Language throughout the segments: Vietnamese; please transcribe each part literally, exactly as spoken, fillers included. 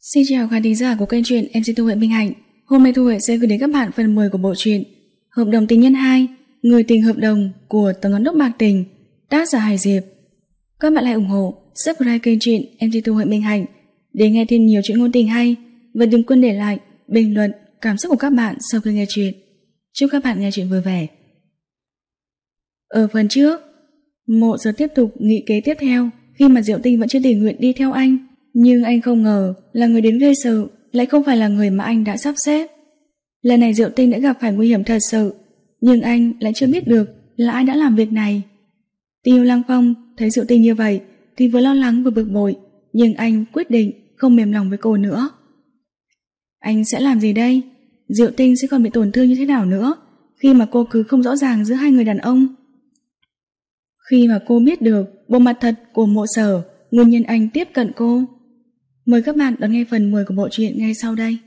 Xin chào khán thính giả của kênh truyện em xê Thu Huệ Minh Hạnh. Hôm nay Thu Huệ sẽ gửi đến các bạn phần mười của bộ truyện Hợp đồng tình nhân hai, Người tình hợp đồng của Tổng giám đốc Bạc Tình, tác giả Hải Diệp. Các bạn hãy ủng hộ, subscribe kênh truyện em xê Thu Huệ Minh Hạnh để nghe thêm nhiều chuyện ngôn tình hay, và đừng quên để lại bình luận cảm xúc của các bạn sau khi nghe truyện. Chúc các bạn nghe truyện vui vẻ. Ở phần trước, Mộ Sở tiếp tục nghị kế tiếp theo khi mà Diệu Tinh vẫn chưa tình nguyện đi theo anh. Nhưng anh không ngờ là người đến gây sự lại không phải là người mà anh đã sắp xếp. Lần này Diệu Tinh đã gặp phải nguy hiểm thật sự, nhưng anh lại chưa biết được là ai đã làm việc này. Tiêu Lăng Phong thấy Diệu Tinh như vậy thì vừa lo lắng vừa bực bội, nhưng anh quyết định không mềm lòng với cô nữa. Anh sẽ làm gì đây? Diệu Tinh sẽ còn bị tổn thương như thế nào nữa khi mà cô cứ không rõ ràng giữa hai người đàn ông? Khi mà cô biết được bộ mặt thật của Mộ Sở, nguyên nhân anh tiếp cận cô. Mời các bạn đón nghe phần mười của bộ truyện ngay sau đây.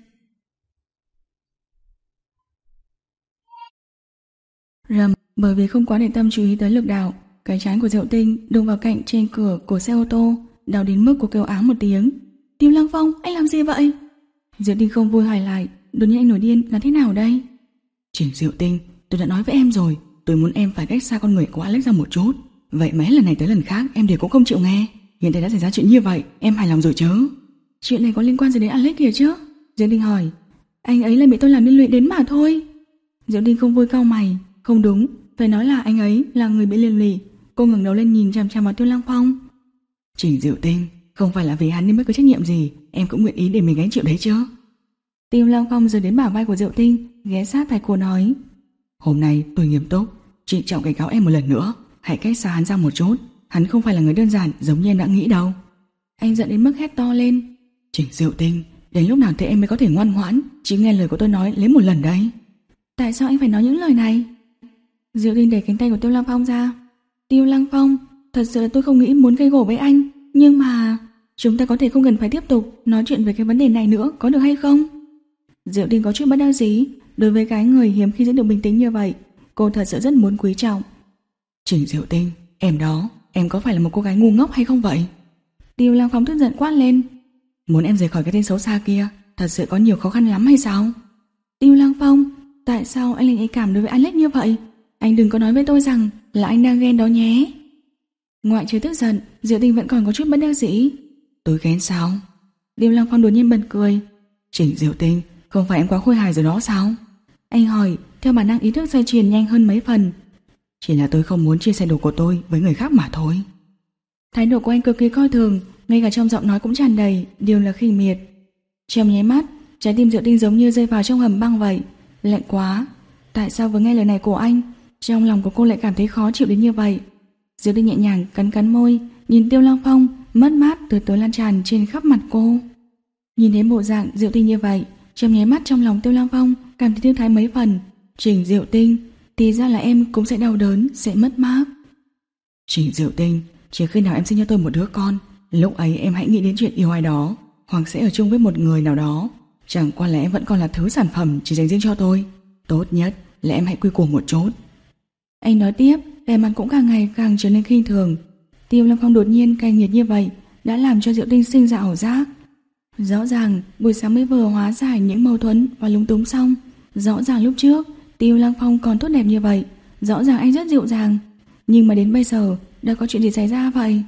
Rầm, bởi vì không quá để tâm chú ý tới lực đạo, cái chán của Diệu Tinh đụng vào cạnh trên cửa của xe ô tô, đau đến mức cô kêu áng một tiếng. Tiêu Lăng Phong, anh làm gì vậy? Diệu Tinh không vui hỏi lại, đột nhiên anh nổi điên là thế nào đây? Trình Diệu Tinh, tôi đã nói với em rồi, tôi muốn em phải cách xa con người của Alex ra một chút. Vậy mà hết lần này tới lần khác em đều cũng không chịu nghe. Hiện tại đã xảy ra chuyện như vậy, em hài lòng rồi chứ? Chuyện này có liên quan gì đến Alex kìa chứ? Diệu Tinh hỏi. Anh ấy là bị tôi làm liên lụy đến mà thôi. Diệu Tinh không vui cau mày. Không đúng, phải nói là anh ấy là người bị liên lụy. Cô ngẩng đầu lên nhìn chằm chằm vào Tiêu Lăng Phong. Trình Diệu Tinh, không phải là vì hắn nên mới có trách nhiệm gì, em cũng nguyện ý để mình gánh chịu đấy chứ? Tiêu Lăng Phong rời đến bả vai của Diệu Tinh, ghé sát tai cô nói. Hôm nay tôi nghiêm túc, trịnh trọng cảnh cáo em một lần nữa, hãy cách xa hắn ra một chút. Hắn không phải là người đơn giản giống như em đã nghĩ đâu. Anh giận đến mức hét to lên. Trình Diệu Tinh, đến lúc nào thì em mới có thể ngoan ngoãn, chỉ nghe lời của tôi nói lấy một lần đấy. Tại sao anh phải nói những lời này? Diệu Tinh đẩy cánh tay của Tiêu Lăng Phong ra. Tiêu Lăng Phong, thật sự là tôi không nghĩ muốn gây gổ với anh, nhưng mà chúng ta có thể không cần phải tiếp tục nói chuyện về cái vấn đề này nữa, có được hay không? Diệu Tinh có chút bất đắc dĩ. Đối với cái người hiếm khi giữ được bình tĩnh như vậy, cô thật sự rất muốn quý trọng. Trình Diệu Tinh, em đó, em có phải là một cô gái ngu ngốc hay không vậy? Tiêu Lăng Phong tức giận quát lên. Muốn em rời khỏi cái tên xấu xa kia thật sự có nhiều khó khăn lắm hay sao? Tiêu Lăng Phong, tại sao anh lại nhạy cảm đối với Alex như vậy? Anh đừng có nói với tôi rằng là anh đang ghen đó nhé. Ngoại trừ tức giận, Diệu Tinh vẫn còn có chút bất đắc dĩ. Tôi ghen sao? Tiêu Lăng Phong đột nhiên bật cười. Trình Diệu Tinh, không phải em quá khôi hài rồi đó sao? Anh hỏi theo bản năng ý thức xoay chuyển nhanh hơn mấy phần. Chỉ là tôi không muốn chia sẻ đồ của tôi với người khác mà thôi. Thái độ của anh cực kỳ coi thường, ngay cả trong giọng nói cũng tràn đầy đều là khinh miệt. Trong nháy mắt, trái tim Diệu Tinh giống như rơi vào trong hầm băng vậy. Lạnh quá. Tại sao vừa nghe lời này của anh, trong lòng của cô lại cảm thấy khó chịu đến như vậy? Diệu Tinh nhẹ nhàng cắn cắn môi, nhìn Tiêu Lăng Phong, mất mát từ từ lan tràn trên khắp mặt cô. Nhìn thấy bộ dạng Diệu Tinh như vậy, trong nháy mắt trong lòng Tiêu Lăng Phong cảm thấy thư thái mấy phần. Trình Diệu Tinh, thì ra là em cũng sẽ đau đớn, sẽ mất mát. Trình Diệu Tinh, chỉ khi nào em sinh cho tôi một đứa con, lúc ấy em hãy nghĩ đến chuyện yêu ai đó, hoặc sẽ ở chung với một người nào đó. Chẳng qua là em vẫn còn là thứ sản phẩm chỉ dành riêng cho tôi. Tốt nhất là em hãy quy củ một chút. Anh nói tiếp, vẻ mặt cũng càng ngày càng trở nên khinh thường. Tiêu Lăng Phong đột nhiên cay nghiệt như vậy đã làm cho Diệu Tinh sinh ra ảo giác. Rõ ràng buổi sáng mới vừa hóa giải những mâu thuẫn và lúng túng xong. Rõ ràng lúc trước Tiêu Lăng Phong còn tốt đẹp như vậy, rõ ràng anh rất dịu dàng, nhưng mà đến bây giờ đã có chuyện gì xảy ra vậy?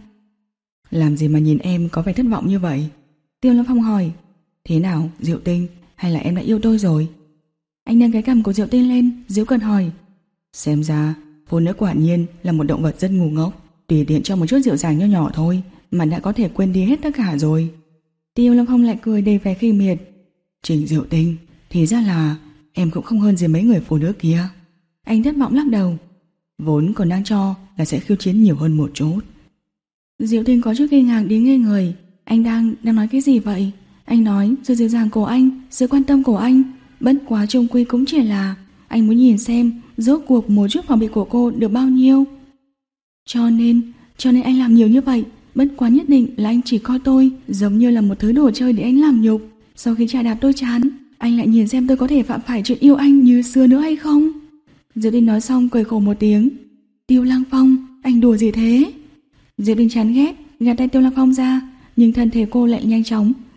Làm gì mà nhìn em có vẻ thất vọng như vậy? Tiêu Lăng Phong hỏi. Thế nào Diệu Tinh, hay là em đã yêu tôi rồi? Anh nâng cái cằm của Diệu Tinh lên, giễu cợt hỏi. Xem ra phụ nữ quả nhiên là một động vật rất ngu ngốc, tùy tiện cho một chút dịu dàng nho nhỏ thôi mà đã có thể quên đi hết tất cả rồi. Tiêu Lăng Phong lại cười đầy vẻ khinh miệt. Trình Diệu Tinh, thì ra là em cũng không hơn gì mấy người phụ nữ kia. Anh thất vọng lắc đầu. Vốn còn đang cho là sẽ khiêu chiến nhiều hơn một chút. Diệu Tinh có chút kinh ngạc đến ngây người. Anh đang đang nói cái gì vậy? Anh nói sự dịu dàng của anh, sự quan tâm của anh, bất quá chung quy cũng chỉ là anh muốn nhìn xem rốt cuộc một chút phòng bị của cô được bao nhiêu. Cho nên, cho nên anh làm nhiều như vậy, bất quá nhất định là anh chỉ coi tôi giống như là một thứ đồ chơi để anh làm nhục. Sau khi chà đạp tôi chán, anh lại nhìn xem tôi có thể phạm phải chuyện yêu anh như xưa nữa hay không. Diệu Tinh nói xong cười khổ một tiếng. Tiêu Lăng Phong, anh đùa gì thế? Diệu Tinh chán ghét, gạt tay Tiêu Lăng Phong ra, nhưng thân thể cô lại nhanh chóng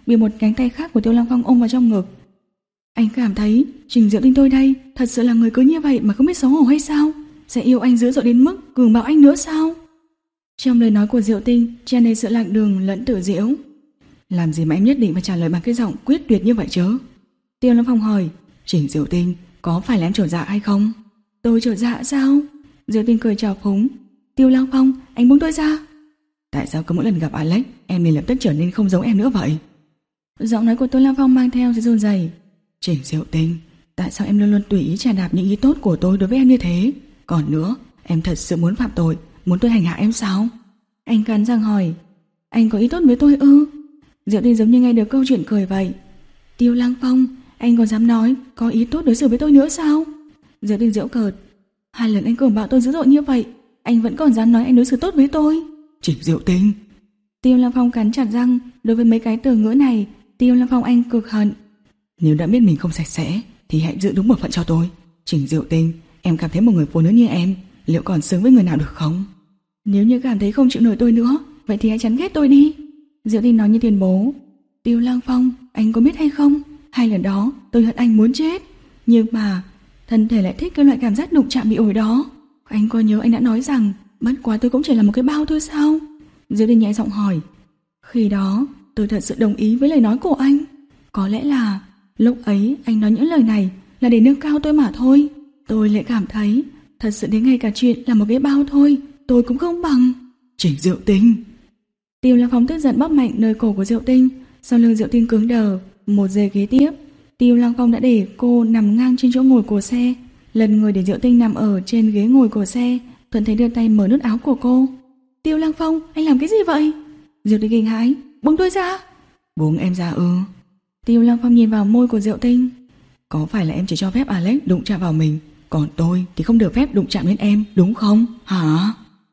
bị một cánh tay khác của Tiêu Lăng Phong ôm vào trong ngực. Anh cảm thấy Trình Diệu Tinh tôi đây thật sự là người cứ như vậy mà không biết xấu hổ hay sao? Sẽ yêu anh dữ dội đến mức cường bạo anh nữa sao? Trong lời nói của Diệu Tinh tràn đầy sự lạc đường lẫn tự giễu. Làm gì mà em nhất định phải trả lời bằng cái giọng quyết tuyệt như vậy chứ? Tiêu Lăng Phong hỏi. Trình Diệu Tinh, có phải là em trột dạ hay không? Tôi trột dạ sao? Diệu Tinh cười trào phúng. Tiêu Lăng Phong, anh buông tôi ra. Tại sao cứ mỗi lần gặp Alex em liền lập tức trở nên không giống em nữa vậy? Giọng nói của Tiêu Lăng Phong mang theo sự run rẩy. Trình Diệu Tinh, tại sao em luôn luôn tùy ý trà đạp những ý tốt của tôi đối với em như thế? Còn nữa, em thật sự muốn phạm tội, muốn tôi hành hạ em sao? Anh cắn răng hỏi. Anh có ý tốt với tôi ư? Diệu Tinh giống như nghe được câu chuyện cười vậy. Tiêu Lăng Phong, anh còn dám nói có ý tốt đối xử với tôi nữa sao? Diệu Tinh giễu cợt. Hai lần anh cường bạo tôi dữ dội như vậy, anh vẫn còn dám nói anh đối xử tốt với tôi? Trình Diệu Tinh. Tiêu Lăng Phong cắn chặt răng. Đối với mấy cái từ ngữ này, Tiêu Lăng Phong anh cực hận. Nếu đã biết mình không sạch sẽ thì hãy giữ đúng bổn phận cho tôi. Trình Diệu Tinh, em cảm thấy một người phụ nữ như em liệu còn xứng với người nào được không? Nếu như cảm thấy không chịu nổi tôi nữa, vậy thì hãy chán ghét tôi đi. Diệu Tinh nói như tuyên bố. Tiêu Lăng Phong, anh có biết hay không, hai lần đó tôi hận anh muốn chết, nhưng mà thân thể lại thích cái loại cảm giác đụng chạm bị ổi đó. Anh có nhớ anh đã nói rằng bất quá tôi cũng chỉ là một cái bao thôi sao? Diệu Tinh nhẹ giọng hỏi. Khi đó tôi thật sự đồng ý với lời nói của anh. Có lẽ là lúc ấy anh nói những lời này là để nâng cao tôi mà thôi. Tôi lại cảm thấy thật sự đến ngay cả chuyện là một cái bao thôi tôi cũng không bằng. Trình Diệu Tinh. Tiêu Lăng Phong tức giận bóp mạnh nơi cổ của Diệu Tinh. Sau lưng Diệu Tinh cứng đờ. Một giây kế tiếp, Tiêu Lăng Phong đã để cô nằm ngang trên chỗ ngồi của xe, lần người để Diệu Tinh nằm ở trên ghế ngồi của xe, thuận thấy đưa tay mở nút áo của cô. Tiêu Lăng Phong, anh làm cái gì vậy? Diệu Tinh kinh hãi. Buông tôi ra. Buông em ra ư? Tiêu Lăng Phong nhìn vào môi của Diệu Tinh. Có phải là em chỉ cho phép Alex đụng chạm vào mình, còn tôi thì không được phép đụng chạm đến em, đúng không? Hả?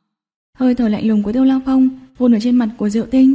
Hơi thở lạnh lùng của Tiêu Lăng Phong phun ở trên mặt của Diệu Tinh.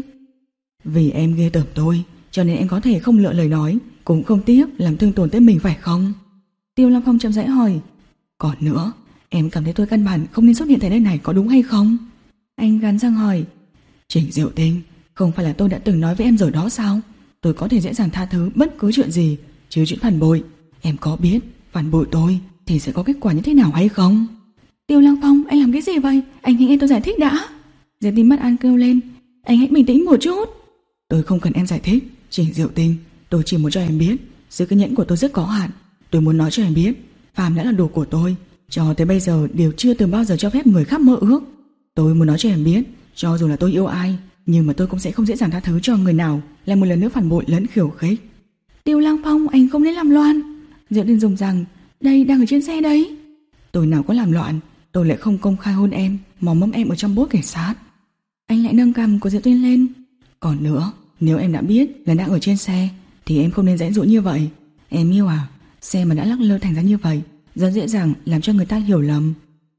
Vì em ghê tởm tôi, cho nên em có thể không lựa lời nói, cũng không tiếc làm thương tổn tới mình phải không? Tiêu Lăng Phong chậm rãi hỏi. Còn nữa, em cảm thấy tôi căn bản không nên xuất hiện tại nơi này có đúng hay không? Anh gắn răng hỏi. Trình Diệu Tinh, không phải là tôi đã từng nói với em rồi đó sao? Tôi có thể dễ dàng tha thứ bất cứ chuyện gì, chứ chuyện phản bội, em có biết phản bội tôi thì sẽ có kết quả như thế nào hay không? Tiêu Lăng Phong, anh làm cái gì vậy? Anh hãy nghe tôi giải thích đã. Diệu Tinh mất an kêu lên. Anh hãy bình tĩnh một chút. Tôi không cần em giải thích, Trình Diệu Tinh, tôi chỉ muốn cho em biết sự kiên nhẫn của tôi rất có hạn. Tôi muốn nói cho em biết, phàm đã là đồ của tôi, cho tới bây giờ đều chưa từng bao giờ cho phép người khác mơ ước. Tôi muốn nói cho em biết, cho dù là tôi yêu ai, nhưng mà tôi cũng sẽ không dễ dàng tha thứ cho người nào lại một lần nữa phản bội lẫn khiêu khích. Tiêu Lăng Phong, anh không nên làm loạn. Diệu Tinh dùng rằng, đây đang ở trên xe đấy. Tôi nào có làm loạn, tôi lại không công khai hôn em, mò mẫm em ở trong bốt cảnh sát. Anh lại nâng cằm của Diệu Tinh lên. Còn nữa, nếu em đã biết là đang ở trên xe thì em không nên giãn dụ như vậy. Em yêu à, xe mà đã lắc lơ thành ra như vậy rất dễ dàng làm cho người ta hiểu lầm.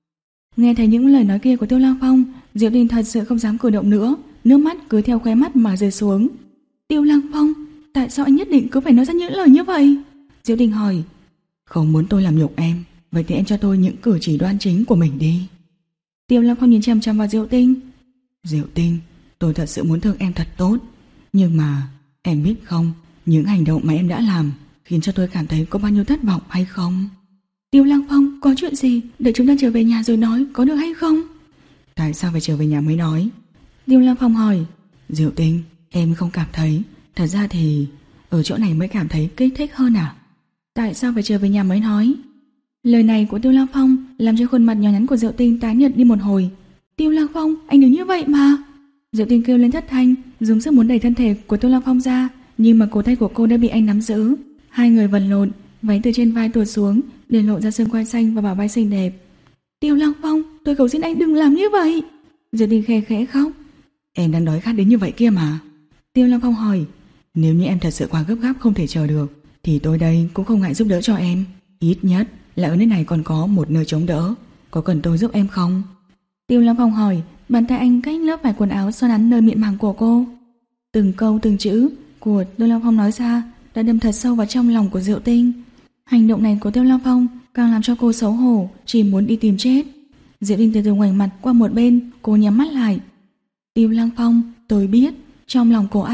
Nghe thấy những lời nói kia của Tiêu Lăng Phong, Diệu Tinh thật sự không dám cử động nữa, nước mắt cứ theo khóe mắt mà rơi xuống. Tiêu Lăng Phong, tại sao anh nhất định cứ phải nói ra những lời như vậy? Diệu Tinh hỏi. Không muốn tôi làm nhục em, vậy thì em cho tôi những cử chỉ đoan chính của mình đi. Tiêu Lăng Phong nhìn chằm chằm vào Diệu Tinh. Diệu Tinh, tôi thật sự muốn thương em thật tốt, nhưng mà em biết không, những hành động mà em đã làm khiến cho tôi cảm thấy có bao nhiêu thất vọng hay không? Tiêu Lăng Phong, có chuyện gì? Để chúng ta trở về nhà rồi nói, có được hay không? Tại sao phải trở về nhà mới nói? Tiêu Lăng Phong hỏi. Diệu Tinh, em không cảm thấy, thật ra thì ở chỗ này mới cảm thấy kích thích hơn à? Tại sao phải trở về nhà mới nói? Lời này của Tiêu Lăng Phong làm cho khuôn mặt nhỏ nhắn của Diệu Tinh tái nhợt đi một hồi. Tiêu Lăng Phong, anh đừng như vậy mà. Diệu Tinh kêu lên thất thanh, dùng sức muốn đẩy thân thể của Tiêu Lăng Phong ra, nhưng mà cổ tay của cô đã bị anh nắm giữ. Hai người vật lộn, váy từ trên vai tuột xuống, để lộ ra xương quai xanh và bả vai xinh đẹp. Tiêu Lăng Phong, tôi cầu xin anh đừng làm như vậy. Diệu Tinh khẽ khẽ khóc. Em đang đói khát đến như vậy kia mà. Tiêu Lăng Phong hỏi. Nếu như em thật sự quá gấp gáp không thể chờ được thì tôi đây cũng không ngại giúp đỡ cho em. Ít nhất là ở nơi này còn có một nơi chống đỡ. Có cần tôi giúp em không? Tiêu Lăng Phong hỏi, bàn tay anh cách lớp vải quần áo xoa nắn nơi miệng màng của cô. Từng câu từng chữ của Tiêu Lăng Phong nói ra đã đâm thật sâu vào trong lòng của Diệu Tinh. Hành động này của Tiêu Lăng Phong càng làm cho cô xấu hổ, chỉ muốn đi tìm chết. Diệu Tinh từ từ ngoảnh mặt qua một bên, cô nhắm mắt lại. Tiêu Lăng Phong, tôi biết trong lòng của anh,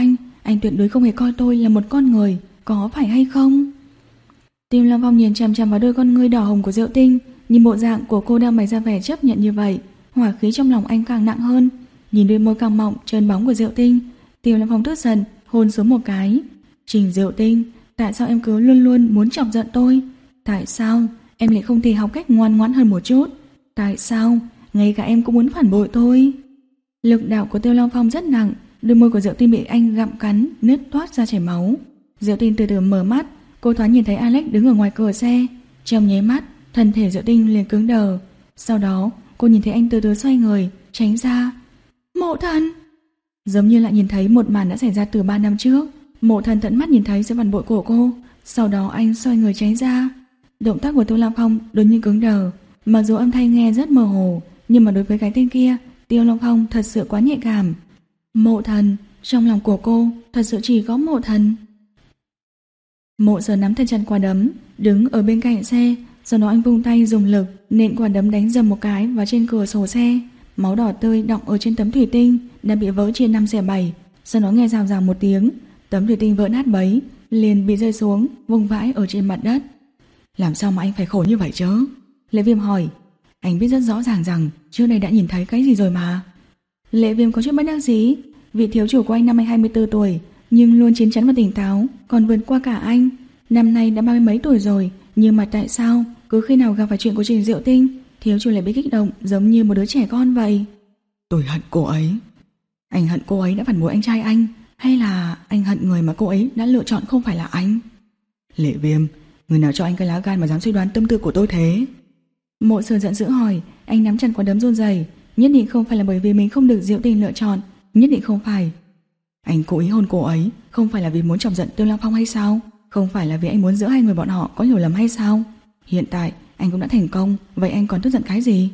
anh tuyệt đối không hề coi tôi là một con người, có phải hay không? Tiêu Long Phong nhìn chằm chằm vào đôi con ngươi đỏ hồng của Diệu Tinh, nhìn bộ dạng của cô đang bày ra vẻ chấp nhận như vậy, hỏa khí trong lòng anh càng nặng hơn. Nhìn đôi môi căng mọng trơn bóng của Diệu Tinh, Tiêu Long Phong tức giận hôn xuống một cái. Trình Diệu Tinh, tại sao em cứ luôn luôn muốn chọc giận tôi? Tại sao em lại không thể học cách ngoan ngoãn hơn một chút? Tại sao ngay cả em cũng muốn phản bội tôi? Lực đạo của Tiêu Long Phong rất nặng, đôi môi của Diệu Tinh bị anh gặm cắn, nứt toát ra chảy máu. Diệu Tinh từ từ mở mắt, cô thoáng nhìn thấy Alex đứng ở ngoài cửa xe. Trong nháy mắt, thân thể Diệu Tinh liền cứng đờ. Sau đó, cô nhìn thấy anh từ từ xoay người, tránh ra. Mộ Thần! Giống như lại nhìn thấy một màn đã xảy ra từ ba năm trước. Mộ Thần tận mắt nhìn thấy sự phản bội của cô. Sau đó anh xoay người tránh ra. Động tác của Tiêu Long Phong đột nhiên cứng đờ. Mặc dù âm thanh nghe rất mơ hồ, nhưng mà đối với cái tên kia, Tiêu Long Phong thật sự quá nhạy cảm. Mộ Thần, trong lòng của cô thật sự chỉ có Mộ Thần. Mộ Sở nắm thật chặt quả đấm, đứng ở bên cạnh xe. Sau đó anh vung tay dùng lực nện quả đấm đánh dầm một cái vào trên cửa sổ xe. Máu đỏ tươi đọng ở trên tấm thủy tinh đã bị vỡ chia năm xẻ bảy. Sau đó nghe rào rào một tiếng, tấm thủy tinh vỡ nát bấy, liền bị rơi xuống vung vãi ở trên mặt đất. Làm sao mà anh phải khổ như vậy chứ? Lệ Viêm hỏi. Anh biết rất rõ ràng rằng trước đây đã nhìn thấy cái gì rồi mà. Lệ Viêm có chút bất đắc dĩ. Vị thiếu chủ của anh năm nay hai mươi tư tuổi, nhưng luôn chín chắn và tỉnh táo, còn vượt qua cả anh. Năm nay đã ba mươi mấy tuổi rồi, nhưng mà tại sao cứ khi nào gặp phải chuyện của Trình Diệu Tinh, thiếu chủ lại bị kích động giống như một đứa trẻ con vậy? Tôi hận cô ấy. Anh hận cô ấy đã phản bội anh trai anh, hay là anh hận người mà cô ấy đã lựa chọn không phải là anh? Lệ Viêm, người nào cho anh cái lá gan mà dám suy đoán tâm tư của tôi thế? Mộ Sở giận dữ hỏi. Anh nắm chặt quả đấm run rẩy. Nhất định không phải là bởi vì mình không được Diệu Tinh lựa chọn, nhất định không phải. Anh cố ý hôn cô ấy không phải là vì muốn chọc giận Tiêu Long Phong hay sao? Không phải là vì anh muốn giữa hai người bọn họ có hiểu lầm hay sao? Hiện tại anh cũng đã thành công, vậy anh còn tức giận cái gì?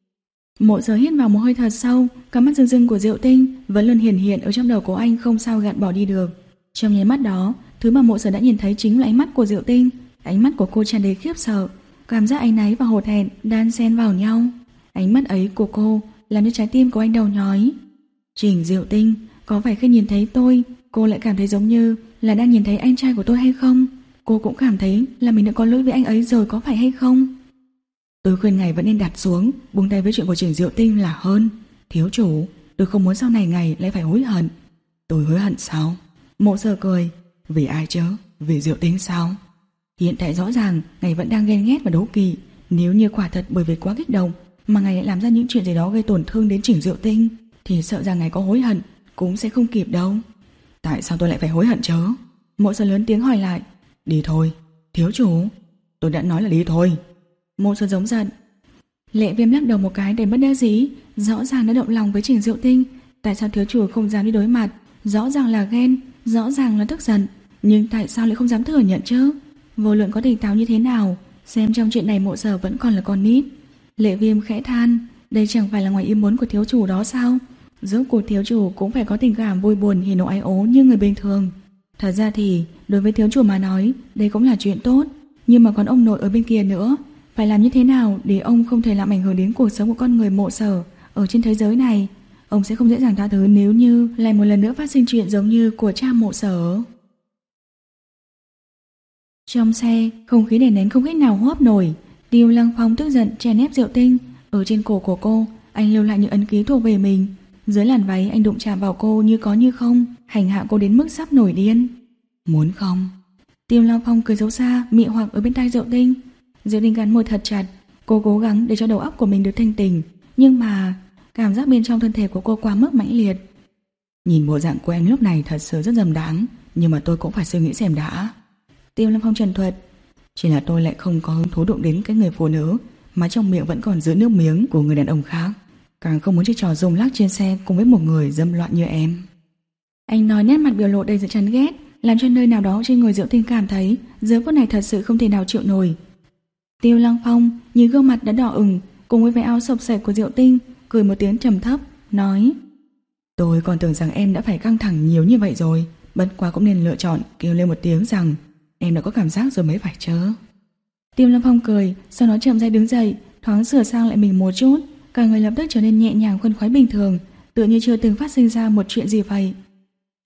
Mộ Sở hít vào một hơi thật sâu, cặp mắt rưng rưng của Diệu Tinh vẫn luôn hiển hiện ở trong đầu của anh, không sao gạt bỏ đi được. Trong nháy mắt đó, thứ mà Mộ Sở đã nhìn thấy chính là ánh mắt của Diệu Tinh. Ánh mắt của cô tràn đầy khiếp sợ, cảm giác áy náy và hổ thẹn đan xen vào nhau. Ánh mắt ấy của cô làm cho trái tim của anh đầu nhói. Trình Diệu Tinh, có phải khi nhìn thấy tôi, cô lại cảm thấy giống như là đang nhìn thấy anh trai của tôi hay không? Cô cũng cảm thấy là mình đã có lỗi với anh ấy rồi, có phải hay không? Tôi khuyên ngài vẫn nên đặt xuống, buông tay với chuyện của Trình Diệu Tinh là hơn. Thiếu chủ, tôi không muốn sau này ngài lại phải hối hận. Tôi hối hận sao? Mộ Sở cười. Vì ai chứ? Vì Diệu Tinh sao? Hiện tại rõ ràng ngài vẫn đang ghen ghét và đố kỵ. Nếu như quả thật bởi vì quá kích động mà ngài lại làm ra những chuyện gì đó gây tổn thương đến Trình Diệu Tinh, thì sợ rằng ngài có hối hận cũng sẽ không kịp đâu. Tại sao tôi lại phải hối hận chứ? Mộ Sở lớn tiếng hỏi lại. Đi thôi, thiếu chủ. Tôi đã nói là đi thôi. Mộ Sở giống giận. Lệ Viêm lắc đầu một cái đầy bất đắc dĩ. Rõ ràng đã động lòng với Trình Diệu Tinh, tại sao thiếu chủ không dám đi đối mặt? Rõ ràng là ghen, rõ ràng là tức giận, nhưng tại sao lại không dám thừa nhận chứ? Vô luận có tỉnh táo như thế nào, xem trong chuyện này Mộ Sở vẫn còn là con nít. Lệ Viêm khẽ than. Đây chẳng phải là ngoài ý muốn của thiếu chủ đó sao? Rốt cuộc thiếu chủ cũng phải có tình cảm vui buồn hỉ nộ ái ố như người bình thường. Thật ra thì đối với thiếu chủ mà nói, đây cũng là chuyện tốt. Nhưng mà còn ông nội ở bên kia nữa, phải làm như thế nào để ông không thể làm ảnh hưởng đến cuộc sống của con người Mộ Sở ở trên thế giới này? Ông sẽ không dễ dàng tha thứ nếu như lại một lần nữa phát sinh chuyện giống như của cha Mộ Sở. Trong xe, không khí đè nén không cách nào hô hấp nổi. Tiêu Lăng Phong tức giận chèn ép Diệu Tinh. Ở trên cổ của cô, anh lưu lại những ấn ký thuộc về mình. Dưới làn váy anh đụng chạm vào cô như có như không, hành hạ cô đến mức sắp nổi điên. Muốn không? Tiêu Lăng Phong cười xấu xa, mị hoặc ở bên tai Diệu Tinh. Diệu Tinh cắn môi thật chặt. Cô cố gắng để cho đầu óc của mình được thanh tỉnh, nhưng mà cảm giác bên trong thân thể của cô quá mức mãnh liệt. Nhìn bộ dạng của anh lúc này thật sự rất dâm đáng, nhưng mà tôi cũng phải suy nghĩ xem đã. Tiêu Lăng Phong trần thuật. Chỉ là tôi lại không có hứng thú đụng đến cái người phụ nữ mà trong miệng vẫn còn giữ nước miếng của người đàn ông khác, càng không muốn chơi trò rung lắc trên xe cùng với một người dâm loạn như em. Anh nói nét mặt biểu lộ đầy sự chán ghét, làm cho nơi nào đó trên người Diệu Tinh cảm thấy giờ phút này thật sự không thể nào chịu nổi. Tiêu Lăng Phong nhìn gương mặt đã đỏ ửng cùng với váy áo sộc sạch của Diệu Tinh, cười một tiếng trầm thấp, nói: Tôi còn tưởng rằng em đã phải căng thẳng nhiều như vậy rồi, bất quá cũng nên lựa chọn kêu lên một tiếng rằng em đã có cảm giác rồi mới phải chớ. Tiêu Lăng Phong cười, sau đó chậm rãi đứng dậy, thoáng sửa sang lại mình một chút, cả người lập tức trở nên nhẹ nhàng khoan khoái bình thường, tựa như chưa từng phát sinh ra một chuyện gì vậy.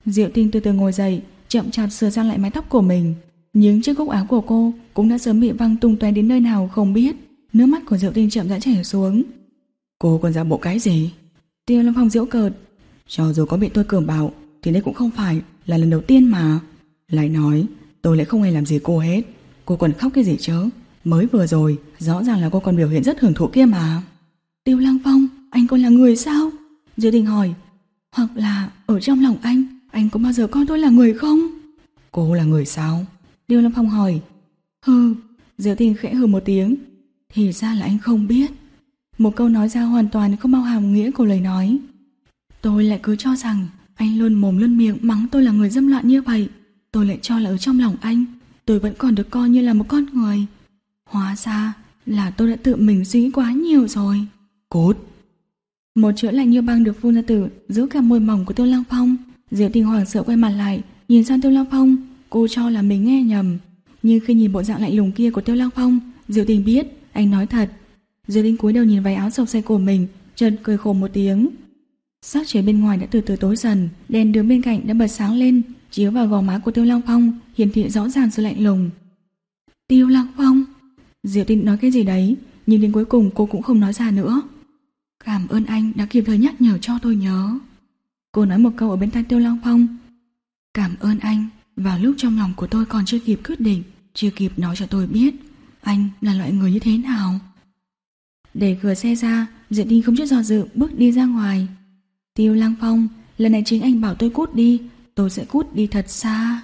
Diệu Tinh từ từ ngồi dậy, chậm chạp sửa sang lại mái tóc của mình. Những chiếc cúc áo của cô cũng đã sớm bị văng tung tóe đến nơi nào không biết. Nước mắt của Diệu Tinh chậm rãi chảy xuống. Cô còn giả bộ cái gì? Tiêu Lâm Phong giễu cợt. Cho dù có bị tôi cường bạo thì đây cũng không phải là lần đầu tiên mà. Lại nói tôi lại không hề làm gì cô hết. Cô còn khóc cái gì chứ? Mới vừa rồi rõ ràng là cô còn biểu hiện rất hưởng thụ kia mà. Tiêu Lăng Phong, anh còn là người sao? Diệu Tinh hỏi. Hoặc là ở trong lòng anh, anh có bao giờ coi tôi là người không? Cô là người sao? Tiêu Lâm Phong hỏi. Hừ. Diệu Tinh khẽ hừ một tiếng. Thì ra là anh không biết. Một câu nói ra hoàn toàn không bao hàm nghĩa của lời nói. Tôi lại cứ cho rằng anh luôn mồm luôn miệng mắng tôi là người dâm loạn như vậy. Tôi lại cho là ở trong lòng anh tôi vẫn còn được coi như là một con người. Hóa ra là tôi đã tự mình suy nghĩ quá nhiều rồi. Cút. Một chữ lạnh như băng được phun ra từ giữa cả môi mỏng của Tiêu Lăng Phong. Diệu Tinh hoảng sợ quay mặt lại, nhìn sang Tiêu Lăng Phong. Cô cho là mình nghe nhầm, nhưng khi nhìn bộ dạng lạnh lùng kia của Tiêu Lăng Phong, Diệu Tinh biết anh nói thật. Diệu Tinh cúi đầu nhìn váy áo xộc xệ của mình, chợt cười khổ một tiếng. Sắc trời bên ngoài đã từ từ tối dần, đèn đường bên cạnh đã bật sáng lên, chiếu vào gò má của Tiêu Lăng Phong, hiển thị rõ ràng sự lạnh lùng. Tiêu Lăng Phong. Diệu Tinh nói cái gì đấy, nhưng đến cuối cùng cô cũng không nói ra nữa. Cảm ơn anh đã kịp thời nhắc nhở cho tôi nhớ. Cô nói một câu ở bên tai Tiêu Lăng Phong. Cảm ơn anh, vào lúc trong lòng của tôi còn chưa kịp quyết định, chưa kịp nói cho tôi biết anh là loại người như thế nào. Để cửa xe ra, Diệu Tinh không chút do dự bước đi ra ngoài. Tiêu Lăng Phong, lần này chính anh bảo tôi cút đi, tôi sẽ cút đi thật xa.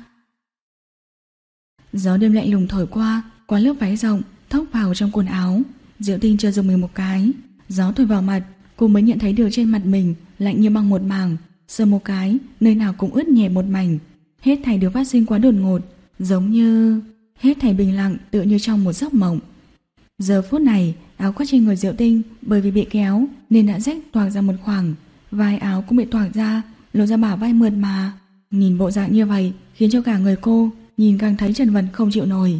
Gió đêm lạnh lùng thổi qua, qua lớp váy rộng, thốc vào trong quần áo. Diệu Tinh chợt dùng mình một cái, gió thổi vào mặt, cô mới nhận thấy được trên mặt mình lạnh như băng một mảng, sờ một cái, nơi nào cũng ướt nhẹ một mảnh. Hết thảy đều phát sinh quá đột ngột, giống như hết thảy bình lặng, tựa như trong một giấc mộng. Giờ phút này, áo khoác trên người Diệu Tinh bởi vì bị kéo nên đã rách toạc ra một khoảng, vai áo cũng bị toạc ra, lộ ra bả vai mượt mà. Nhìn bộ dạng như vậy khiến cho cả người cô nhìn càng thấy chật vật không chịu nổi.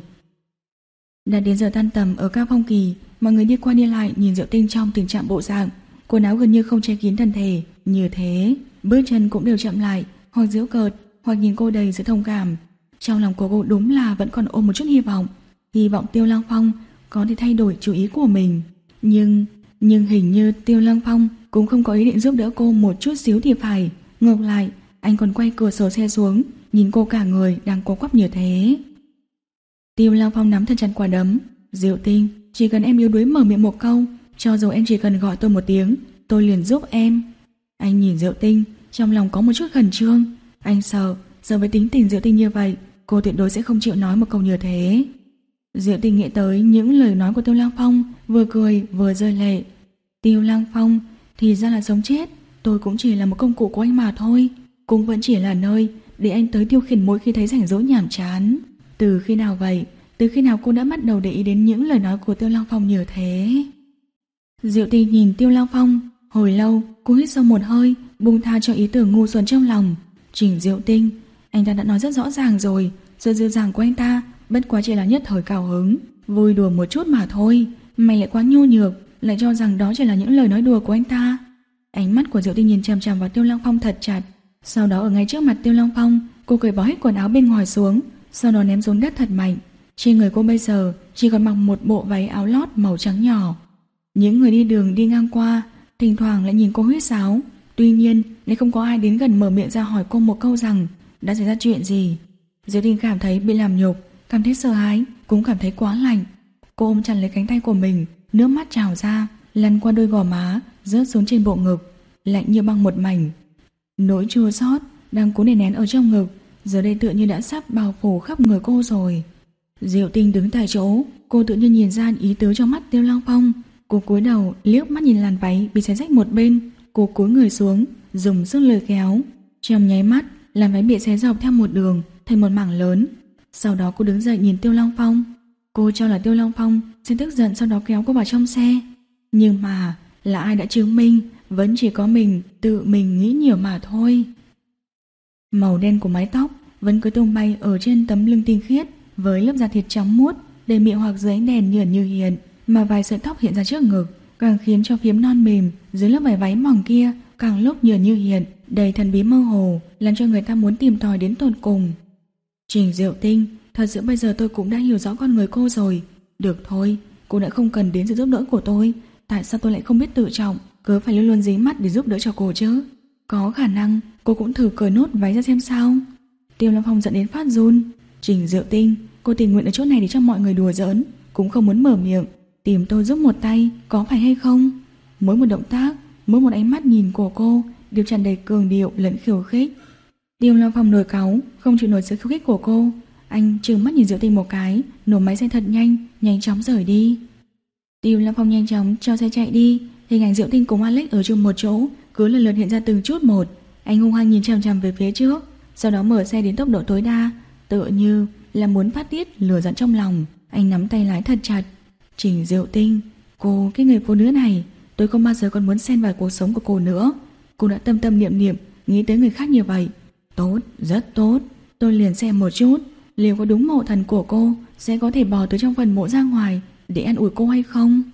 Đã đến giờ tan tầm ở Cao Phong Kỳ, mọi người đi qua đi lại nhìn Diệu Tinh trong tình trạng bộ dạng quần áo gần như không che kín thân thể, như thế bước chân cũng đều chậm lại, hoặc giễu cợt, hoặc nhìn cô đầy sự thông cảm. Trong lòng của cô đúng là vẫn còn ôm một chút hy vọng, hy vọng Tiêu Lăng Phong có thể thay đổi chủ ý của mình. Nhưng, nhưng hình như Tiêu Lăng Phong cũng không có ý định giúp đỡ cô một chút xíu thì phải. Ngược lại, anh còn quay cửa sổ xe xuống, nhìn cô cả người đang co quắp như thế. Tiêu Lăng Phong nắm thật chặt quả đấm. Diệu Tinh, chỉ cần em yếu đuối mở miệng một câu, cho dù em chỉ cần gọi tôi một tiếng, tôi liền giúp em. Anh nhìn Diệu Tinh, trong lòng có một chút khẩn trương. Anh sợ, giờ với tính tình Diệu Tinh như vậy, cô tuyệt đối sẽ không chịu nói một câu như thế. Diệu Tinh nghĩ tới những lời nói của Tiêu Lăng Phong, vừa cười vừa rơi lệ. Tiêu Lăng Phong, thì ra là sống chết, tôi cũng chỉ là một công cụ của anh mà thôi, cũng vẫn chỉ là nơi để anh tới tiêu khiển mỗi khi thấy rảnh rỗi nhàm chán. Từ khi nào vậy? Từ khi nào cô đã bắt đầu để ý đến những lời nói của Tiêu Lăng Phong như thế? Diệu Tinh nhìn Tiêu Lăng Phong, hồi lâu cô hít sâu một hơi, buông tha cho ý tưởng ngu xuẩn trong lòng. Trình Diệu Tinh, anh ta đã nói rất rõ ràng rồi, sự dịu dàng của anh ta bất quá chỉ là nhất thời cao hứng, vui đùa một chút mà thôi. Mày lại quá nhu nhược, lại cho rằng đó chỉ là những lời nói đùa của anh ta. Ánh mắt của Diệu Tinh nhìn chằm chằm vào Tiêu Lăng Phong thật chặt. Sau đó ở ngay trước mặt Tiêu Lăng Phong, cô cởi bỏ hết quần áo bên ngoài xuống, sau đó ném xuống đất thật mạnh. Trên người cô bây giờ chỉ còn mặc một bộ váy áo lót màu trắng nhỏ. Những người đi đường đi ngang qua thỉnh thoảng lại nhìn cô huýt sáo. Tuy nhiên lại không có ai đến gần mở miệng ra hỏi cô một câu rằng đã xảy ra chuyện gì. Diệu Tinh cảm thấy bị làm nhục, cảm thấy sợ hãi, cũng cảm thấy quá lạnh. Cô ôm chặt lấy cánh tay của mình, nước mắt trào ra, lăn qua đôi gò má, rớt xuống trên bộ ngực, lạnh như băng một mảnh. Nỗi chua xót đang cố nén nén ở trong ngực, giờ đây tựa như đã sắp bao phủ khắp người cô rồi. Diệu Tinh đứng tại chỗ, cô tự nhiên nhìn ra ý tứ trong mắt Tiêu Lăng Phong. Cô cúi đầu liếc mắt nhìn làn váy bị xé rách một bên, cô cúi người xuống, dùng sức lôi kéo. Trong nháy mắt, làn váy bị xé dọc theo một đường thành một mảng lớn. Sau đó cô đứng dậy nhìn Tiêu Lăng Phong. Cô cho là Tiêu Lăng Phong sẽ tức giận, sau đó kéo cô vào trong xe. Nhưng mà là ai đã chứng minh vẫn chỉ có mình tự mình nghĩ nhiều mà thôi. Màu đen của mái tóc vẫn cứ tung bay ở trên tấm lưng tinh khiết, với lớp da thịt trắng muốt đầy mịn hoặc dưới ánh đèn nhởn như hiện, mà vài sợi tóc hiện ra trước ngực càng khiến cho phiếm non mềm dưới lớp vải váy mỏng kia càng lúc nhởn như hiện, đầy thần bí mơ hồ, làm cho người ta muốn tìm tòi đến tột cùng. Trình Diệu Tinh, thật sự bây giờ tôi cũng đã hiểu rõ con người cô rồi. Được thôi, cô đã không cần đến sự giúp đỡ của tôi. Tại sao tôi lại không biết tự trọng, cứ phải luôn luôn dính mắt để giúp đỡ cho cô chứ? Có khả năng cô cũng thử cởi nốt váy ra xem sao. Tiêu Lâm Phong giận đến phát run. Trình Diệu Tinh, cô tình nguyện ở chỗ này để cho mọi người đùa giỡn, cũng không muốn mở miệng tìm tôi giúp một tay, có phải hay không? Mỗi một động tác, mỗi một ánh mắt nhìn của cô đều tràn đầy cường điệu lẫn khiêu khích. Tiêu Lâm Phong nổi cáu, không chịu nổi sự khiêu khích của cô. Anh trừng mắt nhìn Diệu Tinh một cái, nổ máy xe thật nhanh, nhanh chóng rời đi. Tiêu Lâm Phong nhanh chóng cho xe chạy đi. Hình ảnh Diệu Tinh cùng Alex ở chung một chỗ cứ lần lượt hiện ra từng chút một. Anh hung hăng nhìn chằm chằm về phía trước, sau đó mở xe đến tốc độ tối đa, tựa như là muốn phát tiết lửa giận trong lòng. Anh nắm tay lái thật chặt. Trình Diệu Tinh, cô, cái người phụ nữ này, tôi không bao giờ còn muốn xen vào cuộc sống của cô nữa. Cô đã tâm tâm niệm niệm nghĩ tới người khác như vậy. Tốt, rất tốt. Tôi liền xem một chút, liệu có đúng mộ thần của cô sẽ có thể bò từ trong phần mộ ra ngoài để ăn ủi cô hay không?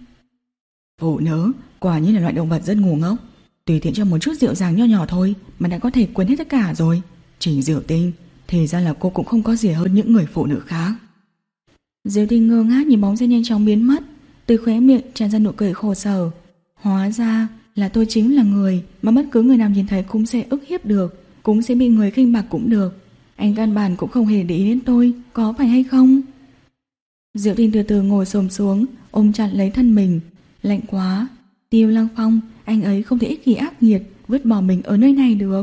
Phụ nữ quả nhiên là loại động vật rất ngu ngốc, tùy tiện cho một chút rượu dàng nho nhỏ thôi mà đã có thể quên hết tất cả rồi. Trình Diệu Tinh, thì ra là cô cũng không có gì hơn những người phụ nữ khác. Diệu Tinh ngơ ngác nhìn bóng xe nhanh chóng biến mất, từ khóe miệng tràn ra nụ cười khổ sở. Hóa ra là tôi chính là người mà bất cứ người nào nhìn thấy cũng sẽ ức hiếp được, cũng sẽ bị người khinh bạc cũng được. Anh căn bản cũng không hề để ý đến tôi, có phải hay không? Diệu Tinh từ từ ngồi xổm xuống, ôm chặt lấy thân mình. Lạnh quá. Tiêu Lăng Phong, anh ấy không thể ích kỷ ác nghiệt vứt bỏ mình ở nơi này được.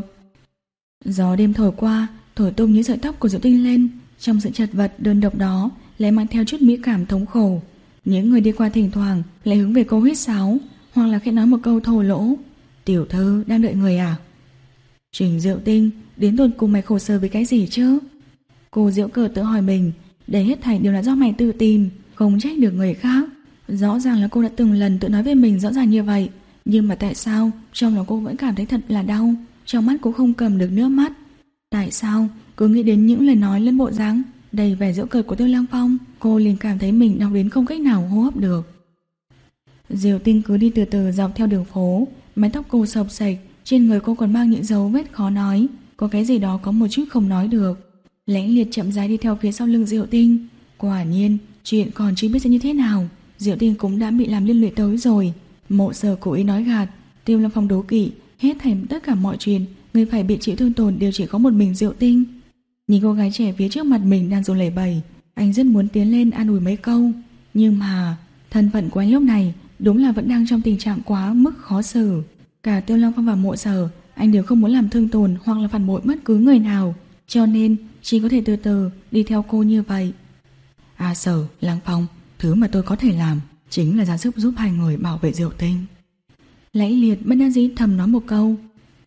Gió đêm thổi qua, thổi tung những sợi tóc của Diệu Tinh lên. Trong sự chật vật đơn độc đó lại mang theo chút mỹ cảm thống khổ. Những người đi qua thỉnh thoảng lại hướng về cô huýt sáo, hoặc là khẽ nói một câu thô lỗ. Tiểu thư đang đợi người à? Trình Diệu Tinh, đến tột cùng mày khổ sở với cái gì chứ? Cô giễu cợt tự hỏi mình, đây hết thảy đều là do mày tự tìm, không trách được người khác. Rõ ràng là cô đã từng lần tự nói với mình rõ ràng như vậy, nhưng mà tại sao trong lòng cô vẫn cảm thấy thật là đau, trong mắt cô không cầm được nước mắt? Tại sao cứ nghĩ đến những lời nói lên bộ dáng đầy vẻ giễu cợt của Tiêu Lăng Phong, cô liền cảm thấy mình đau đến không cách nào hô hấp được. Diệu Tinh cứ đi từ từ dọc theo đường phố, mái tóc cô xộc xệch, trên người cô còn mang những dấu vết khó nói, có cái gì đó có một chút không nói được. Lãnh Liệt chậm rãi đi theo phía sau lưng Diệu Tinh. Quả nhiên chuyện còn chưa biết sẽ như thế nào, Diệu Tinh cũng đã bị làm liên lụy tới rồi. Mộ Sở cố ý nói gạt, Tiêu Lâm Phong đố kỵ, hết thảy tất cả mọi chuyện, người phải bị chịu thương tổn đều chỉ có một mình Diệu Tinh. Nhìn cô gái trẻ phía trước mặt mình đang run lẩy bẩy, anh rất muốn tiến lên an ủi mấy câu, nhưng mà thân phận của anh lúc này đúng là vẫn đang trong tình trạng quá mức khó xử. Cả Tiêu Lăng Phong và Mộ Sở, anh đều không muốn làm thương tổn hoặc là phản bội bất cứ người nào, cho nên chỉ có thể từ từ đi theo cô như vậy. À Sở, Lăng Phong, thứ mà tôi có thể làm chính là ra sức giúp hai người bảo vệ Diệu Tinh. Lãnh Liệt bất đắc dĩ thầm nói một câu.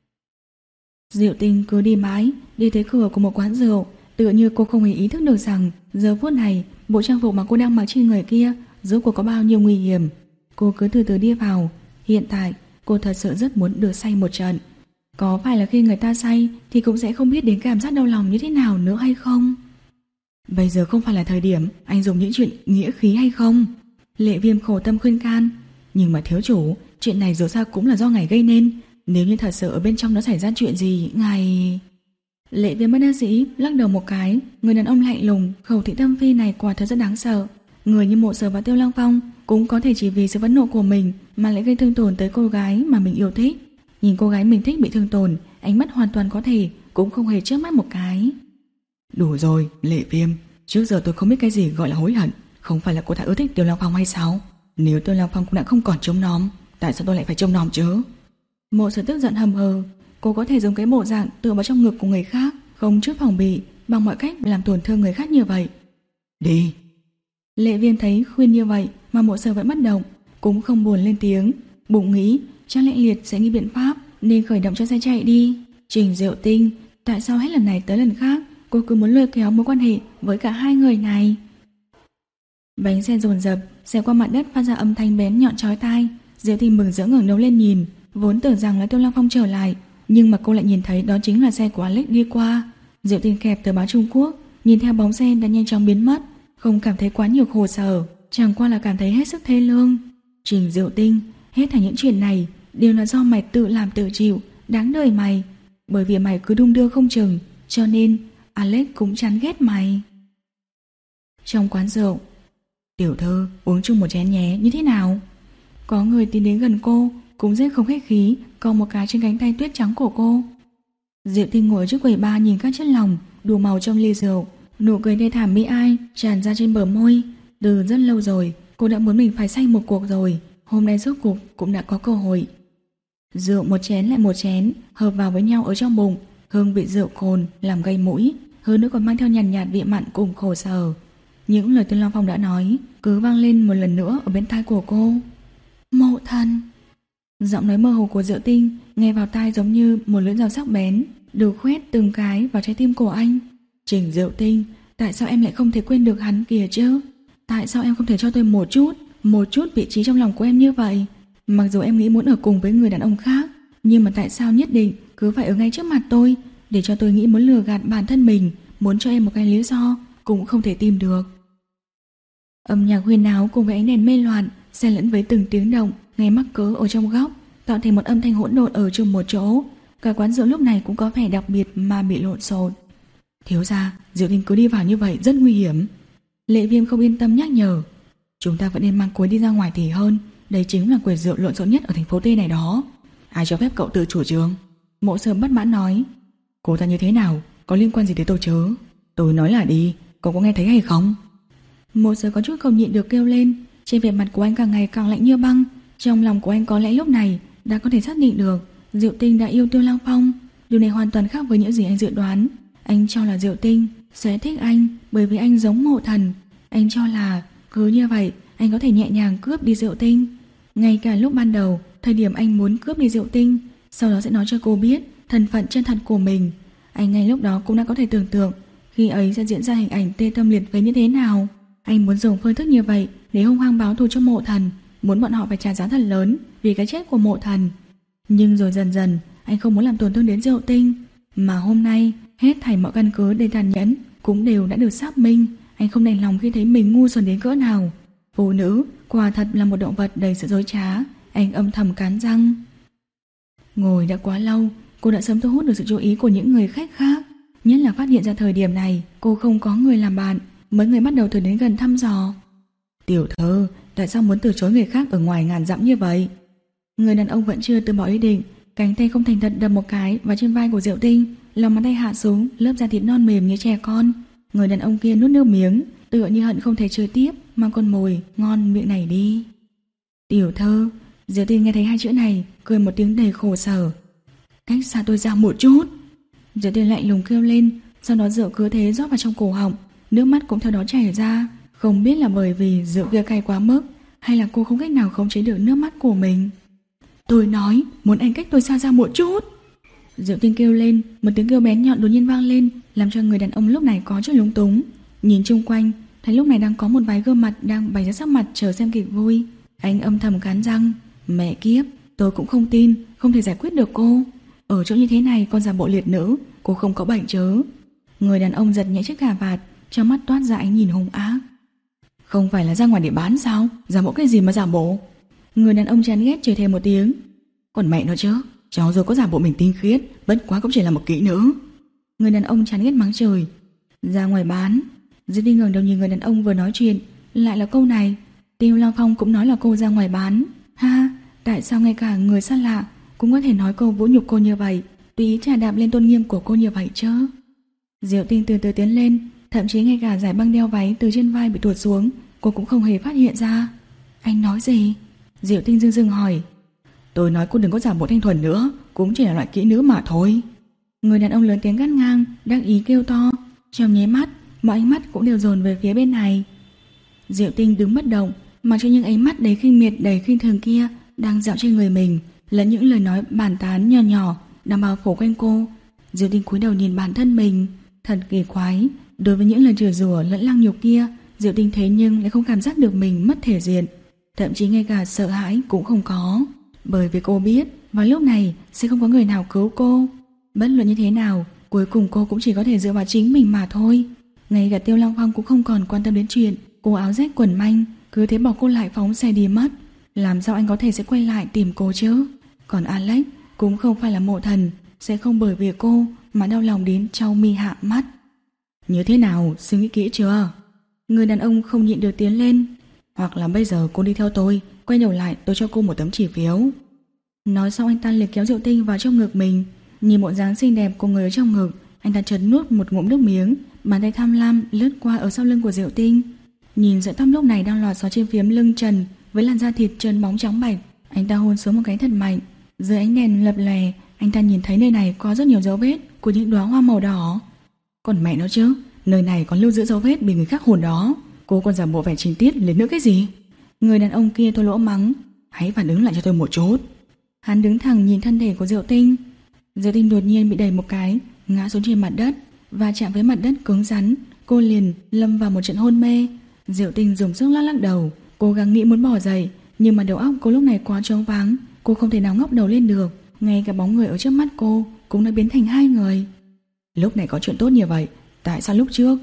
Diệu Tinh cứ đi mãi, đi tới cửa của một quán rượu, tựa như cô không hề ý thức được rằng giờ phút này bộ trang phục mà cô đang mặc trên người kia rốt cuộc có bao nhiêu nguy hiểm. Cô cứ từ từ đi vào. Hiện tại cô thật sự rất muốn được say một trận. Có phải là khi người ta say thì cũng sẽ không biết đến cảm giác đau lòng như thế nào nữa hay không? Bây giờ không phải là thời điểm anh dùng những chuyện nghĩa khí hay không? Lệ Viêm khổ tâm khuyên can. Nhưng mà thiếu chủ, chuyện này dù sao cũng là do ngài gây nên. Nếu như thật sự ở bên trong nó xảy ra chuyện gì, ngài... Lệ Viêm bất đắc dĩ lắc đầu một cái. Người đàn ông lạnh lùng, khẩu thị tâm phi này quả thật rất đáng sợ. Người như Mộ Sở và Tiêu Lăng Phong cũng có thể chỉ vì sự phẫn nộ của mình mà lại gây thương tổn tới cô gái mà mình yêu thích. Nhìn cô gái mình thích bị thương tổn, ánh mắt hoàn toàn có thể cũng không hề chớp mắt một cái. Đủ rồi, Lệ Viêm, trước giờ tôi không biết cái gì gọi là hối hận. Không phải là cô ta ưa thích Tiêu Lăng Phong hay sao? Nếu Tiêu Lăng Phong cũng đã không còn trông nom, tại sao tôi lại phải trông nom chứ? Mộ Sở tức giận hầm hừ. Cô có thể dùng cái bộ dạng tựa vào trong ngực của người khác, không chút phòng bị, bằng mọi cách làm tổn thương người khác như vậy. Đi. Lệ Viêm thấy khuyên như vậy mà Mộ Sở vẫn bất động, cũng không buồn lên tiếng, bụng nghĩ chắc Lãnh Liệt sẽ nghĩ biện pháp nên khởi động cho xe chạy đi. Trình Diệu Tinh, tại sao hết lần này tới lần khác cô cứ muốn lôi kéo mối quan hệ với cả hai người này? Bánh xe dồn dập xe qua mặt đất phát ra âm thanh bén nhọn chói tai. Diệu Tinh mừng rỡ ngẩng đầu lên nhìn, vốn tưởng rằng là Tiêu Lăng Phong trở lại, nhưng mà cô lại nhìn thấy đó chính là xe của Alex đi qua. Diệu Tinh kẹp tờ báo Trung Quốc, nhìn theo bóng xe đã nhanh chóng biến mất, không cảm thấy quá nhiều khổ sở, chẳng qua là cảm thấy hết sức thê lương. Trình Diệu Tinh, hết thảy những chuyện này đều là do mày tự làm tự chịu, đáng đời mày. Bởi vì mày cứ đung đưa không chừng, cho nên Alex cũng chán ghét mày. Trong quán rượu, tiểu thư uống chung một chén nhé, như thế nào? Có người tiến đến gần cô, cũng rất không khách khí, cong một cái trên cánh tay tuyết trắng của cô. Diệu Tinh ngồi trước quầy bar nhìn các chất lỏng đủ màu trong ly rượu, nụ cười thê thảm bi ai tràn ra trên bờ môi. Từ rất lâu rồi, cô đã muốn mình phải say một cuộc rồi, hôm nay rốt cuộc cũng đã có cơ hội. Rượu một chén lại một chén hợp vào với nhau ở trong bụng, hương vị rượu cồn làm gây mũi, hơn nữa còn mang theo nhàn nhạt, nhạt vị mặn cùng khổ sở. Những lời Tiêu Long Phong đã nói cứ vang lên một lần nữa ở bên tai của cô. Mộ thần. Giọng nói mơ hồ của Diệu Tinh nghe vào tai giống như một lưỡi dao sắc bén, được khoét từng cái vào trái tim của anh. Trình Diệu Tinh, tại sao em lại không thể quên được hắn kìa chứ? Tại sao em không thể cho tôi một chút, một chút vị trí trong lòng của em như vậy? Mặc dù em nghĩ muốn ở cùng với người đàn ông khác, nhưng mà tại sao nhất định cứ phải ở ngay trước mặt tôi, để cho tôi nghĩ muốn lừa gạt bản thân mình, muốn cho em một cái lý do cũng không thể tìm được. Âm nhạc huyền áo cùng với ánh đèn mê loạn xen lẫn với từng tiếng động nghe mắc cỡ ở trong góc, tạo thành một âm thanh hỗn độn ở chung một chỗ. Cả quán rượu lúc này cũng có vẻ đặc biệt mà bị lộn xộn. Thiếu gia, Diệu Tinh cứ đi vào như vậy rất nguy hiểm. Lệ Viêm không yên tâm nhắc nhở. Chúng ta vẫn nên mang cuối đi ra ngoài thì hơn. Đây chính là quầy rượu lộn xộn nhất ở thành phố T này đó. Ai cho phép cậu tự chủ trương? Mộ Sơ bất mãn nói. Cô ta như thế nào, có liên quan gì tới tôi chứ? Tôi nói là đi, cậu có nghe thấy hay không? Mộ Sơ có chút không nhịn được kêu lên. Trên vẻ mặt của anh càng ngày càng lạnh như băng. Trong lòng của anh có lẽ lúc này đã có thể xác định được Diệu Tinh đã yêu Tiêu Long Phong. Điều này hoàn toàn khác với những gì anh dự đoán. Anh cho là Diệu Tinh sẽ thích anh bởi vì anh giống Mộ Thần. Anh cho là cứ như vậy anh có thể nhẹ nhàng cướp đi Diệu Tinh. Ngay cả lúc ban đầu, thời điểm anh muốn cướp đi Diệu Tinh, sau đó sẽ nói cho cô biết thân phận chân thật của mình. Anh ngay lúc đó cũng đã có thể tưởng tượng khi ấy sẽ diễn ra hình ảnh tê tâm liệt phế như thế nào. Anh muốn dùng phương thức như vậy để hung hăng báo thù cho Mộ Thần, muốn bọn họ phải trả giá thật lớn vì cái chết của Mộ Thần. Nhưng rồi dần dần anh không muốn làm tổn thương đến Diệu Tinh. Mà hôm nay hết thảy mọi căn cứ đầy tàn nhẫn cũng đều đã được xác minh. Anh không đành lòng khi thấy mình ngu xuẩn đến cỡ nào. Phụ nữ quả thật là một động vật đầy sự dối trá. Anh âm thầm cắn răng. Ngồi đã quá lâu, cô đã sớm thu hút được sự chú ý của những người khách khác. Nhất là phát hiện ra thời điểm này cô không có người làm bạn, mấy người bắt đầu thử đến gần thăm dò. Tiểu thư, tại sao muốn từ chối người khác ở ngoài ngàn dặm như vậy? Người đàn ông vẫn chưa từ bỏ ý định, cánh tay không thành thật đập một cái vào trên vai của Diệu Tinh, lòng bàn tay hạ xuống, lớp da thịt non mềm như trẻ con. Người đàn ông kia nuốt nước miếng, tựa như hận không thể chơi tiếp, mang con mồi ngon miệng này đi. Tiểu thư. Diệu Tinh nghe thấy hai chữ này, cười một tiếng đầy khổ sở. Cách xa tôi ra một chút. Diệu Tinh lạnh lùng kêu lên, sau đó rượu cứ thế rót vào trong cổ họng, nước mắt cũng theo đó chảy ra. Không biết là bởi vì rượu kia cay quá mức, hay là cô không cách nào khống chế được nước mắt của mình. Tôi nói muốn anh cách tôi xa ra một chút. Diệu Tinh kêu lên, một tiếng kêu bén nhọn đột nhiên vang lên, làm cho người đàn ông lúc này có chút lúng túng. Nhìn chung quanh, thấy lúc này đang có một vài gương mặt đang bày ra sắc mặt chờ xem kịch vui. Anh âm thầm cắn răng. Mẹ kiếp, tôi cũng không tin không thể giải quyết được cô. Ở chỗ như thế này còn giả bộ liệt nữ, cô không có bệnh chứ? Người đàn ông giật nhẹ chiếc cà vạt, trong mắt toát ra ánh nhìn hung ác. Không phải là ra ngoài để bán sao? Giả bộ cái gì mà giả bộ? Người đàn ông chán ghét chửi thề một tiếng. Còn mẹ nó chứ, cháu rồi có giả bộ mình tinh khiết, bất quá cũng chỉ là một kỹ nữ. Người đàn ông chán ghét mắng chửi. Ra ngoài bán. Diệp Tinh ngẩng đầu nhìn người đàn ông vừa nói chuyện, lại là câu này. Tiêu Long Phong cũng nói là cô ra ngoài bán. Ha, tại sao ngay cả người xa lạ cũng có thể nói câu vũ nhục cô như vậy, tùy ý trà đạp lên tôn nghiêm của cô như vậy chứ? Diệu Tinh từ từ tiến lên, thậm chí ngay cả dải băng đeo váy từ trên vai bị tuột xuống, cô cũng không hề phát hiện ra. Anh nói gì? Diệu Tinh dưng dưng hỏi. Tôi nói cô đừng có giả bộ thanh thuần nữa, cũng chỉ là loại kỹ nữ mà thôi. Người đàn ông lớn tiếng gắt ngang, đắc ý kêu to. Trong nháy mắt, mọi ánh mắt cũng đều dồn về phía bên này. Diệu Tinh đứng bất động, mặc cho những ánh mắt đầy khinh miệt đầy khinh thường kia đang dạo trên người mình, lẫn những lời nói bàn tán nhỏ nhỏ đang bao phủ quanh cô. Diệu Tinh cúi đầu nhìn bản thân mình, thật kỳ quái. Đối với những lời chửi rủa lẫn lăng nhục kia, Diệu Tinh thế nhưng lại không cảm giác được mình mất thể diện, thậm chí ngay cả sợ hãi cũng không có, bởi vì cô biết vào lúc này sẽ không có người nào cứu cô. Bất luận như thế nào, cuối cùng cô cũng chỉ có thể dựa vào chính mình mà thôi. Ngay cả Tiêu Long Phong cũng không còn quan tâm đến chuyện cô áo rách quần manh, cứ thế bỏ cô lại phóng xe đi mất. Làm sao anh có thể sẽ quay lại tìm cô chứ? Còn Alex cũng không phải là Mộ Thần, sẽ không bởi vì cô mà đau lòng đến trao mi hạ mắt. Như thế nào, suy nghĩ kỹ chưa? Người đàn ông không nhịn được tiến lên. Hoặc là bây giờ cô đi theo tôi, quay đầu lại tôi cho cô một tấm chỉ phiếu. Nói xong anh ta liền kéo Diệu Tinh vào trong ngực mình. Nhìn bộ dáng xinh đẹp của người ở trong ngực, anh ta chợt nuốt một ngụm nước miếng, bàn tay tham lam lướt qua ở sau lưng của Diệu Tinh. Nhìn sợi tóc lúc này đang lọt xóa trên phiếm lưng trần với làn da thịt trơn bóng trắng bạch, anh ta hôn xuống một cái thật mạnh. Dưới ánh đèn lập lòe, anh ta nhìn thấy nơi này có rất nhiều dấu vết của những đóa hoa màu đỏ. Còn mẹ nó chứ, nơi này còn lưu giữ dấu vết bị người khác hồn đó. Cô còn giả bộ vẻ trình tiết lên nữa cái gì? Người đàn ông kia thô lỗ mắng. Hãy phản ứng lại cho tôi một chút. Hắn đứng thẳng nhìn thân thể của Diệu Tinh. Diệu Tinh đột nhiên bị đẩy một cái, ngã xuống trên mặt đất và chạm với mặt đất cứng rắn. Cô liền lâm vào một trận hôn mê. Diệu Tinh dùng sức lắc lắc đầu, cố gắng nghĩ muốn bỏ dậy, nhưng mà đầu óc cô lúc này quá trống vắng. Cô không thể nào ngóc đầu lên được. Ngay cả bóng người ở trước mắt cô cũng đã biến thành hai người. Lúc này có chuyện tốt như vậy, tại sao lúc trước...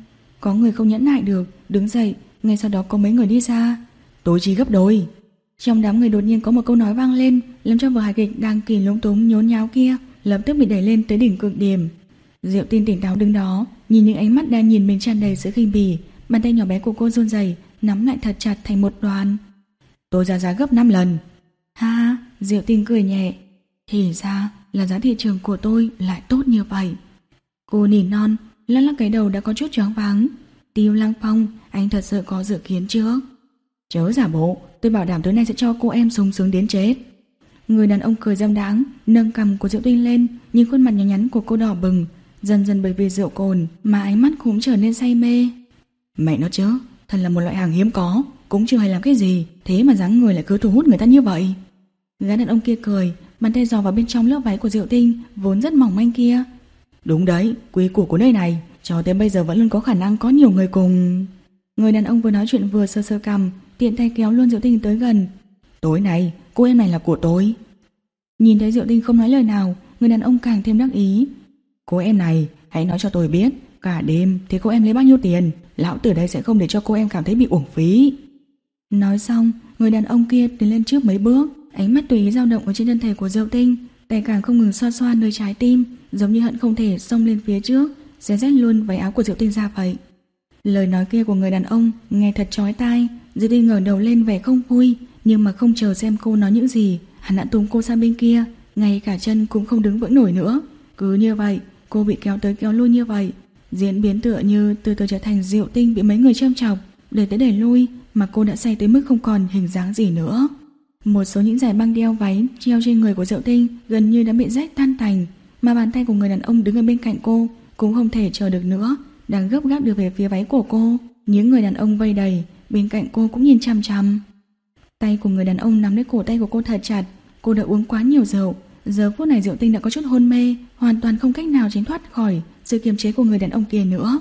Có người không nhẫn nại được, đứng dậy. Ngay sau đó có mấy người đi ra. Tối chi gấp đôi. Trong đám người đột nhiên có một câu nói vang lên, làm cho vở hài kịch đang kỳ lúng túng nhốn nháo kia lập tức bị đẩy lên tới đỉnh cực điểm. Diệu Tinh tỉnh táo đứng đó, nhìn những ánh mắt đang nhìn mình tràn đầy sự khinh bỉ. Bàn tay nhỏ bé của cô run rẩy, nắm lại thật chặt thành một đoàn. Tôi ra giá gấp năm lần. Ha, Diệu Tinh cười nhẹ. Thì ra là giá thị trường của tôi lại tốt như vậy. Cô nỉ non, lắc lắc cái đầu đã có chút choáng váng. Tiêu Lăng Phong, anh thật sự có dự kiến trước. Chớ giả bộ, tôi bảo đảm tối nay sẽ cho cô em sung sướng đến chết. Người đàn ông cười dâm đãng, nâng cằm của Diệu Tinh lên, nhìn khuôn mặt nhỏ nhắn của cô đỏ bừng. Dần dần bởi vì rượu cồn mà ánh mắt cũng trở nên say mê. Mẹ nó chứ, thật là một loại hàng hiếm có, cũng chưa hay làm cái gì, thế mà dáng người lại cứ thu hút người ta như vậy. Gã đàn ông kia cười, bàn tay dò vào bên trong lớp váy của Diệu Tinh vốn rất mỏng manh kia. Đúng đấy, quy củ của nơi này cho tới bây giờ vẫn luôn có khả năng có nhiều người cùng. Người đàn ông vừa nói chuyện vừa sơ sơ cằm, tiện tay kéo luôn Diệu Tinh tới gần. Tối nay cô em này là của tôi. Nhìn thấy Diệu Tinh không nói lời nào, người đàn ông càng thêm đắc ý. Cô em này, hãy nói cho tôi biết, cả đêm thì cô em lấy bao nhiêu tiền, lão tử đây sẽ không để cho cô em cảm thấy bị uổng phí. Nói xong, người đàn ông kia tiến lên trước mấy bước, ánh mắt tùy ý dao động ở trên thân thể của Diệu Tinh, tay càng không ngừng xoa xoa nơi trái tim, giống như hận không thể xông lên phía trước, xé rách luôn váy áo của Diệu Tinh ra vậy. Lời nói kia của người đàn ông nghe thật chói tai. Diệu Tinh ngẩng đầu lên vẻ không vui, nhưng mà không chờ xem cô nói những gì, hắn đã túm cô sang bên kia, ngay cả chân cũng không đứng vững nổi nữa. Cứ như vậy, cô bị kéo tới kéo lui như vậy, diễn biến tựa như từ từ trở thành Diệu Tinh bị mấy người châm chọc, đẩy tới đẩy lui, mà cô đã say tới mức không còn hình dáng gì nữa. Một số những dải băng đeo váy treo trên người của Diệu Tinh gần như đã bị rách tan tành, mà bàn tay của người đàn ông đứng ở bên cạnh cô cũng không thể chờ được nữa, đang gấp gáp đưa về phía váy của cô. Những người đàn ông vây đầy, bên cạnh cô cũng nhìn chằm chằm. Tay của người đàn ông nắm lấy cổ tay của cô thật chặt. Cô đã uống quá nhiều rượu, giờ phút này Diệu Tinh đã có chút hôn mê, hoàn toàn không cách nào tránh thoát khỏi sự kiềm chế của người đàn ông kia nữa.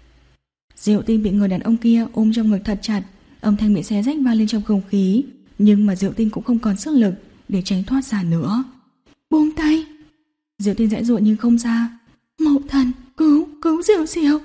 Diệu Tinh bị người đàn ông kia ôm trong ngực thật chặt, âm thanh bị xé rách vang lên trong không khí, nhưng mà Diệu Tinh cũng không còn sức lực để tránh thoát ra nữa. Buông tay! Diệu Tinh giãy giụa nhưng không ra. Mộ thần, cứu, cứu Diệu Diệu!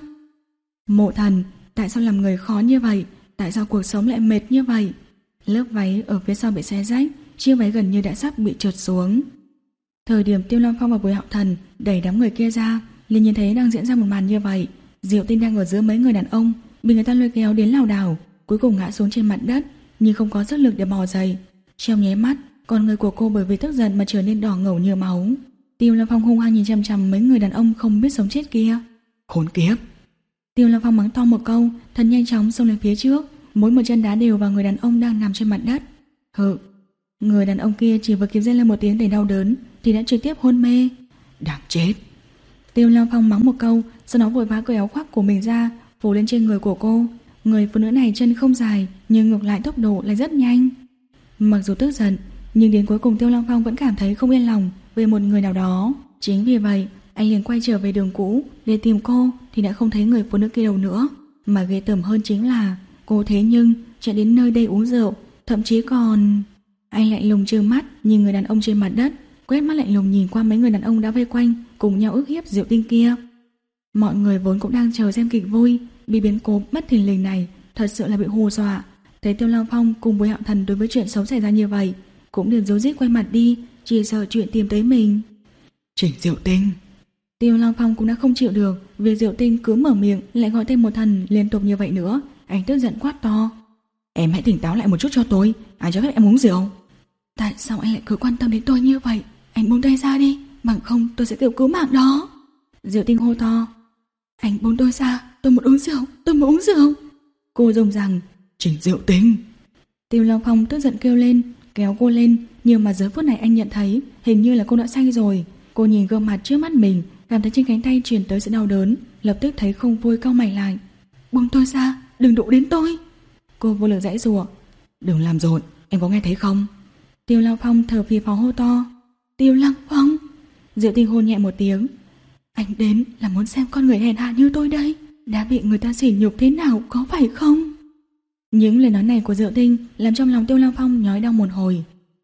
Mộ thần, tại sao làm người khó như vậy? Tại sao cuộc sống lại mệt như vậy? Lớp váy ở phía sau bị xé rách, chiếc váy gần như đã sắp bị trượt xuống. Thời điểm Tiêu Lam Phong và Bùi Hạo Thần đẩy đám người kia ra, liền nhìn thấy đang diễn ra một màn như vậy. Diệu Tinh đang ở giữa mấy người đàn ông, bị người ta lôi kéo đến lảo đảo, cuối cùng ngã xuống trên mặt đất, nhưng không có sức lực để bò dậy. Trong nháy mắt, con người của cô bởi vì tức giận mà trở nên đỏ ngầu như máu. Tiêu Lam Phong hung hăng nhìn chằm chằm mấy người đàn ông không biết sống chết kia. Khốn kiếp! Tiêu Lam Phong mắng to một câu, thật nhanh chóng xông lên phía trước, mỗi một chân đá đều vào người đàn ông đang nằm trên mặt đất. Hự! Người đàn ông kia chỉ vừa kịp rên lên một tiếng để đau đớn thì đã trực tiếp hôn mê. Đáng chết! Tiêu Lam Phong mắng một câu, sau đó vội vã cởi áo khoác của mình ra, phủ lên trên người của cô. Người phụ nữ này chân không dài, nhưng ngược lại tốc độ lại rất nhanh. Mặc dù tức giận, nhưng đến cuối cùng Tiêu Lam Phong vẫn cảm thấy không yên lòng về một người nào đó. Chính vì vậy, anh liền quay trở về đường cũ để tìm cô, thì đã không thấy người phụ nữ kia đâu nữa. Mà ghê tởm hơn chính là cô thế nhưng chạy đến nơi đây uống rượu, thậm chí còn... Anh lạnh lùng trừng mắt nhìn người đàn ông trên mặt đất, quét mắt lạnh lùng nhìn qua mấy người đàn ông đã vây quanh cùng nhau ức hiếp Diệu Tinh kia. Mọi người vốn cũng đang chờ xem kịch vui, bị biến cố bất thình lình này thật sự là bị hù dọa. Thấy Tiêu Lam Phong cùng Bùi Hạo Thần đối với chuyện xấu xảy ra như vậy, cũng liền rối rít quay mặt đi, chỉ sợ chuyện tìm tới mình. Trình Diệu Tinh. Tiêu Long Phong cũng đã không chịu được việc Diệu Tinh cứ mở miệng lại gọi tên một thần liên tục như vậy nữa. Anh tức giận quát to: Em hãy tỉnh táo lại một chút cho tôi. Ai cho phép em uống rượu? Tại sao anh lại cứ quan tâm đến tôi như vậy? Anh buông tay ra đi, bằng không tôi sẽ tự cứu mạng đó. Diệu Tinh hô to: Anh buông tôi ra, tôi muốn uống rượu, tôi muốn uống rượu. Cô dùng rằng: Trình Diệu Tinh. Tiêu Long Phong tức giận kêu lên, kéo cô lên, nhưng mà giờ phút này anh nhận thấy hình như là cô đã say rồi. Cô nhìn gương mặt trước mắt mình, cảm thấy trên cánh tay truyền tới sự đau đớn, lập tức thấy không vui, cau mày lại. Buông tôi ra, đừng đụng đến tôi. Cô vô lực giãy giụa. Đừng làm rộn, em có nghe thấy không? Tiêu Long Phong thở phì phò hô to: Tiêu Long Phong. Diệu Tinh hôn nhẹ một tiếng. Anh đến là muốn xem con người hèn hạ như tôi đây đã bị người ta sỉ nhục thế nào, có phải không? Những lời nói này của Diệu Tinh làm trong lòng Tiêu Long Phong nhói đau một hồi.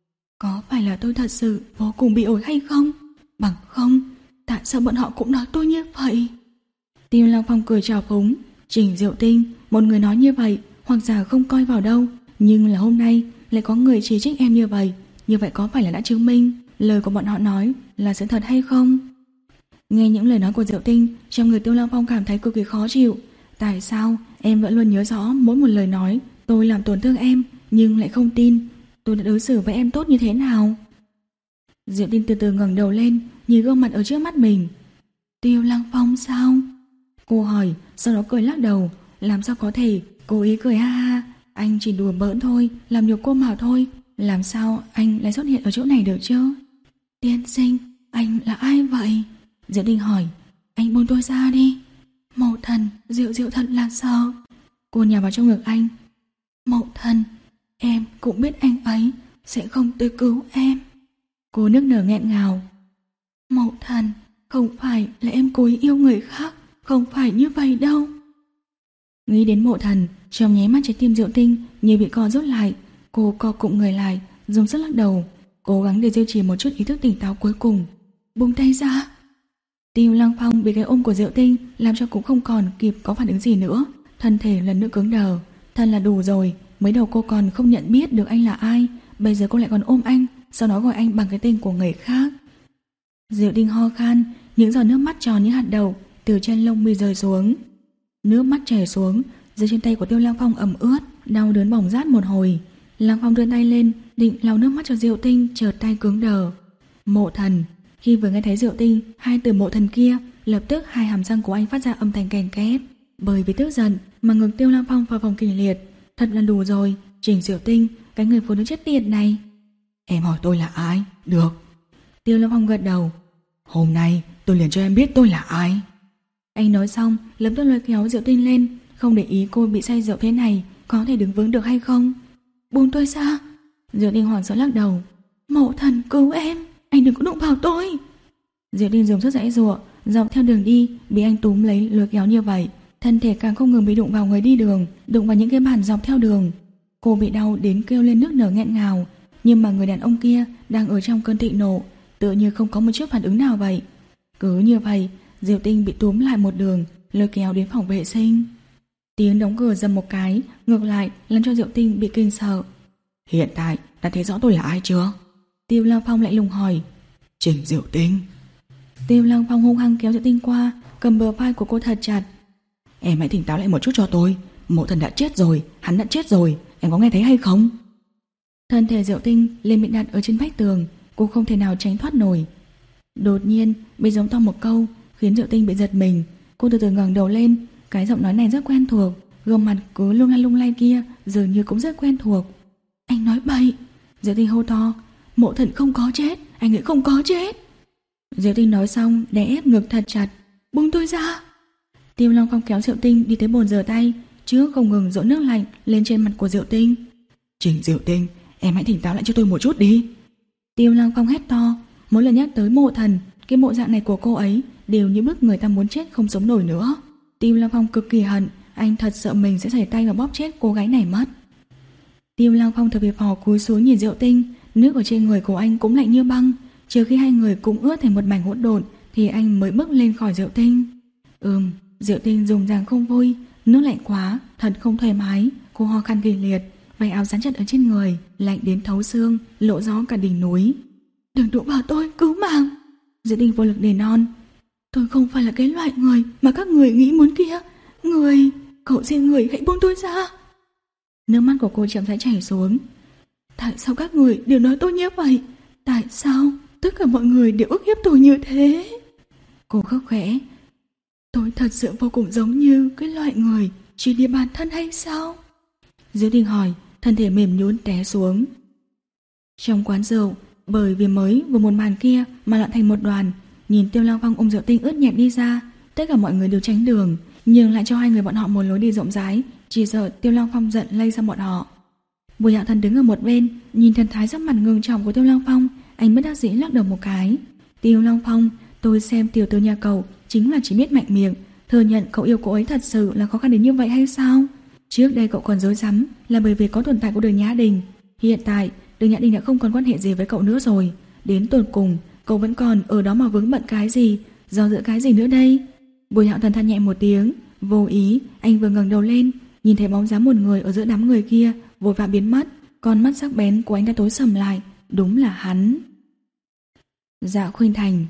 Có phải là tôi thật sự vô cùng bị ổi hay không? Bằng không, tại sao bọn họ cũng nói tôi như vậy? Tiêu Long Phong cười trào phúng. Trình Diệu Tinh, một người nói như vậy hoặc giả không coi vào đâu, nhưng là hôm nay lại có người chỉ trích em như vậy. Như vậy có phải là đã chứng minh lời của bọn họ nói là sự thật hay không? Nghe những lời nói của Diệu Tinh, trong người Tiêu Long Phong cảm thấy cực kỳ khó chịu. Tại sao em vẫn luôn nhớ rõ mỗi một lời nói tôi làm tổn thương em, nhưng lại không tin tôi đã đối xử với em tốt như thế nào? Diệu Tinh từ từ ngẩng đầu lên, nhìn gương mặt ở trước mắt mình. Tiêu Long Phong sao? Cô hỏi, sau đó cười lắc đầu. Làm sao có thể, cố ý cười ha ha. Anh chỉ đùa bỡn thôi, làm nhục cô mà thôi. Làm sao anh lại xuất hiện ở chỗ này được chứ? Tiên sinh, anh là ai vậy? Diệu Tinh hỏi. Anh buông tôi ra đi. Mậu thần, Diệu Diệu thật là sợ. Cô nhào vào trong ngực anh. Mậu thần, em cũng biết anh ấy sẽ không tới cứu em. Cô nức nở nghẹn ngào. Mậu thần, không phải là em cố ý yêu người khác, không phải như vậy đâu. Nghĩ đến Mậu thần, trong nháy mắt trái tim Diệu Tinh như bị co rút lại. Cô co cụm người lại, dùng sức lắc đầu, cố gắng để duy trì một chút ý thức tỉnh táo cuối cùng. Buông tay ra. Tiêu Long Phong bị cái ôm của Diệu Tinh làm cho cũng không còn kịp có phản ứng gì nữa, thân thể lần nữa cứng đờ. Thật là đủ rồi, mới đầu cô còn không nhận biết được anh là ai, bây giờ cô lại còn ôm anh, sau đó gọi anh bằng cái tên của người khác. Diệu Tinh ho khan, những giọt nước mắt tròn như hạt đậu từ trên lông mi rơi xuống. Nước mắt chảy xuống, dưới trên tay của Tiêu Long Phong ẩm ướt, đau đớn bỏng rát một hồi. Long Phong đưa tay lên định lau nước mắt cho Diệu Tinh, chợt tay cứng đờ. Mộ thần. Khi vừa nghe thấy Diệu Tinh hai từ mộ thần kia, lập tức hai hàm răng của anh phát ra âm thanh kèn két. Bởi vì tức giận mà ngực Tiêu Long Phong phập phồng kịch liệt. Thật là đủ rồi, Trình Diệu Tinh, cái người phụ nữ chết tiệt này. Em hỏi tôi là ai? Được. Tiêu Long Phong gật đầu. Hôm nay tôi liền cho em biết tôi là ai. Anh nói xong lập tức lôi kéo Diệu Tinh lên, không để ý cô bị say rượu thế này có thể đứng vững được hay không. Buông tôi ra. Diệu Tinh hoảng sợ lắc đầu. Mộ thần cứu em, anh đừng có đụng vào tôi. Diệu Tinh dùng sức giãy giụa, dọc theo đường đi bị anh túm lấy lôi kéo như vậy, thân thể càng không ngừng bị đụng vào người đi đường, đụng vào những cái bàn dọc theo đường. Cô bị đau đến kêu lên nức nở nghẹn ngào, nhưng mà người đàn ông kia đang ở trong cơn thịnh nộ, tựa như không có một chút phản ứng nào vậy. Cứ như vậy, Diệu Tinh bị túm lại một đường, lôi kéo đến phòng vệ sinh. Tiếng đóng cửa dầm một cái, ngược lại làm cho Diệu Tinh bị kinh sợ. Hiện tại đã thấy rõ tôi là ai chưa? Tiêu Long Phong lại lùng hỏi. Trình Diệu Tinh. Tiêu Long Phong hung hăng kéo Diệu Tinh qua, cầm bờ vai của cô thật chặt. Em hãy tỉnh táo lại một chút cho tôi. Mộ thần đã chết rồi, hắn đã chết rồi, em có nghe thấy hay không? Thân thể Diệu Tinh lên bị đặt ở trên vách tường, cô không thể nào tránh thoát nổi. Đột nhiên bị giống to một câu khiến Diệu Tinh bị giật mình. Cô từ từ ngẩng đầu lên, cái giọng nói này rất quen thuộc, gương mặt cứ lung lay lung lay kia dường như cũng rất quen thuộc. Anh nói bậy. Diệu Tinh hô to. Mộ thần không có chết, anh ấy không có chết. Diệu Tinh nói xong đè ép ngực thật chặt. Buông tôi ra. Tiêu Long Phong kéo Diệu Tinh đi tới bồn rửa tay, trước không ngừng dội nước lạnh lên trên mặt của Diệu Tinh. Trình Diệu Tinh, em hãy tỉnh táo lại cho tôi một chút đi. Tiêu Long Phong hét to. Mỗi lần nhắc tới mộ thần, cái bộ dạng này của cô ấy đều như bức người ta muốn chết không sống nổi nữa. Tiêu Long Phong cực kỳ hận, anh thật sợ mình sẽ giở tay và bóp chết cô gái này mất. Tiêu Long Phong thở phì phò cúi xuống nhìn Diệu Tinh, nước ở trên người của anh cũng lạnh như băng. Trừ khi hai người cũng ướt thành một mảnh hỗn độn thì anh mới bước lên khỏi Diệu Tinh. Ừm, Diệu Tinh dùng dàng không vui, nước lạnh quá, thật không thoải mái. Cô ho khan kịch liệt, váy áo dán chặt ở trên người, lạnh đến thấu xương, lộ rõ cả đỉnh núi. Đừng đụng vào tôi, cứu mạng. Diệu Tinh vô lực nỉ non. Tôi không phải là cái loại người mà các người nghĩ muốn kia. Người, cậu xin người hãy buông tôi ra. Nước mắt của cô chậm rãi chảy xuống. Tại sao các người đều nói tôi như vậy? Tại sao tất cả mọi người đều ức hiếp tôi như thế? Cô khóc khẽ. Tôi thật sự vô cùng giống như cái loại người chỉ đi bản thân hay sao? Diệu Tinh hỏi, thân thể mềm nhũn té xuống. Trong quán rượu, bởi vì mới vừa một màn kia mà loạn thành một đoàn, nhìn Tiêu Lăng Phong ôm Diệu Tinh ướt nhẹp đi ra, tất cả mọi người đều tránh đường, nhường lại cho hai người bọn họ một lối đi rộng rãi, chỉ sợ Tiêu Lăng Phong giận lây sang bọn họ. Bùi Hạo Thần đứng ở một bên, nhìn thần thái sắc mặt ngưng trọng của Tiêu Lăng Phong, anh bất đắc dĩ lắc đầu một cái. Tiêu Lăng Phong, tôi xem tiểu tử nhà cậu chính là chỉ biết mạnh miệng, thừa nhận cậu yêu cô ấy thật sự là khó khăn đến như vậy hay sao? Trước đây cậu còn dối rắm là bởi vì có tồn tại của Đường Nhã Đình, hiện tại Đường Nhã Đình đã không còn quan hệ gì với cậu nữa rồi, đến tột cùng cậu vẫn còn ở đó mà vướng bận cái gì, do dự cái gì nữa đây? Bùi Hạo Thần than nhẹ một tiếng, vô ý anh vừa ngẩng đầu lên, nhìn thấy bóng dáng một người ở giữa đám người kia vội vã biến mất, con mắt sắc bén của anh đã tối sầm lại, đúng là hắn. Dạ Khuynh Thành.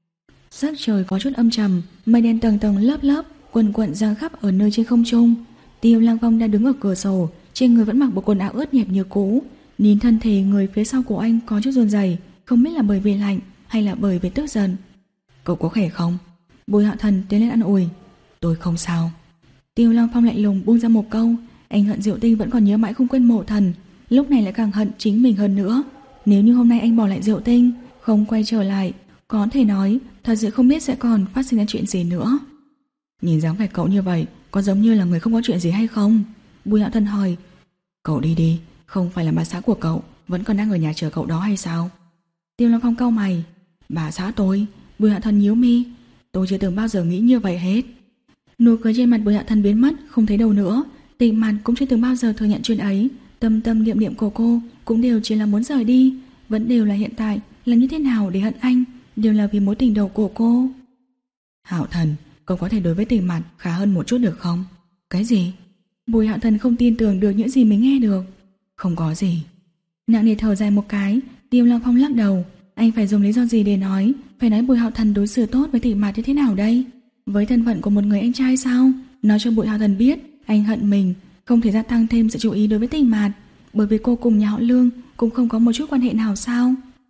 Sắc trời có chút âm trầm, mây đen tầng tầng lớp lớp quần quận giăng khắp ở nơi trên không trung. Tiêu Lăng Phong đã đứng ở cửa sổ, trên người vẫn mặc bộ quần áo ướt nhẹp như cũ, nhìn thân thể người phía sau của anh có chút run rẩy, không biết là bởi vì lạnh hay là bởi vì tức giận. Cậu có khỏe không? Bùi Hạo Thần tiến lên an ủi. Tôi không sao. Tiêu Lăng Phong lạnh lùng buông ra một câu. Anh hận Diệu Tinh vẫn còn nhớ mãi không quên Mộ Thần, lúc này lại càng hận chính mình hơn nữa. Nếu như hôm nay anh bỏ lại Diệu Tinh, không quay trở lại, có thể nói thật sự không biết sẽ còn phát sinh ra chuyện gì nữa. Nhìn dáng vẻ cậu như vậy, có giống như là người không có chuyện gì hay không? Bùi Hạo Thần hỏi. Cậu đi đi, không phải là bà xã của cậu vẫn còn đang ở nhà chờ cậu đó hay sao? Tiêu Lăng Phong cau mày. Bà xã tôi? Bùi Hạo Thần nhíu mi. Tôi chưa từng bao giờ nghĩ như vậy hết. Nụ cười trên mặt Bùi Hạo Thần biến mất, không thấy đâu nữa. Tình mặt cũng chưa từng bao giờ thừa nhận chuyện ấy. Tâm tâm niệm niệm của cô cũng đều chỉ là muốn rời đi, vẫn đều là hiện tại làm như thế nào để hận anh, đều là vì mối tình đầu của cô. Hạo Thần, cậu có thể đối với Tình mặt khá hơn một chút được không? Cái gì? Bùi Hạo Thần không tin tưởng được những gì mình nghe được. Không có gì. Nặng nề thở dài một cái, Tiêu Lăng Phong lắc đầu. Anh phải dùng lý do gì để nói, phải nói Bùi Hạo Thần đối xử tốt với Tình mặt như thế nào đây? Với thân phận của một người anh trai sao? Nói cho Bùi Hạo Thần biết anh hận mình, không thể gia tăng thêm sự chú ý đối với Tình mặt, bởi vì cô cùng nhà họ Lương cũng không có một chút quan hệ nào sao?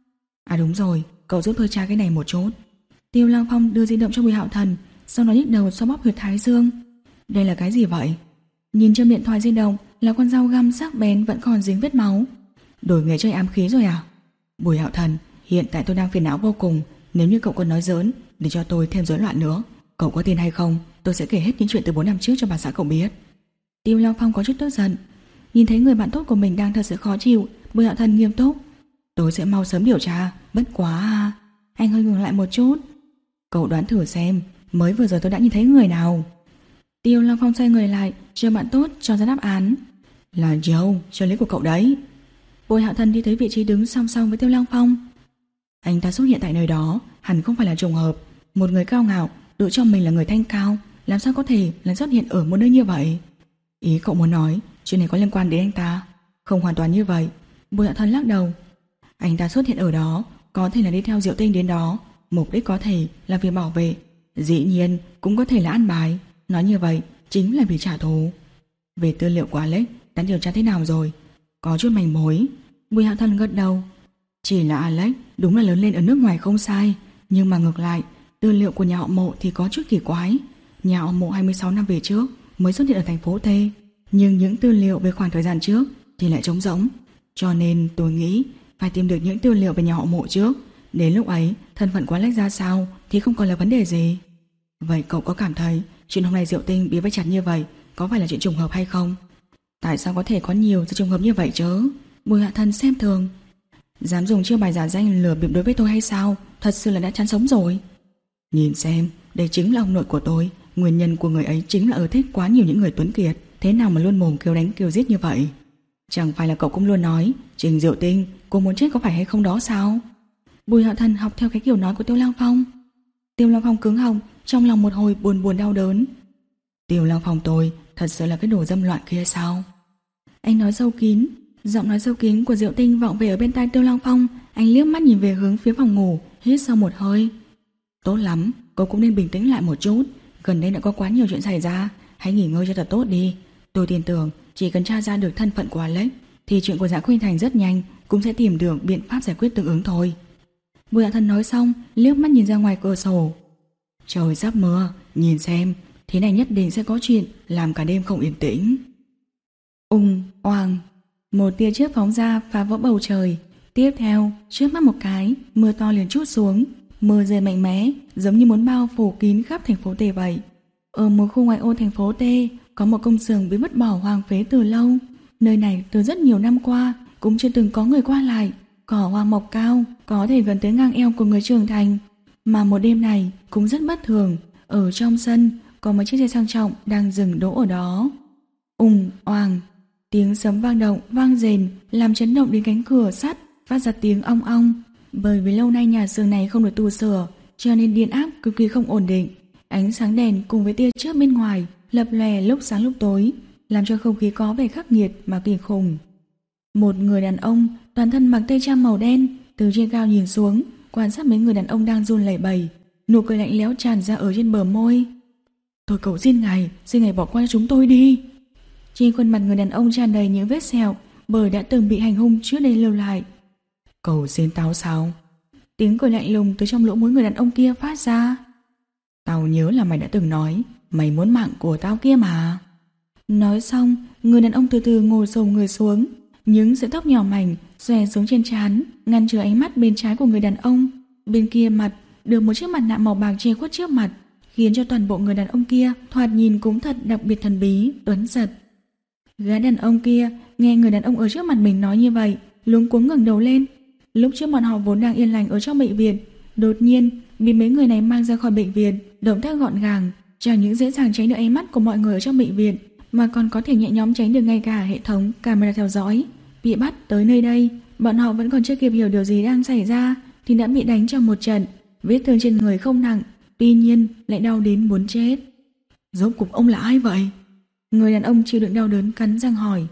À đúng rồi, cậu giúp tôi tra cái này một chút. Tiêu Lăng Phong đưa di động cho Bùi Hạo Thần, sau đó nhích đầu xoa bóp huyệt thái dương. Đây là cái gì vậy? Nhìn trên điện thoại di động là con dao găm sắc bén vẫn còn dính vết máu. Đổi nghề chơi ám khí rồi à? Bùi Hạo Thần, hiện tại tôi đang phiền não vô cùng. Nếu như cậu còn nói giỡn để cho tôi thêm rối loạn nữa, cậu có tin hay không, tôi sẽ kể hết những chuyện từ bốn năm trước cho bà xã cậu biết. Tiêu Lăng Phong có chút tức giận. Nhìn thấy người bạn tốt của mình đang thật sự khó chịu, Bùi Hạo Thần nghiêm túc. Tôi sẽ mau sớm điều tra. Bất quá à. Anh hơi ngừng lại một chút. Cậu đoán thử xem, mới vừa giờ tôi đã nhìn thấy người nào? Tiêu Lăng Phong xoay người lại, chờ bạn tốt cho ra đáp án. Là Joe, trợ lý của cậu đấy. Bùi Hạo Thần đi tới vị trí đứng song song với Tiêu Lăng Phong. Anh ta xuất hiện tại nơi đó hẳn không phải là trùng hợp. Một người cao ngạo tự cho mình là người thanh cao, làm sao có thể là xuất hiện ở một nơi như vậy? Ý cậu muốn nói chuyện này có liên quan đến anh ta? Không hoàn toàn như vậy. Bùi Hạo Thần lắc đầu. Anh ta xuất hiện ở đó có thể là đi theo Diệu Tinh đến đó, mục đích có thể là vì bảo vệ, dĩ nhiên cũng có thể là ăn bài. Nói như vậy chính là vì trả thù. Về tư liệu của Alex đã điều tra thế nào rồi? Có chút manh mối. Bùi Hạo Thần gật đầu. Chỉ là Alex đúng là lớn lên ở nước ngoài không sai, nhưng mà ngược lại tư liệu của nhà họ Mộ thì có chút kỳ quái. Nhà họ Mộ hai mươi sáu năm về trước mới xuất hiện ở thành phố T, nhưng những tư liệu về khoảng thời gian trước thì lại trống rỗng. Cho nên tôi nghĩ phải tìm được những tư liệu về nhà họ Mộ trước. Đến lúc ấy thân phận của Alex ra sao thì không còn là vấn đề gì. Vậy cậu có cảm thấy chuyện hôm nay Diệu Tinh bị vây chặt như vậy có phải là chuyện trùng hợp hay không? Tại sao có thể có nhiều sự trùng hợp như vậy chứ? Bùi Hạo Thần xem thường. Dám dùng chiêu bài giả danh lừa bịp đối với tôi hay sao? Thật sự là đã chán sống rồi. Nhìn xem, đây chính là ông nội của tôi. Nguyên nhân của người ấy chính là ở thích quá nhiều những người tuấn kiệt. Thế nào mà luôn mồm kêu đánh kêu giết như vậy? Chẳng phải là cậu cũng luôn nói Trình Diệu Tinh, cô muốn chết có phải hay không đó sao? Bùi Hạo Thần học theo cái kiểu nói của Tiêu Lăng Phong. Tiêu Lăng Phong cứng họng, trong lòng một hồi buồn buồn đau đớn. Tiêu Lăng Phong tôi thật sự là cái đồ dâm loạn kia sao? Anh nói sâu kín. Giọng nói sâu kín của Diệu Tinh vọng về ở bên tai Tiêu Lăng Phong. Anh liếc mắt nhìn về hướng phía phòng ngủ, hít sâu một hơi. Tốt lắm, cô cũng nên bình tĩnh lại một chút. Gần đây đã có quá nhiều chuyện xảy ra, hãy nghỉ ngơi cho thật tốt đi. Tôi tin tưởng chỉ cần tra ra được thân phận của Alex thì chuyện của Dạ Khuynh Thành rất nhanh cũng sẽ tìm được biện pháp giải quyết tương ứng thôi. Bùi Dạ Thần nói xong, liếc mắt nhìn ra ngoài cửa sổ. Trời sắp mưa, nhìn xem, thế này nhất định sẽ có chuyện làm cả đêm không yên tĩnh. Ung, oang, một tia chớp phóng ra phá vỡ bầu trời. Tiếp theo, trước mắt một cái, mưa to liền trút xuống. Mưa rơi mạnh mẽ, giống như muốn bao phủ kín khắp thành phố T vậy. Ở một khu ngoại ô thành phố T, có một công xưởng bị vứt bỏ hoang phế từ lâu. Nơi này từ rất nhiều năm qua cũng chưa từng có người qua lại. Cỏ hoang mọc cao, có thể gần tới ngang eo của người trưởng thành. Mà một đêm này cũng rất bất thường. Ở trong sân có mấy chiếc xe sang trọng đang dừng đỗ ở đó. Ùng oàng, tiếng sấm vang động vang rền làm chấn động đến cánh cửa sắt, phát ra tiếng ong ong. Bởi vì lâu nay nhà xưởng này không được tu sửa, cho nên điện áp cực kỳ không ổn định. Ánh sáng đèn cùng với tia chớp bên ngoài lập lòe lúc sáng lúc tối, làm cho không khí có vẻ khắc nghiệt mà kinh khủng. Một người đàn ông toàn thân mặc tây trang màu đen từ trên cao nhìn xuống, quan sát mấy người đàn ông đang run lẩy bẩy, nụ cười lạnh lẽo tràn ra ở trên bờ môi. Tôi cầu xin ngài, xin ngài bỏ qua cho chúng tôi đi. Trên khuôn mặt người đàn ông tràn đầy những vết sẹo bởi đã từng bị hành hung trước đây lưu lại. Cầu xin tao sao? Tiếng cười lạnh lùng từ trong lỗ mũi người đàn ông kia phát ra. Tao nhớ là mày đã từng nói mày muốn mạng của tao kia mà. Nói xong, người đàn ông từ từ ngồi xổm người xuống, những sợi tóc nhỏ mảnh xòe xuống trên trán, ngăn chứa ánh mắt bên trái của người đàn ông. Bên kia mặt được một chiếc mặt nạ màu bạc che khuất trước mặt, khiến cho toàn bộ người đàn ông kia thoạt nhìn cũng thật đặc biệt thần bí, tuấn giật. Gã đàn ông kia nghe người đàn ông ở trước mặt mình nói như vậy, luống cuống ngẩng đầu lên. Lúc trước bọn họ vốn đang yên lành ở trong bệnh viện, đột nhiên bị mấy người này mang ra khỏi bệnh viện, động tác gọn gàng, chẳng những dễ dàng tránh được ánh mắt của mọi người ở trong bệnh viện, mà còn có thể nhẹ nhõm tránh được ngay cả hệ thống camera theo dõi. Bị bắt tới nơi đây, bọn họ vẫn còn chưa kịp hiểu điều gì đang xảy ra thì đã bị đánh trong một trận. Vết thương trên người không nặng, tuy nhiên lại đau đến muốn chết. Rốt cuộc ông là ai vậy? Người đàn ông chịu đựng đau đớn cắn răng hỏi.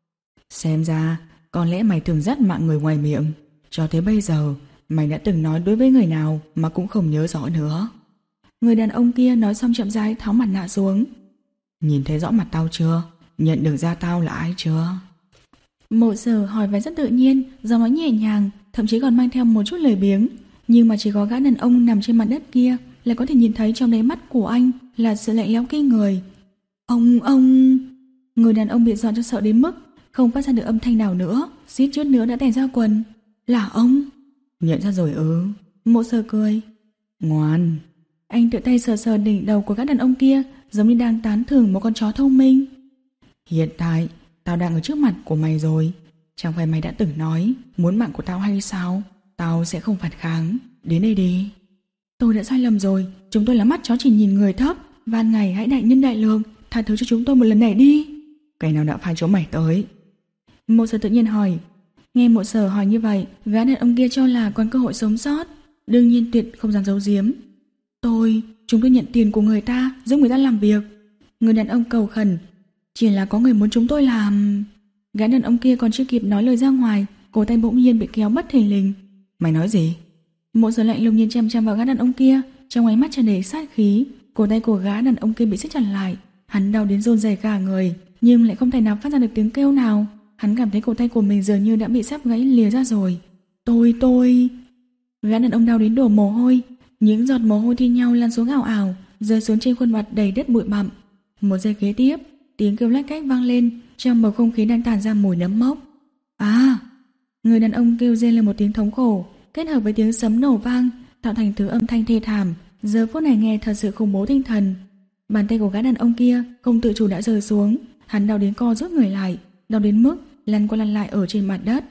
Xem ra có lẽ mày thường dắt mạng người ngoài miệng. Cho tới bây giờ mày đã từng nói đối với người nào mà cũng không nhớ rõ nữa. Người đàn ông kia nói xong chậm rãi tháo mặt nạ xuống. Nhìn thấy rõ mặt tao chưa? Nhận được ra tao là ai chưa? Mộ Sở hỏi vẻ rất tự nhiên, giọng nói nhẹ nhàng, thậm chí còn mang theo một chút lười biếng. Nhưng mà chỉ có gã đàn ông nằm trên mặt đất kia là có thể nhìn thấy trong đáy mắt của anh là sự lạnh lẽo kinh người. Ông, ông... Người đàn ông bị dọa cho sợ đến mức không phát ra được âm thanh nào nữa, suýt chút nữa đã tè ra quần. Là ông? Nhận ra rồi ư? Mộ Sở cười. Ngoan. Anh tự tay sờ sờ đỉnh đầu của gã đàn ông kia, giống như đang tán thưởng một con chó thông minh. Hiện tại tao đang ở trước mặt của mày rồi. Chẳng phải mày đã từng nói muốn mạng của tao hay sao? Tao sẽ không phản kháng. Đến đây đi. Tôi đã sai lầm rồi. Chúng tôi là mắt chó chỉ nhìn người thấp. Van ngày hãy đại nhân đại lượng, tha thứ cho chúng tôi một lần này đi. Cái nào đã phai chỗ mày tới? Mộ Sở tự nhiên hỏi. Nghe Mộ Sở hỏi như vậy, gã đàn ông kia cho là còn cơ hội sống sót, đương nhiên tuyệt không dám giấu giếm. Tôi, chúng tôi nhận tiền của người ta, giúp người ta làm việc. Người đàn ông cầu khẩn. Chỉ là có người muốn chúng tôi làm... Gã đàn ông kia còn chưa kịp nói lời ra ngoài, cổ tay bỗng nhiên bị kéo bất thình lình. Mày nói gì? Mộ Sở lạnh lùng nhìn chăm chăm vào gã đàn ông kia, trong ánh mắt tràn đầy sát khí. Cổ tay của gã đàn ông kia bị siết chặt lại, hắn đau đến run rẩy cả người, nhưng lại không thể nào phát ra được tiếng kêu nào. Hắn cảm thấy cổ tay của mình dường như đã bị sắp gãy lìa ra rồi. Tôi, tôi... Gã đàn ông đau đến đổ mồ hôi, những giọt mồ hôi thi nhau lan xuống ảo ảo, rơi xuống trên khuôn mặt đầy đất bụi bặm. Một giây kế tiếp, tiếng kêu lách cách vang lên, trong bầu không khí đang tản ra mùi nấm mốc. À! Người đàn ông kêu rên lên một tiếng thống khổ, kết hợp với tiếng sấm nổ vang, tạo thành thứ âm thanh thê thảm. Giờ phút này nghe thật sự khủng bố tinh thần. Bàn tay của gã đàn ông kia không tự chủ đã rơi xuống, hắn đau đến co rút người lại, đau đến mức lăn qua lăn lại ở trên mặt đất.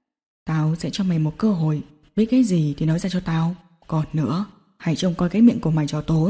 Tao sẽ cho mày một cơ hội, biết cái gì thì nói ra cho tao. Còn nữa, hãy trông coi cái miệng của mày cho tốt.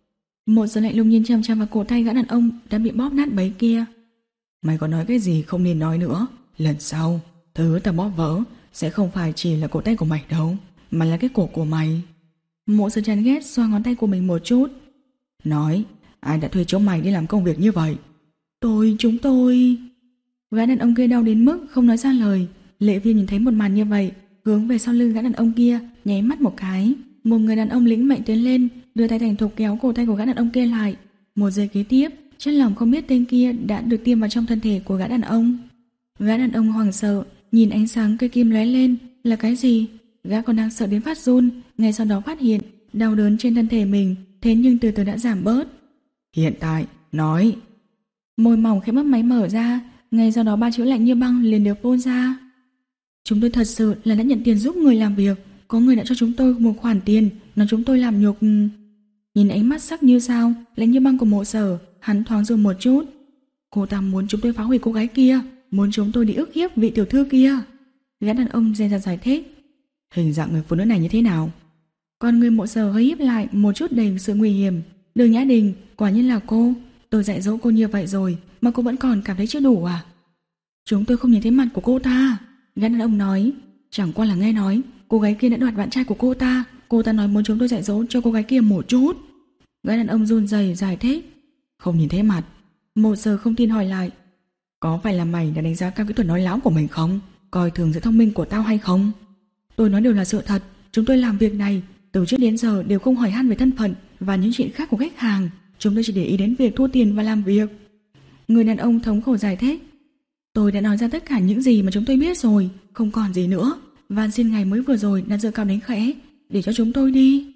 Một Sở lạnh lùng nhìn chăm chăm vào cổ tay gã đàn ông đã bị bóp nát bấy kia. Mày có nói cái gì không nên nói nữa. Lần sau, thứ tao bóp vỡ sẽ không phải chỉ là cổ tay của mày đâu, mà là cái cổ của mày. Mộ Sở chán ghét xoa ngón tay của mình một chút. Nói, ai đã thuê chúng mày đi làm công việc như vậy? Tôi, chúng tôi... Gã đàn ông kia đau đến mức không nói ra lời. Lệ Viên nhìn thấy một màn như vậy, hướng về sau lưng gã đàn ông kia, nháy mắt một cái, Một người đàn ông lĩnh mệnh tiến lên, đưa tay thành thục kéo cổ tay của gã đàn ông kia lại. Một giây kế tiếp, chất lỏng không biết tên kia đã được tiêm vào trong thân thể của gã đàn ông. Gã đàn ông hoảng sợ, nhìn ánh sáng cây kim lóe lên, là cái gì? Gã còn đang sợ đến phát run, ngay sau đó phát hiện đau đớn trên thân thể mình, thế nhưng từ từ đã giảm bớt. Hiện tại, nói. Môi mỏng khẽ mấp máy mở ra, ngay sau đó ba chữ lạnh như băng liền được phun ra. Chúng tôi thật sự là đã nhận tiền giúp người làm việc, có người đã cho chúng tôi một khoản tiền, nói chúng tôi làm nhục. Nhìn ánh mắt sắc như sao, lạnh như băng của Mộ Sở, hắn thoáng dừng một chút. Cô ta muốn chúng tôi phá hủy cô gái kia, muốn chúng tôi đi ức hiếp vị tiểu thư kia. Gã đàn ông dè dặt giải thích. Hình dạng người phụ nữ này như thế nào? Con người Mộ Sở hơi híp lại, một chút đầy sự nguy hiểm. Đường Nhã Đình, quả nhiên là cô. Tôi dạy dỗ cô như vậy rồi mà cô vẫn còn cảm thấy chưa đủ à? Chúng tôi không nhìn thấy mặt của cô ta. Gã đàn ông nói. Chẳng qua là nghe nói cô gái kia đã đoạt bạn trai của cô ta. Cô ta nói muốn chúng tôi dạy dỗ cho cô gái kia một chút. Gã đàn ông run rẩy giải thích. Không nhìn thấy mặt. Mộ Sở không tin hỏi lại. Có phải là mày đã đánh giá cao kỹ thuật nói láo của mình không? Coi thường sự thông minh của tao hay không? Tôi nói đều là sự thật. Chúng tôi làm việc này từ trước đến giờ đều không hỏi han về thân phận và những chuyện khác của khách hàng. Chúng tôi chỉ để ý đến việc thu tiền và làm việc. Người đàn ông thống khổ giải thích. Tôi đã nói ra tất cả những gì mà chúng tôi biết rồi, không còn gì nữa. Van xin ngài mới vừa rồi đã giơ cao đánh khẽ, để cho chúng tôi đi.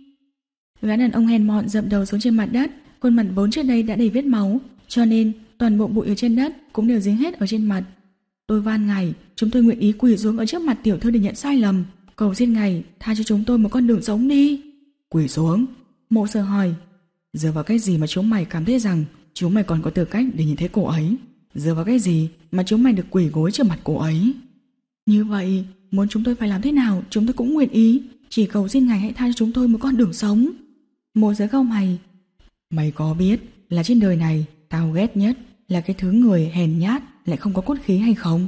Gã đàn ông hèn mọn dậm đầu xuống trên mặt đất, khuôn mặt vốn trước đây đã đầy vết máu, cho nên toàn bộ bụi ở trên đất cũng đều dính hết ở trên mặt. Tôi van ngài, chúng tôi nguyện ý quỳ xuống ở trước mặt tiểu thư để nhận sai lầm, cầu xin ngài tha cho chúng tôi một con đường sống đi. Quỳ xuống? Mộ Sở hỏi. Dựa vào cái gì mà chúng mày cảm thấy rằng chúng mày còn có tư cách để nhìn thấy cô ấy? Dựa vào cái gì mà chúng mày được quỳ gối trước mặt cô ấy? Như vậy, muốn chúng tôi phải làm thế nào chúng tôi cũng nguyện ý, chỉ cầu xin ngài hãy tha cho chúng tôi một con đường sống. Mộ Sở cau mày. Mày có biết là trên đời này tao ghét nhất là cái thứ người hèn nhát lại không có cốt khí hay không?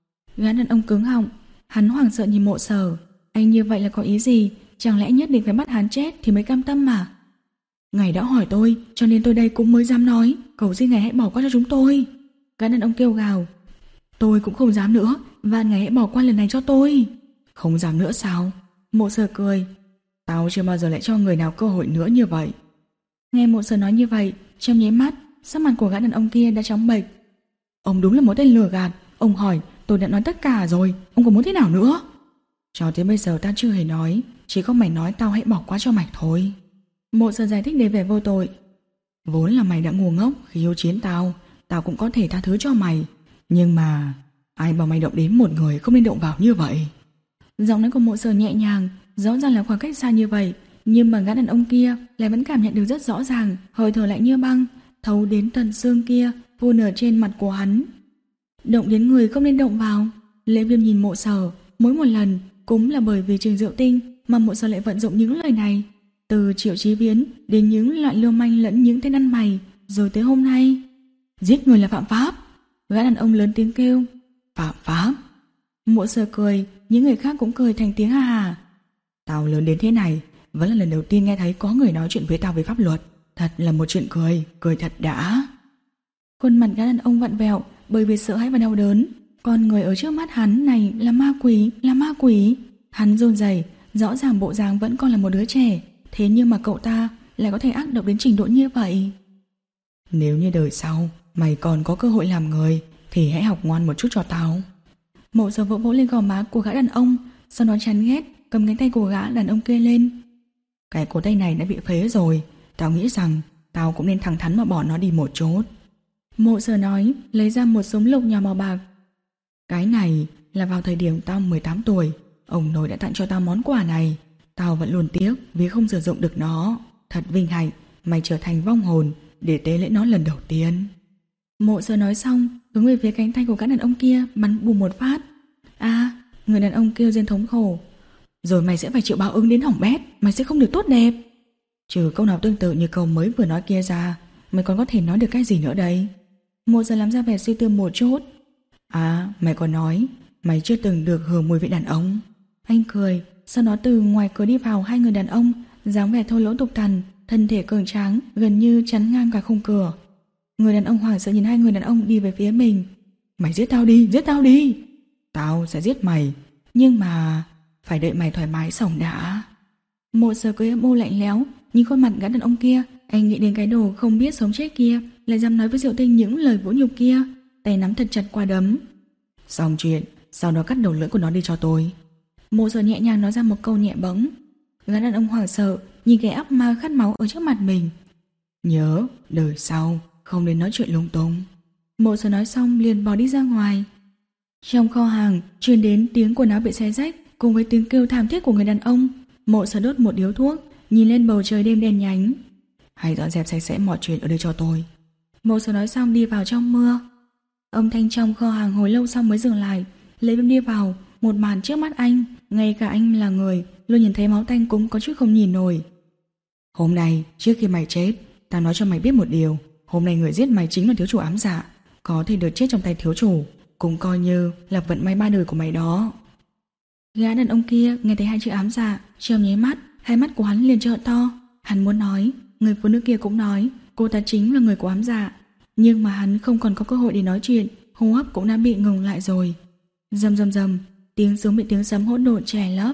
Gã đàn ông cứng họng, hắn hoảng sợ nhìn Mộ Sở. Anh như vậy là có ý gì? Chẳng lẽ nhất định phải bắt hắn chết thì mới cam tâm mà? Ngài đã hỏi tôi, cho nên tôi đây cũng mới dám nói, cầu xin ngài hãy bỏ qua cho chúng tôi. Gã đàn ông kêu gào. Tôi cũng không dám nữa, van ngài hãy bỏ qua lần này cho tôi. Không dám nữa sao? Mộ Sở cười. Tao chưa bao giờ lại cho người nào cơ hội nữa như vậy. Nghe Mộ Sở nói như vậy, trong nháy mắt, sắc mặt của gã đàn ông kia đã trắng bệch. Ông đúng là một tên lừa gạt. Ông hỏi, tôi đã nói tất cả rồi, ông còn muốn thế nào nữa? Cho tới bây giờ tao chưa hề nói, chỉ có mày nói tao hãy bỏ qua cho mày thôi. Mộ Sở giải thích để vẻ vô tội. Vốn là mày đã ngu ngốc khi hiếu chiến tao, tao cũng có thể tha thứ cho mày. Nhưng mà ai bảo mày động đến một người không nên động vào như vậy? Giọng nói của Mộ Sở nhẹ nhàng, rõ ràng là khoảng cách xa như vậy, nhưng mà gã đàn ông kia lại vẫn cảm nhận được rất rõ ràng, hơi thở lạnh như băng, thấu đến tận xương kia, phun ở trên mặt của hắn. Động đến người không nên động vào. Lễ Viêm nhìn Mộ Sở, mỗi một lần cũng là bởi vì Trình Diệu Tinh mà Mộ Sở lại vận dụng những lời này. Từ Triệu Chí Viễn đến những loại lưu manh lẫn những tên ăn mày, rồi tới hôm nay. Giết người là phạm pháp. Gã đàn ông lớn tiếng kêu. Phạm pháp? Mộ Sở cười, những người khác cũng cười thành tiếng ha hà. Tao lớn đến thế này, vẫn là lần đầu tiên nghe thấy có người nói chuyện với tao về pháp luật. Thật là một chuyện cười, cười thật đã. Khuôn mặt gã đàn ông vặn vẹo bởi vì sợ hãi và đau đớn. Con người ở trước mắt hắn này là ma quỷ, là ma quỷ. Hắn run rẩy, rõ ràng bộ dáng vẫn còn là một đứa trẻ, thế nhưng mà cậu ta lại có thể ác độc đến trình độ như vậy. Nếu như đời sau mày còn có cơ hội làm người thì hãy học ngoan một chút cho tao. Mộ Sở vỗ vỗ lên gò má của gã đàn ông, sau đó chán ghét cầm cánh tay của gã đàn ông kia lên. Cái cổ tay này đã bị phế rồi, tao nghĩ rằng tao cũng nên thẳng thắn mà bỏ nó đi một chút. Mộ Sở nói, lấy ra một súng lục nhỏ màu bạc. Cái này là vào thời điểm tao mười tám tuổi, ông nội đã tặng cho tao món quà này. Tao vẫn luôn tiếc vì không sử dụng được nó. Thật vinh hạnh mày trở thành vong hồn để tế lễ nó lần đầu tiên. Mộ Sở nói xong, hướng về phía cánh tay của gã đàn ông kia bắn bùm một phát. À, người đàn ông kêu rên thống khổ. Rồi mày sẽ phải chịu báo ứng đến hỏng bét, mày sẽ không được tốt đẹp. Trừ câu nào tương tự như câu mới vừa nói kia ra, mày còn có thể nói được cái gì nữa đây? Mộ Sở làm ra vẻ suy tư một chút. À, mày còn nói mày chưa từng được hưởng mùi vị đàn ông. Anh cười, sau đó từ ngoài cửa đi vào hai người đàn ông, dáng vẻ thô lỗ tục tằn, thân thể cường tráng, gần như chắn ngang cả khung cửa. Người đàn ông hoảng sợ nhìn hai người đàn ông đi về phía mình. Mày giết tao đi, giết tao đi. Tao sẽ giết mày, nhưng mà phải đợi mày thoải mái sống đã. Mộ Sở cười âm u lạnh lẽo, nhìn khuôn mặt gã đàn ông kia, anh nghĩ đến cái đồ không biết sống chết kia, lại dám nói với Diệu Tinh những lời vũ nhục kia, tay nắm thật chặt quả đấm. Xong chuyện, sau đó cắt đầu lưỡi của nó đi cho tôi. Mộ Sở nhẹ nhàng nói ra một câu nhẹ bẫng. Gã đàn ông hoảng sợ, nhìn cái ác ma khát máu ở trước mặt mình. Nhớ, đời sau, không nên nói chuyện lung tung. Mộ Sở nói xong liền bỏ đi ra ngoài. Trong kho hàng truyền đến tiếng quần áo bị xé rách cùng với tiếng kêu thảm thiết của người đàn ông. Mộ Sở đốt một điếu thuốc, nhìn lên bầu trời đêm đen nhánh. Hãy dọn dẹp sạch sẽ mọi chuyện ở đây cho tôi. Mộ Sở nói xong đi vào trong mưa. Âm thanh trong kho hàng hồi lâu sau mới dừng lại. Lê Viêm đi vào, một màn trước mắt anh, ngay cả anh là người luôn nhìn thấy máu tanh cũng có chút không nhìn nổi. Hôm nay, trước khi mày chết, tao nói cho mày biết một điều. Hôm nay người giết mày chính là thiếu chủ ám dạ. Có thể được chết trong tay thiếu chủ, cũng coi như là vận may ba đời của mày đó. Gã đàn ông kia nghe thấy hai chữ ám dạ, trong nháy mắt, hai mắt của hắn liền trợn to. Hắn muốn nói, người phụ nữ kia cũng nói, cô ta chính là người của ám dạ. Nhưng mà hắn không còn có cơ hội để nói chuyện, hô hấp cũng đã bị ngừng lại rồi. Rầm rầm rầm, tiếng súng bị tiếng sấm hỗn độn che lấp.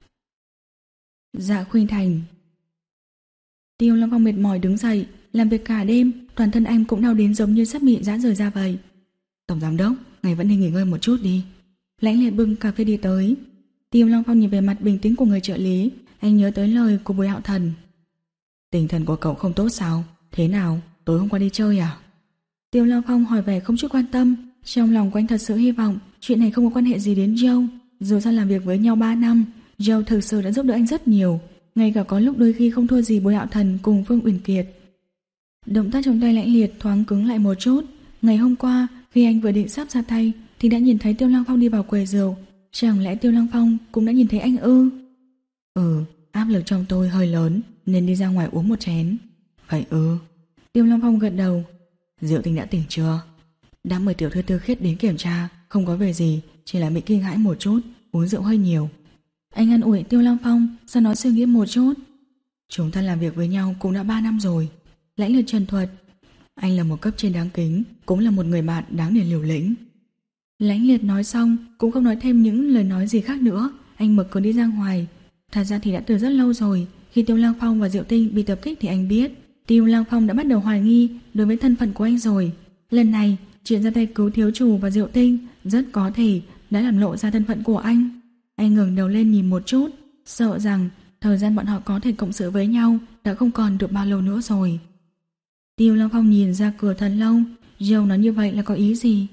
Dạ Khuynh Thành. Tiêu Long Phong mệt mỏi đứng dậy, làm việc cả đêm, toàn thân anh cũng đau đến giống như sắp bị giã rời ra vậy. Tổng giám đốc, ngài vẫn nên nghỉ ngơi một chút đi. Lãnh Liệt bưng cà phê đi tới. Tiêu Long Phong nhìn về mặt bình tĩnh của người trợ lý, anh nhớ tới lời của Bùi Hạo Thần. Tinh thần của cậu không tốt sao? Thế nào, tối hôm qua đi chơi à? Tiêu Long Phong hỏi vẻ không chút quan tâm. Trong lòng của anh thật sự hy vọng chuyện này không có quan hệ gì đến Joe. Dù sao làm việc với nhau ba năm, Joe thực sự đã giúp đỡ anh rất nhiều, ngay cả có lúc đôi khi không thua gì Bùi Hạo Thần cùng Phương Uyển Kiệt. Động tác trong tay Lãnh Liệt thoáng cứng lại một chút. Ngày hôm qua, khi anh vừa định sắp ra tay thì đã nhìn thấy Tiêu Long Phong đi vào quầy rượu. Chẳng lẽ Tiêu Long Phong cũng đã nhìn thấy anh ư? Ừ, áp lực trong tôi hơi lớn nên đi ra ngoài uống một chén. Vậy ư? Tiêu Long Phong gật đầu. Diệu Tinh đã tỉnh chưa? Đã mời tiểu thư Tư Khiết đến kiểm tra, không có về gì, chỉ là bị kinh hãi một chút, uống rượu hơi nhiều. Anh an ủi Tiêu Long Phong, sau đó suy nghĩ một chút. Chúng ta làm việc với nhau cũng đã ba năm rồi. Lãnh Liệt trần thuật. Anh là một cấp trên đáng kính, cũng là một người bạn đáng để liều lĩnh. Lãnh Liệt nói xong cũng không nói thêm những lời nói gì khác nữa. Anh mở cửa đi ra ngoài. Thật ra thì đã từ rất lâu rồi. Khi Tiêu Lang Phong và Diệu Tinh bị tập kích thì anh biết Tiêu Lang Phong đã bắt đầu hoài nghi đối với thân phận của anh rồi. Lần này chuyện ra tay cứu thiếu chủ và Diệu Tinh rất có thể đã làm lộ ra thân phận của anh. Anh ngẩng đầu lên nhìn một chút, sợ rằng thời gian bọn họ có thể cộng sự với nhau đã không còn được bao lâu nữa rồi. Tiêu Lang Phong nhìn ra cửa thật lâu. Joe nói như vậy là có ý gì?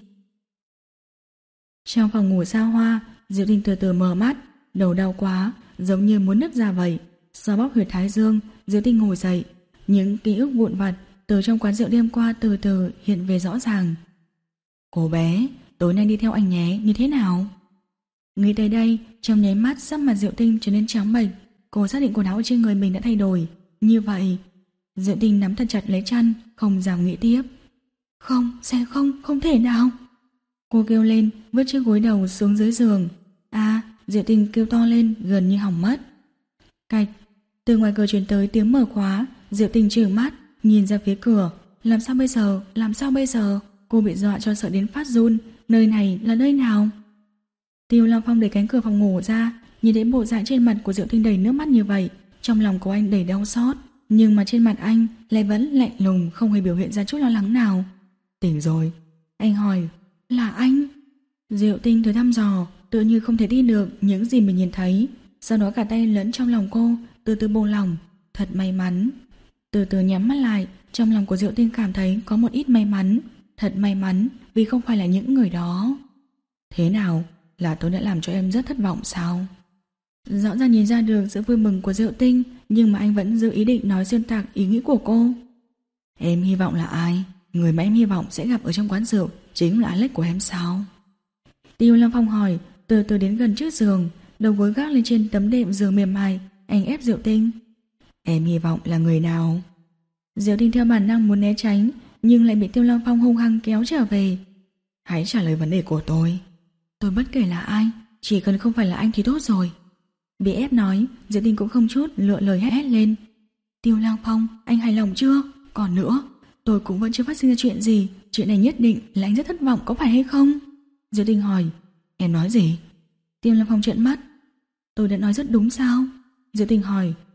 Trong phòng ngủ xa hoa, Diệu Tinh từ từ mở mắt, đầu đau quá, giống như muốn nứt ra vậy. Xoa bóp huyệt thái dương, Diệu Tinh ngồi dậy. Những ký ức vụn vặt từ trong quán rượu đêm qua từ từ hiện về rõ ràng. Cô bé, tối nay đi theo anh nhé, như thế nào? Nghĩ tới đây, trong nháy mắt sắc mặt Diệu Tinh trở nên trắng bệch. Cô xác định quần áo trên người mình đã thay đổi. Như vậy, Diệu Tinh nắm thật chặt lấy chăn, không dám nghĩ tiếp. Không, sẽ không, không thể nào. Cô kêu lên, vứt chiếc gối đầu xuống dưới giường. À, Diệu Tinh kêu to lên, gần như hỏng mất. Cạch, từ ngoài cửa truyền tới tiếng mở khóa. Diệu Tinh trừng mắt, nhìn ra phía cửa. Làm sao bây giờ, làm sao bây giờ? Cô bị dọa cho sợ đến phát run. Nơi này là nơi nào? Tiêu Long Phong đẩy cánh cửa phòng ngủ ra, nhìn thấy bộ dạng trên mặt của Diệu Tinh đầy nước mắt như vậy, trong lòng của anh đầy đau xót, nhưng mà trên mặt anh lại vẫn lạnh lùng, không hề biểu hiện ra chút lo lắng nào. Tỉnh rồi? Anh hỏi. Là anh? Diệu Tinh thử thăm dò, tự như không thể tin được những gì mình nhìn thấy. Sau đó cả tay lẫn trong lòng cô từ từ buông lỏng. Thật may mắn. Từ từ nhắm mắt lại, trong lòng của Diệu Tinh cảm thấy có một ít may mắn. Thật may mắn vì không phải là những người đó. Thế nào? Là tôi đã làm cho em rất thất vọng sao? Rõ ràng nhìn ra được sự vui mừng của Diệu Tinh, nhưng mà anh vẫn giữ ý định nói xuyên tạc ý nghĩ của cô. Em hy vọng là ai? Người mà em hy vọng sẽ gặp ở trong quán rượu chính là Alex của em sao? Tiêu Long Phong hỏi, từ từ đến gần trước giường, đầu gối gác lên trên tấm đệm giường mềm mại. Anh ép Diệu Tinh. Em hy vọng là người nào? Diệu Tinh theo bản năng muốn né tránh, nhưng lại bị Tiêu Long Phong hung hăng kéo trở về. Hãy trả lời vấn đề của tôi. Tôi bất kể là ai, chỉ cần không phải là anh thì tốt rồi. Bị ép nói, Diệu Tinh cũng không chút lựa lời hét lên. Tiêu Lang Phong, anh hài lòng chưa? Còn nữa, tôi cũng vẫn chưa phát sinh ra chuyện gì. Chuyện này nhất định là anh rất thất vọng, có phải hay không? Diệu Tinh hỏi. Em nói gì? Tiêu Lang Phong trợn mắt. Tôi đã nói rất đúng sao? Diệu Tinh hỏi.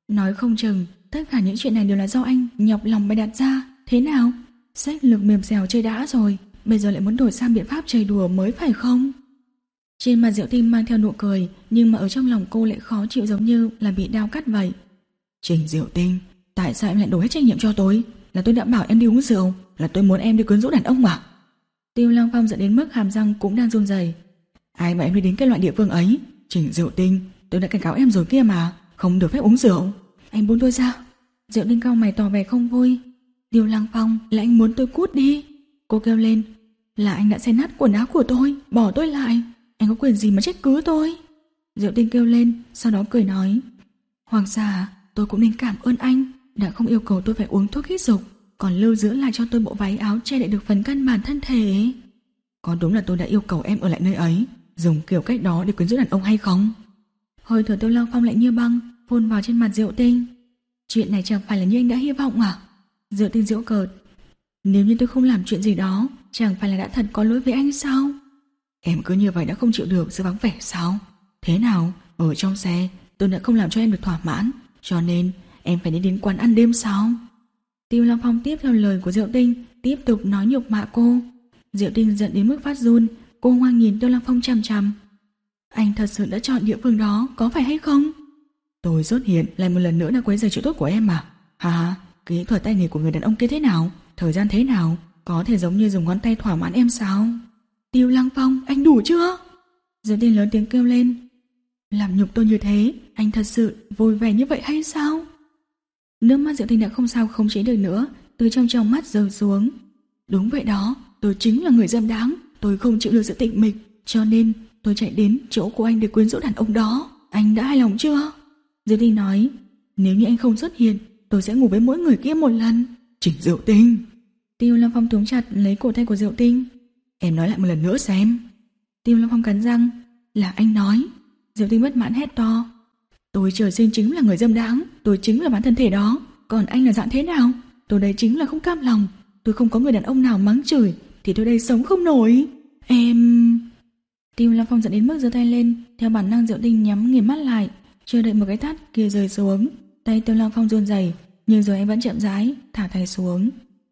Nói không chừng tất cả những chuyện này đều là do anh nhọc lòng bày đặt ra. Thế nào? Sách lược mềm dẻo chơi đã rồi, bây giờ lại muốn đổi sang biện pháp chơi đùa mới phải không? Trên mặt Diệu Tinh mang theo nụ cười, nhưng mà ở trong lòng cô lại khó chịu, giống như là bị đao cắt vậy. Trình Diệu Tinh, tại sao em lại đổ hết trách nhiệm cho tôi? Là tôi đã bảo em đi uống rượu, là tôi muốn em đi quyến rũ đàn ông mà. Tiêu Lăng Phong giận đến mức hàm răng cũng đang run rẩy. Ai mà em đi đến cái loại địa phương ấy? Trình Diệu Tinh, tôi đã cảnh cáo em rồi kia mà, không được phép uống rượu. Anh buông tôi ra. Diệu Tinh cau mày tỏ vẻ không vui. Tiêu Lăng Phong, là anh muốn tôi cút đi. Cô kêu lên. Là anh đã xé nát quần áo của tôi, bỏ tôi lại. Anh có quyền gì mà trách cứ tôi? Diệu Tinh kêu lên, sau đó cười nói. Hoàng gia, tôi cũng nên cảm ơn anh đã không yêu cầu tôi phải uống thuốc kích dục, còn lưu giữ lại cho tôi bộ váy áo che đậy được phần căn bản thân thể. Có đúng là tôi đã yêu cầu em ở lại nơi ấy, dùng kiểu cách đó để quyến rũ đàn ông hay không? Hơi thở Tiêu Lăng Phong lạnh như băng phun vào trên mặt Diệu Tinh. Chuyện này chẳng phải là như anh đã hy vọng à? Diệu Tinh giễu cợt. Nếu như tôi không làm chuyện gì đó, chẳng phải là đã thật có lỗi với anh sao? Em cứ như vậy đã không chịu được sự vắng vẻ sao? Thế nào, ở trong xe tôi đã không làm cho em được thỏa mãn, cho nên em phải đi đến quán ăn đêm sao? Tiêu Lăng Phong tiếp theo lời của Diệu Tinh, tiếp tục nói nhục mạ cô. Diệu Tinh giận đến mức phát run, cô hoang nhìn Tiêu Lăng Phong chằm chằm. Anh thật sự đã chọn địa phương đó, có phải hay không? Tôi xuất hiện lại một lần nữa đã quấy rầy chuyện tốt của em mà. Hà, kỹ thuật tay nghề của người đàn ông kia thế nào? Thời gian thế nào? Có thể giống như dùng ngón tay thỏa mãn em sao? Tiêu Lăng Phong, anh đủ chưa? Diệu Tinh lớn tiếng kêu lên. Làm nhục tôi như thế, anh thật sự vui vẻ như vậy hay sao? Nước mắt Diệu Tinh đã không sao khống chế được nữa, từ trong trong mắt rơi xuống. Đúng vậy đó, tôi chính là người dâm đáng, tôi không chịu được sự tịch mịch, cho nên tôi chạy đến chỗ của anh để quyến rũ đàn ông đó. Anh đã hài lòng chưa? Diệu Tinh nói. Nếu như anh không xuất hiện, tôi sẽ ngủ với mỗi người kia một lần. Trình Diệu Tinh. Tiêu Lăng Phong túm chặt lấy cổ tay của Diệu Tinh. Em nói lại một lần nữa xem. Tiêu Lăng Phong cắn răng. Là anh nói. Diệu Tinh bất mãn hét to. Tôi trời sinh chính là người dâm đáng, tôi chính là bản thân thể đó. Còn anh là dạng thế nào? Tôi đây chính là không cam lòng. Tôi không có người đàn ông nào mắng chửi thì tôi đây sống không nổi. Em... Tiêu Lăng Phong giận đến mức giơ tay lên. Theo bản năng Diệu Tinh nhắm nghiền mắt lại, chờ đợi một cái tát kia rơi xuống. Tay Tiêu Lăng Phong run rẩy, nhưng rồi anh vẫn chậm rãi thả tay xuống.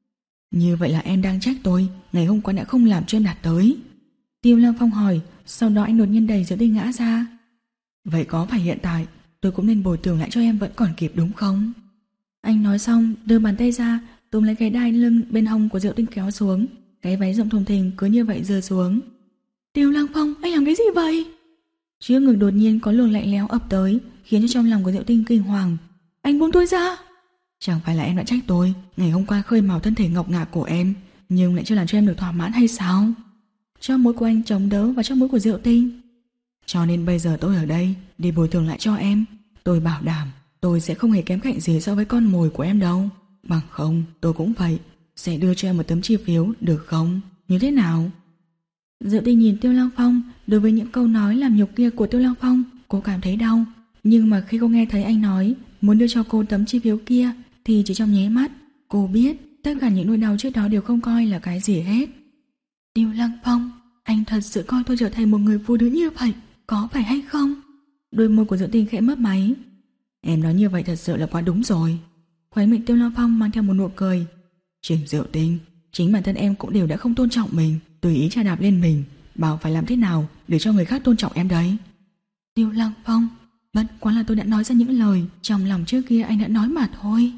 Như vậy là em đang trách tôi ngày hôm qua đã không làm cho em đạt tới? Tiêu Lăng Phong hỏi. Sau đó anh đột nhiên đẩy Diệu Tinh ngã ra. Vậy có phải hiện tại tôi cũng nên bồi thường lại cho em vẫn còn kịp đúng không? Anh nói xong đưa bàn tay ra túm lấy cái đai lưng bên hông của Diệu Tinh kéo xuống. Cái váy rộng thùng thình cứ như vậy rơi xuống. Tiêu Lăng Phong, anh làm cái gì vậy? Trước ngực đột nhiên có luồng lạnh lẽo ập tới, khiến cho trong lòng của Diệu Tinh kinh hoàng. Anh buông tôi ra. Chẳng phải là em đã trách tôi ngày hôm qua khơi mào thân thể ngọc ngà của em, nhưng lại chưa làm cho em được thỏa mãn hay sao? Cho mũi của anh chống đỡ vào trong mũi của Diệu Tinh. Cho nên bây giờ tôi ở đây để bồi thường lại cho em. Tôi bảo đảm tôi sẽ không hề kém cạnh gì so với con mồi của em đâu. Bằng không tôi cũng vậy, sẽ đưa cho em một tấm chi phiếu được không? Như thế nào? Diệu Tinh nhìn Tiêu Lăng Phong. Đối với những câu nói làm nhục kia của Tiêu Lăng Phong, cô cảm thấy đau. Nhưng mà khi cô nghe thấy anh nói muốn đưa cho cô tấm chi phiếu kia, thì chỉ trong nháy mắt cô biết tất cả những nỗi đau trước đó đều không coi là cái gì hết. Tiêu Lăng Phong, anh thật sự coi tôi trở thành một người phụ nữ như vậy, có phải hay không? Đôi môi của Diệu Tinh khẽ mấp máy. Em nói như vậy thật sự là quá đúng rồi. Khóe miệng Tiêu Lăng Phong mang theo một nụ cười. Trình Diệu Tinh, chính bản thân em cũng đều đã không tôn trọng mình, tùy ý chà đạp lên mình, bảo phải làm thế nào để cho người khác tôn trọng em đấy. Tiêu Lăng Phong, bất quá là tôi đã nói ra những lời trong lòng trước kia anh đã nói mà thôi.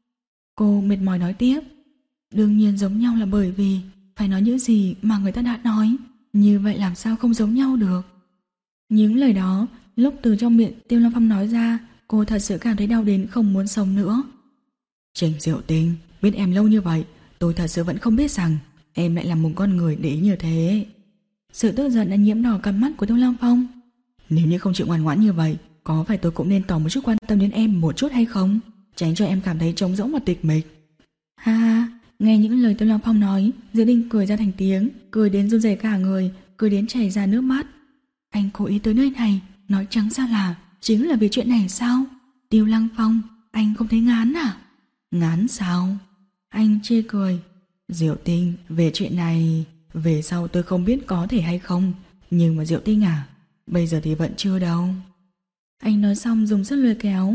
Cô mệt mỏi nói tiếp. Đương nhiên giống nhau là bởi vì phải nói những gì mà người ta đã nói, như vậy làm sao không giống nhau được. Những lời đó lúc từ trong miệng Tiêu Lăng Phong nói ra, cô thật sự cảm thấy đau đến không muốn sống nữa. Trình Diệu Tinh, biết em lâu như vậy, tôi thật sự vẫn không biết rằng em lại là một con người để ý như thế. Sự tức giận đã nhiễm đỏ cặp mắt của Tiêu Lăng Phong. Nếu như không chịu ngoan ngoãn như vậy, có phải tôi cũng nên tỏ một chút quan tâm đến em một chút hay không? Tránh cho em cảm thấy trống rỗng và tịch mịch. Ha ha, nghe những lời Tiêu Lăng Phong nói, Diệu Tinh cười ra thành tiếng, cười đến run rẩy cả người, cười đến chảy ra nước mắt. Anh cố ý tới nơi này, nói trắng ra là chính là vì chuyện này sao? Tiêu Lăng Phong, anh không thấy ngán à? Ngán sao? Anh chê cười. Diệu Tinh, về chuyện này, về sau tôi không biết có thể hay không, nhưng mà Diệu Tinh à, bây giờ thì vẫn chưa đâu. Anh nói xong dùng sức lôi kéo.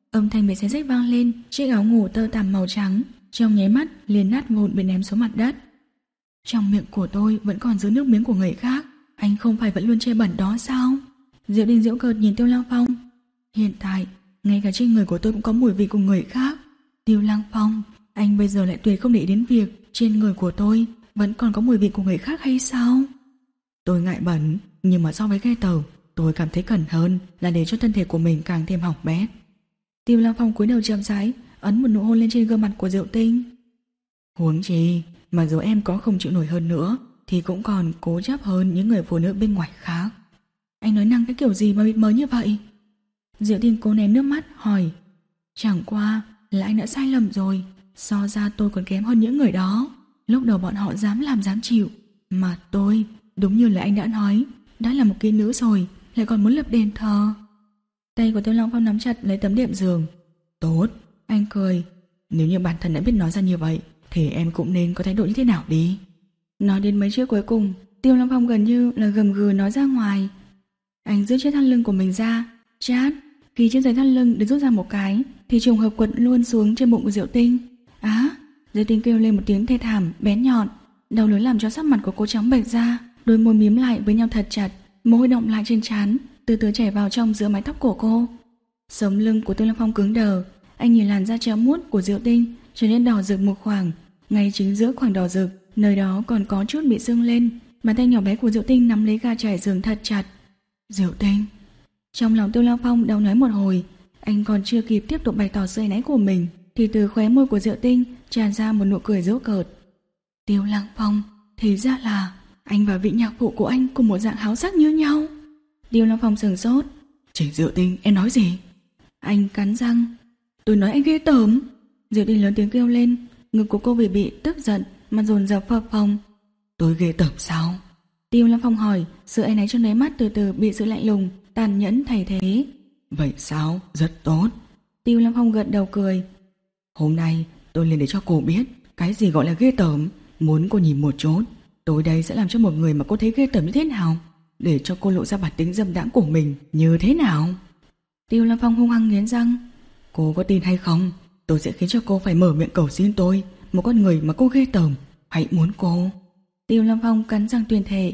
Âm thanh bị xé rách vang lên, chiếc áo ngủ tơ tằm màu trắng trong nháy mắt liền nát vụn bị ném xuống mặt đất. Trong miệng của tôi vẫn còn giữ nước miếng của người khác, anh không phải vẫn luôn chê bẩn đó sao? Diệu Đình giễu cợt nhìn Tiêu Lăng Phong. Hiện tại, ngay cả trên người của tôi cũng có mùi vị của người khác. Tiêu Lăng Phong, anh bây giờ lại tuyệt không để ý đến việc trên người của tôi vẫn còn có mùi vị của người khác hay sao? Tôi ngại bẩn, nhưng mà so với ghê tởm, tôi cảm thấy cần hơn là để cho thân thể của mình càng thêm hỏng bét. Tiêu Lăng Phong cúi đầu chậm rãi, ấn một nụ hôn lên trên gương mặt của Diệu Tinh. Huống chi, mà dù em có không chịu nổi hơn nữa thì cũng còn cố chấp hơn những người phụ nữ bên ngoài khác. Anh nói năng cái kiểu gì mà mịt mờ như vậy? Diệu Tinh cố nén nước mắt hỏi. Chẳng qua là anh đã sai lầm rồi, so ra tôi còn kém hơn những người đó. Lúc đầu bọn họ dám làm dám chịu, mà tôi, đúng như là anh đã nói, đã là một kỹ nữ rồi, lại còn muốn lập đền thờ. Tay của Tiêu Lăng Phong nắm chặt lấy tấm đệm giường. Tốt, anh cười. Nếu như bản thân đã biết nói ra như vậy thì em cũng nên có thái độ như thế nào đi. Nói đến mấy chữ cuối cùng, Tiêu Lăng Phong gần như là gầm gừ nói ra ngoài. Anh giữ chiếc thắt lưng của mình ra. Chát, khi chiếc giày thắt lưng được rút ra một cái thì trùng hợp quật luôn xuống trên bụng của Diệu Tinh. Á, Diệu Tinh kêu lên một tiếng thê thảm bén nhọn. Đau đớn làm cho sắc mặt của cô trắng bệch ra, đôi môi mím lại với nhau thật chặt, mồ hôi đọng lại trên trán, từ từ chảy vào trong giữa mái tóc của cô. Sống lưng của Tiêu Lăng Phong cứng đờ, anh nhìn làn da trắng muốt của Diệu Tinh trở nên đỏ rực một khoảng, ngay chính giữa khoảng đỏ rực, nơi đó còn có chút bị sưng lên. Bàn tay nhỏ bé của Diệu Tinh nắm lấy ga trải giường thật chặt. Diệu Tinh. Trong lòng Tiêu Lăng Phong đau nói một hồi, anh còn chưa kịp tiếp tục bày tỏ sự áy náy của mình thì từ khóe môi của Diệu Tinh tràn ra một nụ cười giễu cợt. Tiêu Lăng Phong, thì ra là anh và vị nhạc phụ của anh cùng một dạng háo sắc như nhau. Tiêu Lăng Phong sửng sốt. Trình Diệu Tinh, em nói gì? Anh cắn răng. Tôi nói anh ghê tởm. Diệu Tinh lớn tiếng kêu lên, ngực của cô vì bị tức giận mà dồn dập phập phồng. Tôi ghê tởm sao? Tiêu Lăng Phong hỏi, sự áy náy trong đáy mắt từ từ bị sự lạnh lùng tàn nhẫn thay thế. Vậy sao? Rất tốt. Tiêu Lăng Phong gật đầu cười. Hôm nay tôi liền để cho cô biết cái gì gọi là ghê tởm. Muốn cô nhìn một chút, tôi đây sẽ làm cho một người mà cô thấy ghê tởm như thế nào, để cho cô lộ ra bản tính dâm đãng của mình như thế nào. Tiêu Lăng Phong hung hăng nghiến răng. Cô có tin hay không, tôi sẽ khiến cho cô phải mở miệng cầu xin tôi, một con người mà cô ghê tởm, hãy muốn cô. Tiêu Lăng Phong cắn răng tuyên thệ.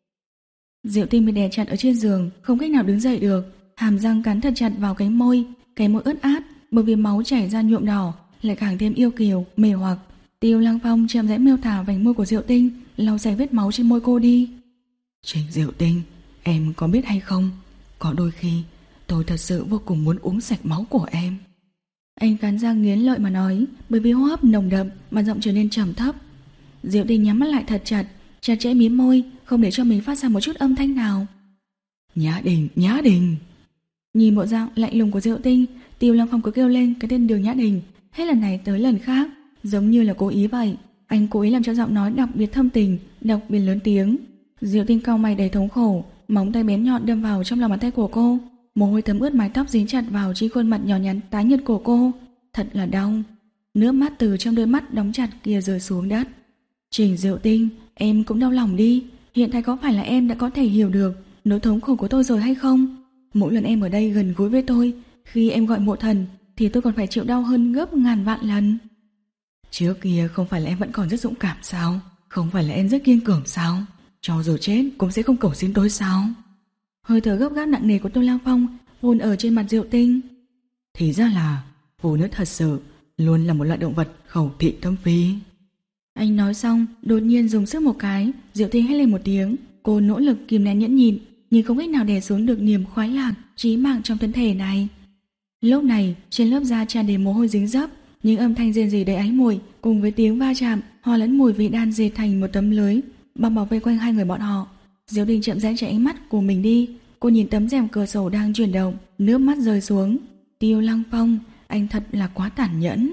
Diệu Tinh bị đè chặt ở trên giường, không cách nào đứng dậy được, hàm răng cắn thật chặt vào cái môi, cái môi ướt át bởi vì máu chảy ra nhuộm đỏ, lại càng thêm yêu kiều, mê hoặc. Tiêu Lăng Phong chậm rãi miêu tả vành môi của Diệu Tinh, lau sạch vết máu trên môi cô đi. Trình Diệu Tinh, em có biết hay không, có đôi khi tôi thật sự vô cùng muốn uống sạch máu của em. Anh cắn răng nghiến lợi mà nói, bởi vì hô hấp nồng đậm mà giọng trở nên trầm thấp. Diệu Tinh nhắm mắt lại thật chặt, chặt chẽ mím môi, không để cho mình phát ra một chút âm thanh nào. Nhã Đình, Nhã Đình. Nhìn bộ dạng lạnh lùng của Diệu Tinh, Tiêu Lăng Phong cứ kêu lên cái tên Đường Nhã Đình, hết lần này tới lần khác, giống như là cố ý vậy. Anh cố ý làm cho giọng nói đặc biệt thâm tình, đặc biệt lớn tiếng. Diệu Tinh cau mày đầy thống khổ, móng tay bén nhọn đâm vào trong lòng bàn tay của cô, mồ hôi thấm ướt mái tóc dính chặt vào trên khuôn mặt nhỏ nhắn tái nhợt của cô. Thật là đau. Nước mắt từ trong đôi mắt đóng chặt kia rơi xuống đất. Trình Diệu Tinh, em cũng đau lòng đi. Hiện tại có phải là em đã có thể hiểu được nỗi thống khổ của tôi rồi hay không? Mỗi lần em ở đây gần gũi với tôi, khi em gọi mộ thần thì tôi còn phải chịu đau hơn gấp ngàn vạn lần. Trước kia không phải là em vẫn còn rất dũng cảm sao? Không phải là em rất kiên cường sao? Cho dù chết cũng sẽ không cầu xin tôi sao? Hơi thở gấp gáp nặng nề của Tô Lang Phong hôn ở trên mặt Diệu Tinh. Thì ra là phụ nữ thật sự luôn là một loại động vật khẩu thị tâm phi. Anh nói xong đột nhiên dùng sức một cái, Diệu Tinh hét lên một tiếng. Cô nỗ lực kìm nén nhẫn nhịn, nhưng không cách nào đè xuống được niềm khoái lạc chí mạng trong thân thể này. Lúc này trên lớp da tràn đầy mồ hôi dính dấp, những âm thanh rên rỉ đầy ái muội cùng với tiếng va chạm hòa lẫn mùi vị đan dệt thành một tấm lưới bao bọc vây quanh hai người bọn họ. Diệu Tinh chậm rãi chạy ánh mắt của mình đi. Cô nhìn tấm rèm cửa sổ đang chuyển động, nước mắt rơi xuống. Tiêu Lăng Phong, anh thật là quá tàn nhẫn.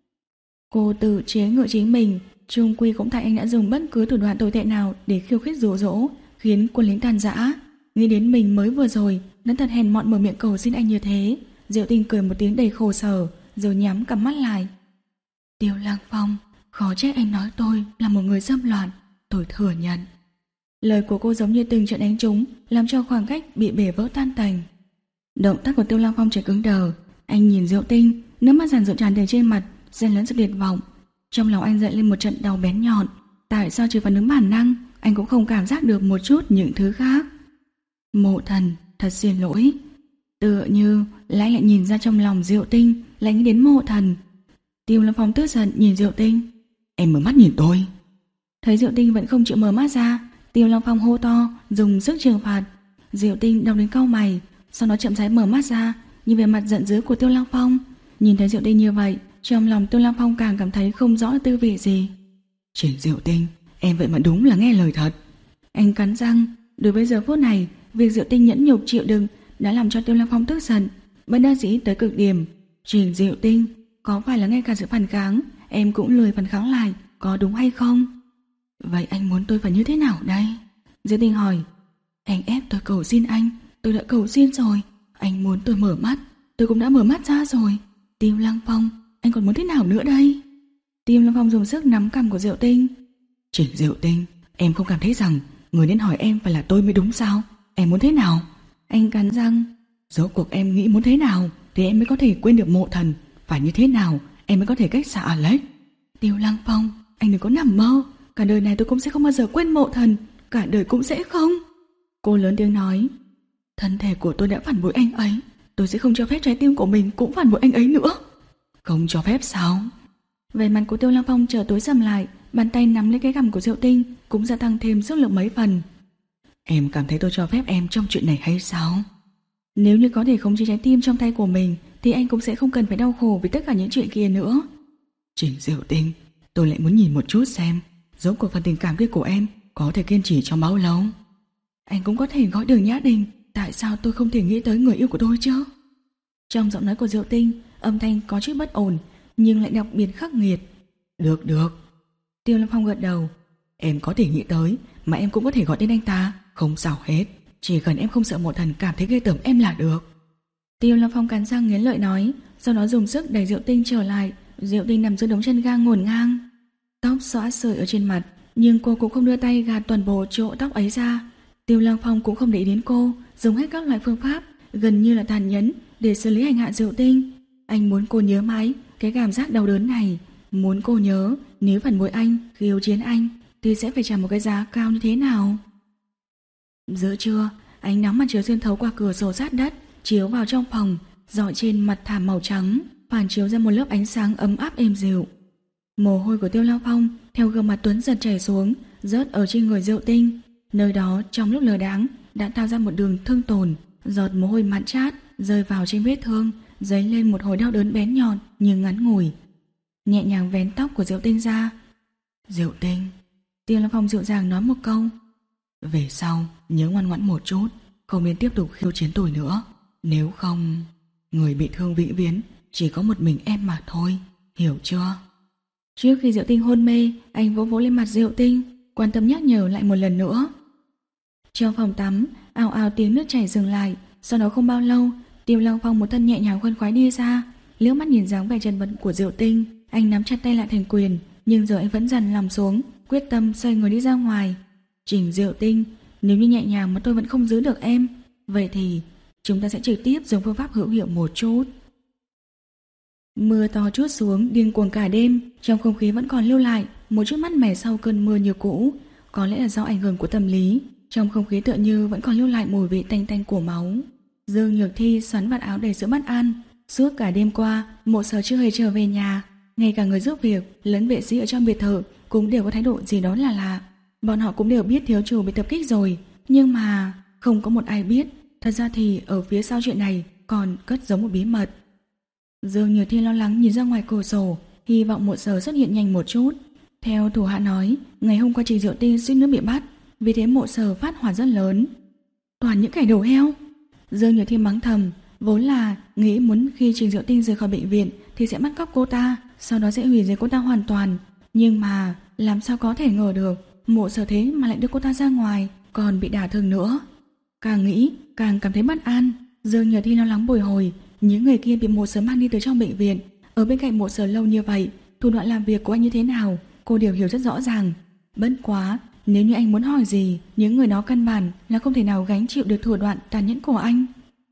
Cô tự chế ngự chính mình, chung quy cũng tại anh đã dùng bất cứ thủ đoạn tồi tệ nào để khiêu khích dụ dỗ, khiến quân lính tàn dã. Nghĩ đến mình mới vừa rồi đã thật hèn mọn mở miệng cầu xin anh như thế. Diệu Tinh cười một tiếng đầy khổ sở, rồi nhắm cặp mắt lại. Tiêu Lăng Phong, khó trách anh nói tôi là một người dâm loạn, tôi thừa nhận. Lời của cô giống như từng trận đánh trúng, làm cho khoảng cách bị bể vỡ tan tành. Động tác của Tiêu Lăng Phong trở cứng đờ, Anh nhìn Diệu Tinh, nước mắt giàn ruộng tràn đầy trên mặt, xen lẫn sự tuyệt vọng. Trong lòng anh dậy lên một trận đau bén nhọn. Tại sao chỉ phản ứng bản năng, anh cũng không cảm giác được một chút những thứ khác? Mộ Thần, thật xin lỗi. Tựa như lại lại nhìn ra trong lòng Diệu Tinh, lại nghĩ đến Mộ Thần. Tiêu Lâm Phong tức giận nhìn Diệu Tinh. Em mở mắt nhìn tôi. Thấy Diệu Tinh vẫn không chịu mở mắt ra, Tiêu Lâm Phong hô to, dùng sức trừng phạt. Diệu Tinh đau đến cau mày, sau đó chậm rãi mở mắt ra, nhìn về mặt giận dữ của Tiêu Lâm Phong. Nhìn thấy Diệu Tinh như vậy, trong lòng Tiêu Lâm Phong càng cảm thấy không rõ tư vị gì. Trình Diệu Tinh, em vậy mà đúng là nghe lời thật. Anh cắn răng. Đối với giờ phút này, việc Diệu Tinh nhẫn nhục chịu đựng đã làm cho Tiêu Lâm Phong tức giận, bất đắc dĩ tới cực điểm. Trình Diệu Tinh, có phải là ngay cả sự phản kháng em cũng lười phản kháng lại, có đúng hay không? Vậy anh muốn tôi phải như thế nào đây? Diệu Tinh hỏi. Anh ép tôi cầu xin anh, tôi đã cầu xin rồi. Anh muốn tôi mở mắt, tôi cũng đã mở mắt ra rồi. Tiêu Lâm Phong, anh còn muốn thế nào nữa đây? Tiêu Lâm Phong dùng sức nắm cằm của Diệu Tinh. Trình Diệu Tinh, em không cảm thấy rằng người nên hỏi em phải là tôi mới đúng sao? Em muốn thế nào? Anh cắn răng. Rốt cuộc em nghĩ muốn thế nào thì em mới có thể quên được Mộ Thần? Phải như thế nào em mới có thể cách xa Alex? Tiêu Lăng Phong, anh đừng có nằm mơ. Cả đời này tôi cũng sẽ không bao giờ quên Mộ Thần. Cả đời cũng sẽ không. Cô lớn tiếng nói. Thân thể của tôi đã phản bội anh ấy, tôi sẽ không cho phép trái tim của mình cũng phản bội anh ấy nữa. Không cho phép sao? Vẻ mặt của Tiêu Lăng Phong trở tối sầm lại, bàn tay nắm lấy cái cằm của Diệu Tinh cũng gia tăng thêm sức lực mấy phần. Em cảm thấy tôi cho phép em trong chuyện này hay sao? Nếu như có thể khống chế trái tim trong tay của mình thì anh cũng sẽ không cần phải đau khổ vì tất cả những chuyện kia nữa. Trình Diệu Tinh, tôi lại muốn nhìn một chút xem rốt cuộc phần tình cảm kia của em có thể kiên trì trong bao lâu. Anh cũng có thể gọi Đường Nhã Đình, tại sao tôi không thể nghĩ tới người yêu của tôi chứ? Trong giọng nói của Diệu Tinh, âm thanh có chút bất ổn nhưng lại đặc biệt khắc nghiệt. Được được. Tiêu Lâm Phong gật đầu. Em có thể nghĩ tới, mà em cũng có thể gọi tên anh ta, không sao hết. Chỉ cần em không sợ Mộ Thần cảm thấy ghê tởm em là được. Tiêu Lâm Phong cắn răng nghiến lợi nói, sau đó dùng sức đẩy Diệu Tinh trở lại. Diệu Tinh nằm giữa đống chân ga ngổn ngang, tóc xõa sợi ở trên mặt, nhưng cô cũng không đưa tay gạt toàn bộ chỗ tóc ấy ra. Tiêu Lâm Phong cũng không để ý đến cô, dùng hết các loại phương pháp gần như là tàn nhẫn để xử lý hành hạ Diệu Tinh. Anh muốn cô nhớ mãi cái cảm giác đau đớn này, muốn cô nhớ nếu phản bội anh, khiêu chiến anh thì sẽ phải trả một cái giá cao như thế nào. Giữa trưa, ánh nắng mặt trời xuyên thấu qua cửa sổ sát đất chiếu vào trong phòng, rọi trên mặt thảm màu trắng, phản chiếu ra một lớp ánh sáng ấm áp êm dịu. Mồ hôi của Tiêu Long Phong theo gương mặt tuấn giật chảy xuống, rớt ở trên người Diệu Tinh. Nơi đó trong lúc lờ đãng đã tạo ra một đường thương tổn, giọt mồ hôi mặn chát rơi vào trên vết thương, dấy lên một hồi đau đớn bén nhọn nhưng ngắn ngủi. Nhẹ nhàng vén tóc của Diệu Tinh ra. Diệu Tinh, Tiêu Long Phong dịu dàng nói một câu. Về sau nhớ ngoan ngoãn một chút, không nên tiếp tục khiêu chiến tôi nữa. Nếu không, người bị thương vĩnh viễn chỉ có một mình em mà thôi, hiểu chưa? Trước khi Diệu Tinh hôn mê, anh vỗ vỗ lên mặt Diệu Tinh, quan tâm nhắc nhở lại một lần nữa. Trong phòng tắm, ào ào tiếng nước chảy dừng lại. Sau đó không bao lâu, Tiêu Long Phong một thân nhẹ nhàng khoan khoái đi ra, liếc mắt nhìn dáng vẻ chật vật của Diệu Tinh, anh nắm chặt tay lại thành quyền, nhưng giờ anh vẫn dần nằm xuống, quyết tâm xoay người đi ra ngoài. Trình Diệu Tinh, nếu như nhẹ nhàng mà tôi vẫn không giữ được em, vậy thì chúng ta sẽ trực tiếp dùng phương pháp hữu hiệu một chút. Mưa to trút xuống điên cuồng cả đêm, trong không khí vẫn còn lưu lại một chút mát mẻ sau cơn mưa như cũ. Có lẽ là do ảnh hưởng của tâm lý, trong không khí tựa như vẫn còn lưu lại mùi vị tanh tanh của máu. Dương Nhược Thi xoắn vạt áo đầy sự bất an. Suốt cả đêm qua, Mộ Sở chưa hề trở về nhà, ngay cả người giúp việc lẫn vệ sĩ ở trong biệt thự cũng đều có thái độ gì đó là lạ. Bọn họ cũng đều biết thiếu chủ bị tập kích rồi, nhưng mà không có một ai biết. Thật ra thì ở phía sau chuyện này còn cất giấu một bí mật. Dương Nhược Thi lo lắng nhìn ra ngoài cửa sổ, hy vọng Mộ Sở xuất hiện nhanh một chút. Theo thủ hạ nói, ngày hôm qua Trình Diệu Tinh suýt nữa bị bắt, vì thế Mộ Sở phát hỏa rất lớn. Toàn những kẻ đầu heo. Dương Nhược Thi mắng thầm, vốn là nghĩ muốn khi Trình Diệu Tinh rời khỏi bệnh viện thì sẽ bắt cóc cô ta, sau đó sẽ hủy diệt cô ta hoàn toàn. Nhưng mà làm sao có thể ngờ được Mộ Sở thế mà lại đưa cô ta ra ngoài, còn bị đả thương nữa. Càng nghĩ càng cảm thấy bất an. Dương Nhược Thi lo lắng bồi hồi, những người kia bị Mộ Sở mang đi từ trong bệnh viện, ở bên cạnh Mộ Sở lâu như vậy, thủ đoạn làm việc của anh như thế nào cô đều hiểu rất rõ ràng. Bất quá, nếu như anh muốn hỏi gì, những người đó căn bản là không thể nào gánh chịu được thủ đoạn tàn nhẫn của anh.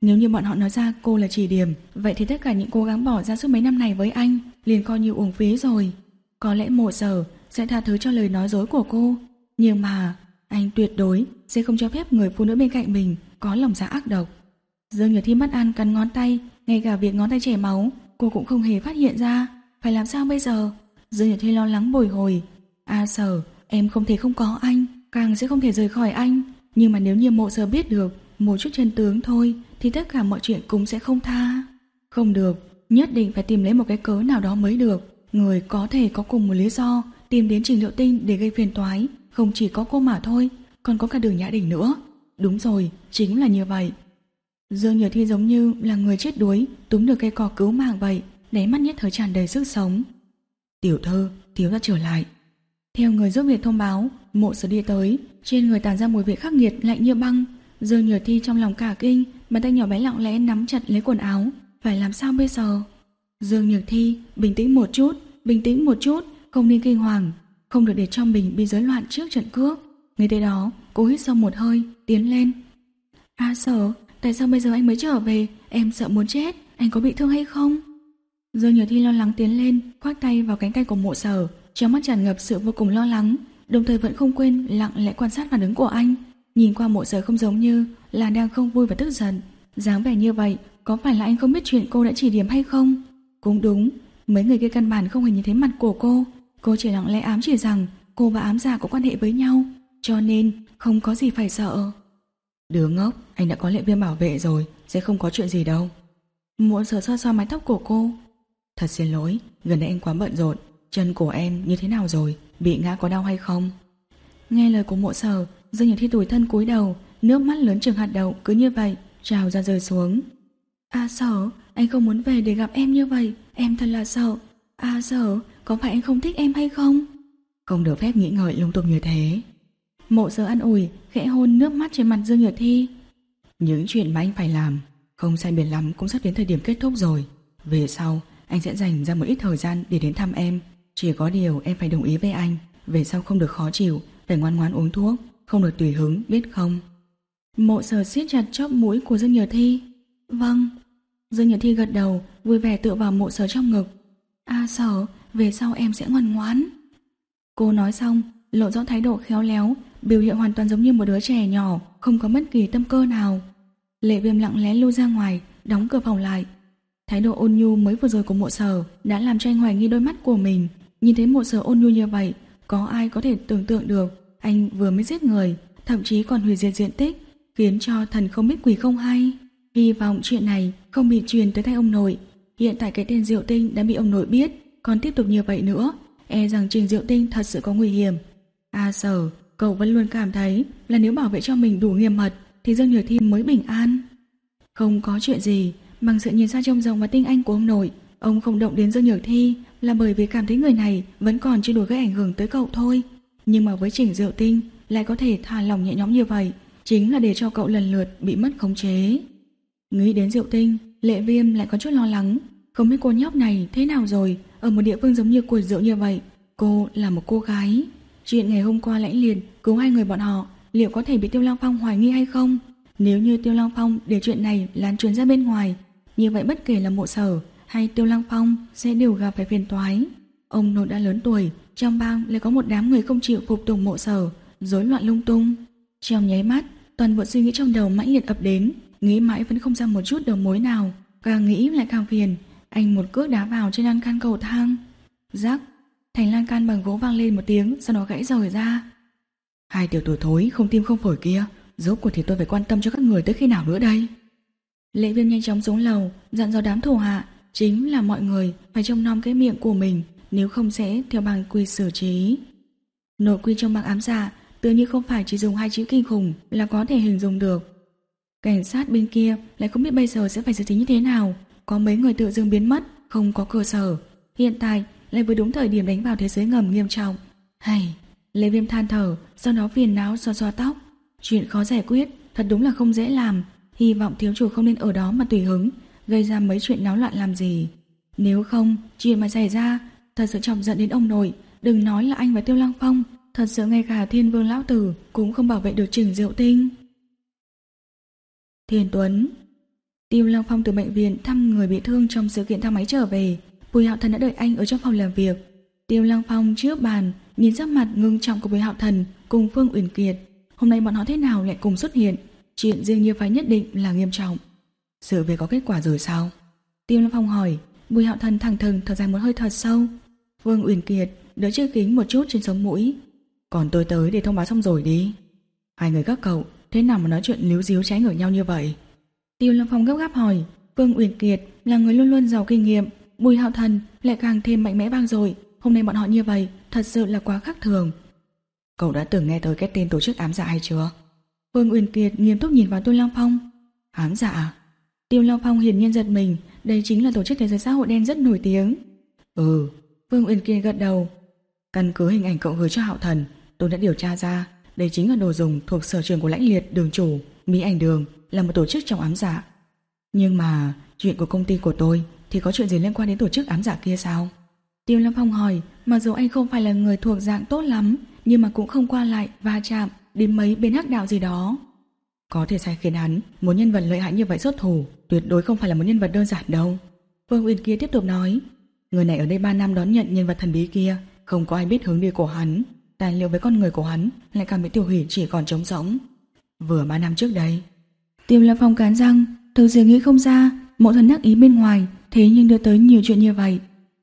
Nếu như bọn họ nói ra cô là chỉ điểm, vậy thì tất cả những cố gắng bỏ ra suốt mấy năm này với anh liền coi như uổng phí rồi. Có lẽ Mộ Sở sẽ tha thứ cho lời nói dối của cô, nhưng mà anh tuyệt đối sẽ không cho phép người phụ nữ bên cạnh mình có lòng dạ ác độc. Dương Nhược Thi bất an cắn ngón tay, ngay cả việc ngón tay chảy máu cô cũng không hề phát hiện ra. Phải làm sao bây giờ? Dương Nhược Thi lo lắng bồi hồi. A Sở, em không thể không có anh, càng sẽ không thể rời khỏi anh. Nhưng mà nếu như Mộ Sở biết được một chút chân tướng thôi thì tất cả mọi chuyện cũng sẽ không tha. Không được, nhất định phải tìm lấy một cái cớ nào đó mới được. Người có thể có cùng một lý do tìm đến Trình Diệu Tinh để gây phiền toái, không chỉ có cô mà thôi, còn có cả Đường Nhã Đình nữa. Đúng rồi, chính là như vậy. Dương Nhược Thi giống như là người chết đuối túm được cây cỏ cứu mạng vậy, đáy mắt nhất thời tràn đầy sức sống. Tiểu thư, thiếu gia trở lại. Theo người giúp việc thông báo, Mộ Sở đi tới, trên người tản ra mùi vị khắc nghiệt lạnh như băng. Dương Nhược Thi trong lòng cả kinh, bàn tay nhỏ bé lặng lẽ nắm chặt lấy quần áo. Phải làm sao bây giờ? Dương Nhược Thi, bình tĩnh một chút, bình tĩnh một chút, không nên kinh hoàng, không được để trong mình bị rối loạn trước trận cướp. Ngay tới đó, cô hít sâu một hơi, tiến lên. A Sở, tại sao bây giờ anh mới trở về? Em sợ muốn chết, anh có bị thương hay không? Dương Nhược Thi lo lắng tiến lên, khoác tay vào cánh tay của Mộ Sở, trong mắt tràn ngập sự vô cùng lo lắng, đồng thời vẫn không quên lặng lẽ quan sát phản ứng của anh. Nhìn qua Mộ Sở không giống như là đang không vui và tức giận, dáng vẻ như vậy có phải là anh không biết chuyện cô đã chỉ điểm hay không? Cũng đúng, mấy người kia căn bản không hề nhìn thấy mặt của cô, cô chỉ lặng lẽ ám chỉ rằng cô và ám giả có quan hệ với nhau, cho nên không có gì phải sợ. Đứa ngốc, anh đã có Lệ Viêm bảo vệ rồi, sẽ không có chuyện gì đâu. Mộ Sở xoa xoa mái tóc của cô. Thật xin lỗi, gần đây anh quá bận rộn. Chân của em như thế nào rồi, bị ngã có đau hay không? Nghe lời của Mộ Sở, Dương Nhược Thi tủi thân cúi đầu, nước mắt lớn chừng hạt đậu cứ như vậy trào ra rơi xuống. A Sở, anh không muốn về để gặp em như vậy, em thật là sợ. A Sở, có phải anh không thích em hay không? Không được phép nghĩ ngợi lung tung như thế. Mộ Sở an ủi, khẽ hôn nước mắt trên mặt Dương Nhược Thi. Những chuyện mà anh phải làm không sai biệt lắm cũng sắp đến thời điểm kết thúc rồi. Về sau anh sẽ dành ra một ít thời gian để đến thăm em. Chỉ có điều em phải đồng ý với anh, về sau không được khó chịu, phải ngoan ngoãn uống thuốc, không được tùy hứng, biết không? Mộ Sở siết chặt chóp mũi của Dương Nhược Thi. Vâng. Dương Nhược Thi gật đầu, vui vẻ tựa vào Mộ Sở trong ngực. A Sở, về sau em sẽ ngoan ngoãn. Cô nói xong, lộ rõ thái độ khéo léo, biểu hiện hoàn toàn giống như một đứa trẻ nhỏ, không có bất kỳ tâm cơ nào. Lệ Viêm lặng lẽ lui ra ngoài, đóng cửa phòng lại. Thái độ ôn nhu mới vừa rồi của Mộ Sở đã làm cho anh hoài nghi đôi mắt của mình. Nhìn thấy Mộ Sở ôn nhu như vậy, có ai có thể tưởng tượng được anh vừa mới giết người, thậm chí còn hủy diệt diện tích, khiến cho thần không biết quỷ không hay. Hy vọng chuyện này không bị truyền tới tay ông nội. Hiện tại cái tên Diệu Tinh đã bị ông nội biết, còn tiếp tục như vậy nữa, e rằng Trình Diệu Tinh thật sự có nguy hiểm. A Sở, cậu vẫn luôn cảm thấy là nếu bảo vệ cho mình đủ nghiêm mật thì Dương Nhược Thi mới bình an. Không có chuyện gì, bằng sự nhìn xa trông rộng và tinh anh của ông nội, ông không động đến Dương Nhược Thi là bởi vì cảm thấy người này vẫn còn chưa đủ gây ảnh hưởng tới cậu thôi. Nhưng mà với Trình Diệu Tinh lại có thể thả lòng nhẹ nhõm như vậy, chính là để cho cậu lần lượt bị mất khống chế. Nghĩ đến Diệu Tinh, Lệ Viêm lại có chút lo lắng. Không biết cô nhóc này thế nào rồi, ở một địa phương giống như Quỷ Rượu như vậy. Cô là một cô gái. Chuyện ngày hôm qua lãnh liệt cứu hai người bọn họ, liệu có thể bị Tiêu Lăng Phong hoài nghi hay không? Nếu như Tiêu Lăng Phong để chuyện này lan truyền ra bên ngoài, như vậy bất kể là Mộ Sở hay Tiêu Lăng Phong sẽ đều gặp phải phiền toái. Ông nội đã lớn tuổi, trong bang lại có một đám người không chịu phục tùng Mộ Sở, rối loạn lung tung. Trong nháy mắt, toàn bộ suy nghĩ trong đầu mãnh liệt ập đến, nghĩ mãi vẫn không ra một chút đầu mối nào, càng nghĩ lại càng phiền. Anh một cước đá vào trên lan can cầu thang. Rắc, thành lan can bằng gỗ vang lên một tiếng, sau đó gãy rời ra. Hai tiểu tử thối không tim không phổi kia, rốt cuộc thì tôi phải quan tâm cho các người tới khi nào nữa đây? Lệ Viêm nhanh chóng xuống lầu, dặn dò đám thủ hạ, chính là mọi người phải trông nom cái miệng của mình, nếu không sẽ theo bang quy xử trí. Nội quy trong bang ám dạ tự như không phải chỉ dùng hai chữ kinh khủng là có thể hình dung được. Cảnh sát bên kia lại không biết bây giờ sẽ phải xử trí như thế nào. Có mấy người tự dưng biến mất, không có cơ sở. Hiện tại lại vừa đúng thời điểm đánh vào thế giới ngầm nghiêm trọng. Hay, Lệ Viêm than thở, sau đó phiền não xoa xoa tóc. Chuyện khó giải quyết, thật đúng là không dễ làm. Hy vọng thiếu chủ không nên ở đó mà tùy hứng, gây ra mấy chuyện náo loạn làm gì. Nếu không, chuyện mà xảy ra thật sự chọc giận đến ông nội. Đừng nói là anh và Tiêu Lăng Phong, thật sự ngay cả Thiên Vương lão tử cũng không bảo vệ được Trình Diệu Tinh. Thiên Tuấn. Tiêu Lăng Phong từ bệnh viện thăm người bị thương trong sự kiện thang máy trở về. Bùi Hạo Thần đã đợi anh ở trong phòng làm việc. Tiêu Lăng Phong trước bàn nhìn sắc mặt ngưng trọng của Bùi Hạo Thần cùng Phương Uyển Kiệt. Hôm nay bọn họ thế nào lại cùng xuất hiện? Chuyện riêng như phái nhất định là nghiêm trọng. Sự việc có kết quả rồi sao? Tiêu Lăng Phong hỏi. Bùi Hạo Thần thẳng thừng thở dài một hơi thật sâu. Phương Uyển Kiệt đỡ chiếc kính một chút trên sống mũi. Còn tôi tới để thông báo xong rồi đi. Hai người các cậu thế nào mà nói chuyện líu díu trái ngược nhau như vậy? Tiêu Lăng Phong gấp gáp hỏi. Phương Uyển Kiệt là người luôn luôn giàu kinh nghiệm, Bùi Hạo Thần lại càng thêm mạnh mẽ vang dội. Hôm nay bọn họ như vậy thật sự là quá khác thường. Cậu đã từng nghe tới cái tên tổ chức ám dạ hay chưa? Phương Uyển Kiệt nghiêm túc nhìn vào Tiêu Lăng Phong. Ám dạ? Tiêu Lăng Phong hiển nhiên giật mình. Đây chính là tổ chức thế giới xã hội đen rất nổi tiếng. Ừ. Phương Uyển Kiệt gật đầu. Căn cứ hình ảnh cậu gửi cho Hạo Thần, tôi đã điều tra ra đây chính là đồ dùng thuộc sở trường của Lãnh Liệt Đường chủ Mỹ Ảnh Đường, là một tổ chức trong ám dạ. Nhưng mà chuyện của công ty của tôi thì có chuyện gì liên quan đến tổ chức ám dạ kia sao? Tiêu Lâm Phong hỏi. Mặc dù anh không phải là người thuộc dạng tốt lắm, nhưng mà cũng không qua lại va chạm đến mấy bên hắc đạo gì đó. Có thể sai khiến hắn một nhân vật lợi hại như vậy xuất thủ, tuyệt đối không phải là một nhân vật đơn giản đâu. Vương Uyển kia tiếp tục nói. Người này ở đây ba năm đón nhận nhân vật thần bí kia, không có ai biết hướng đi của hắn. Tài liệu với con người của hắn lại càng bị tiêu hủy, chỉ còn trống rỗng. Vừa ba năm trước đây. Tiêu Lâm Phong cắn răng, thực sự nghĩ không ra Mộ Thần đắc ý bên ngoài thế nhưng đưa tới nhiều chuyện như vậy.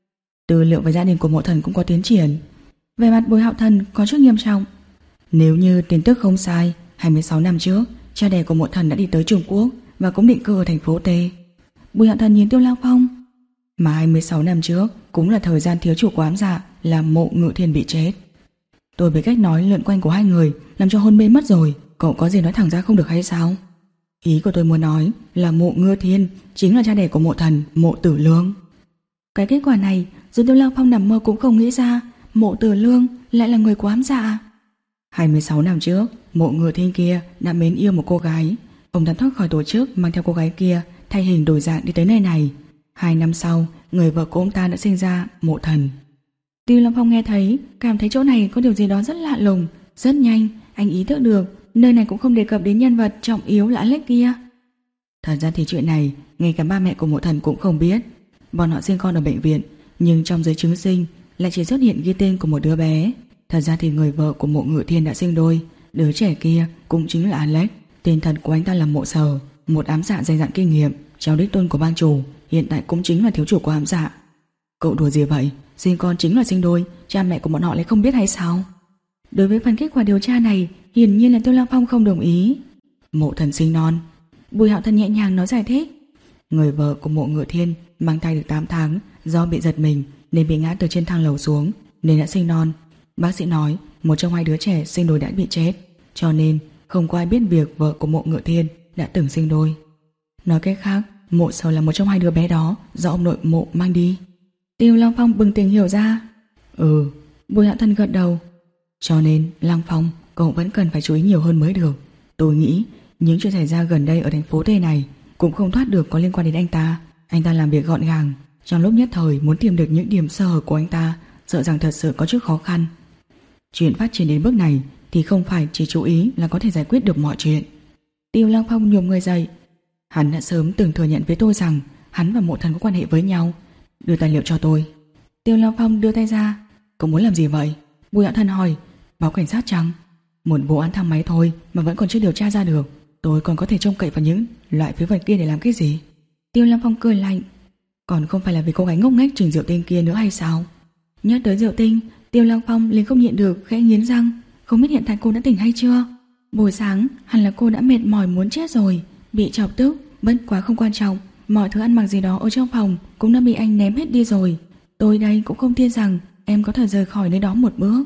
Tư liệu về gia đình của Mộ Thần cũng có tiến triển. Về mặt Bùi Hạo Thần có chút nghiêm trọng. Nếu như tin tức không sai, hai mươi sáu năm trước cha đẻ của Mộ Thần đã đi tới Trung Quốc và cũng định cư ở thành phố T. Bùi Hạo Thần nhìn Tiêu Lăng Phong. Mà hai mươi sáu năm trước cũng là thời gian thiếu chủ của ám dạ là Mộ Ngự Thiên bị chết. Tôi bị cách nói lượn quanh của hai người làm cho hôn mê mất rồi. Cậu có gì nói thẳng ra không được hay sao? Ý của tôi muốn nói là Mộ Ngự Thiên chính là cha đẻ của Mộ Thần, Mộ Tử Lương. Cái kết quả này dù Tiêu Lăng Phong nằm mơ cũng không nghĩ ra Mộ Tử Lương lại là người của ám dạ. Hai mươi sáu năm trước Mộ Ngự Thiên kia đã mến yêu một cô gái. Ông ta thoát khỏi tổ chức mang theo cô gái kia thay hình đổi dạng đi tới nơi này. Hai năm sau người vợ của ông ta đã sinh ra Mộ Thần. Tiêu Lâm Phong nghe thấy cảm thấy chỗ này có điều gì đó rất lạ lùng. Rất nhanh anh ý thức được nơi này cũng không đề cập đến nhân vật trọng yếu là Alex kia. Thật ra thì chuyện này ngay cả ba mẹ của Mộ Thần cũng không biết. Bọn họ sinh con ở bệnh viện, nhưng trong giấy chứng sinh lại chỉ xuất hiện ghi tên của một đứa bé. Thật ra thì người vợ của Mộ Ngự Thiên đã sinh đôi. Đứa trẻ kia cũng chính là Alex. Tên thật của anh ta là Mộ Sở, một ám dạ dày dặn kinh nghiệm, cháu đích tôn của bang chủ, hiện tại cũng chính là thiếu chủ của ám dạ. Cậu đùa gì vậy? Sinh con chính là sinh đôi, cha mẹ của bọn họ lại không biết hay sao? Đối với phần kết quả điều tra này, hiển nhiên là Tiêu Lăng Phong không đồng ý. Mộ Thần sinh non. Bùi Hạo Thần nhẹ nhàng nói giải thích. Người vợ của Mộ Ngự Thiên mang thai được tám tháng, do bị giật mình nên bị ngã từ trên thang lầu xuống nên đã sinh non. Bác sĩ nói một trong hai đứa trẻ sinh đôi đã bị chết, cho nên không có ai biết việc vợ của Mộ Ngự Thiên đã từng sinh đôi. Nói cách khác, Mộ Sở là một trong hai đứa bé đó do ông nội Mộ mang đi. Tiêu Lăng Phong bừng tỉnh hiểu ra. Ừ. Bùi Hạo Thần gật đầu. Cho nên Lăng Phong, cậu vẫn cần phải chú ý nhiều hơn mới được. Tôi nghĩ những chuyện xảy ra gần đây ở thành phố T này cũng không thoát được có liên quan đến anh ta. Anh ta làm việc gọn gàng, trong lúc nhất thời muốn tìm được những điểm sơ hở của anh ta, sợ rằng thật sự có chút khó khăn. Chuyện phát triển đến bước này thì không phải chỉ chú ý là có thể giải quyết được mọi chuyện. Tiêu Lăng Phong nhổm người dậy. Hắn đã sớm từng thừa nhận với tôi rằng hắn và Mộ Thần có quan hệ với nhau. Đưa tài liệu cho tôi. Tiêu Lăng Phong đưa tay ra. Cậu muốn làm gì vậy? Bùi Hạo Thần hỏi. Báo cảnh sát chăng? Một vụ án thang máy thôi mà vẫn còn chưa điều tra ra được. Tôi còn có thể trông cậy vào những loại phế vật kia để làm cái gì? Tiêu Lăng Phong cười lạnh. Còn không phải là vì cô gái ngốc nghếch Trình Diệu Tinh kia nữa hay sao? Nhớ tới Diệu Tinh, Tiêu Lăng Phong liền không nhịn được khẽ nghiến răng. Không biết hiện tại cô đã tỉnh hay chưa? Buổi sáng hẳn là cô đã mệt mỏi muốn chết rồi, bị chọc tức. Bất quá không quan trọng, mọi thứ ăn mặc gì đó ở trong phòng cũng đã bị anh ném hết đi rồi. Tôi đây cũng không tin rằng em có thể rời khỏi nơi đó một bước.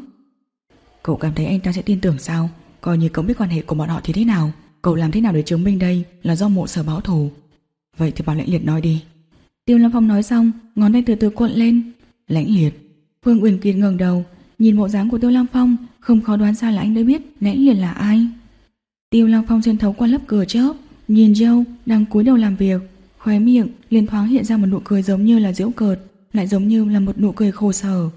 Cậu cảm thấy anh ta sẽ tin tưởng sao? Coi như cậu biết quan hệ của bọn họ thì thế nào? Cậu làm thế nào để chứng minh đây là do Mộ Sở báo thù? Vậy thì bảo Lãnh Liệt nói đi. Tiêu Lâm Phong nói xong, ngón tay từ từ cuộn lên. Lãnh Liệt. Phương Uyển Kiệt ngẩng đầu, nhìn bộ dáng của Tiêu Lâm Phong, không khó đoán ra là anh đã biết Lãnh Liệt là ai. Tiêu Lâm Phong xuyên thấu qua lớp cửa chớp, nhìn Joe đang cúi đầu làm việc, khóe miệng liền thoáng hiện ra một nụ cười giống như là giễu cợt, lại giống như là một nụ cười khổ sở.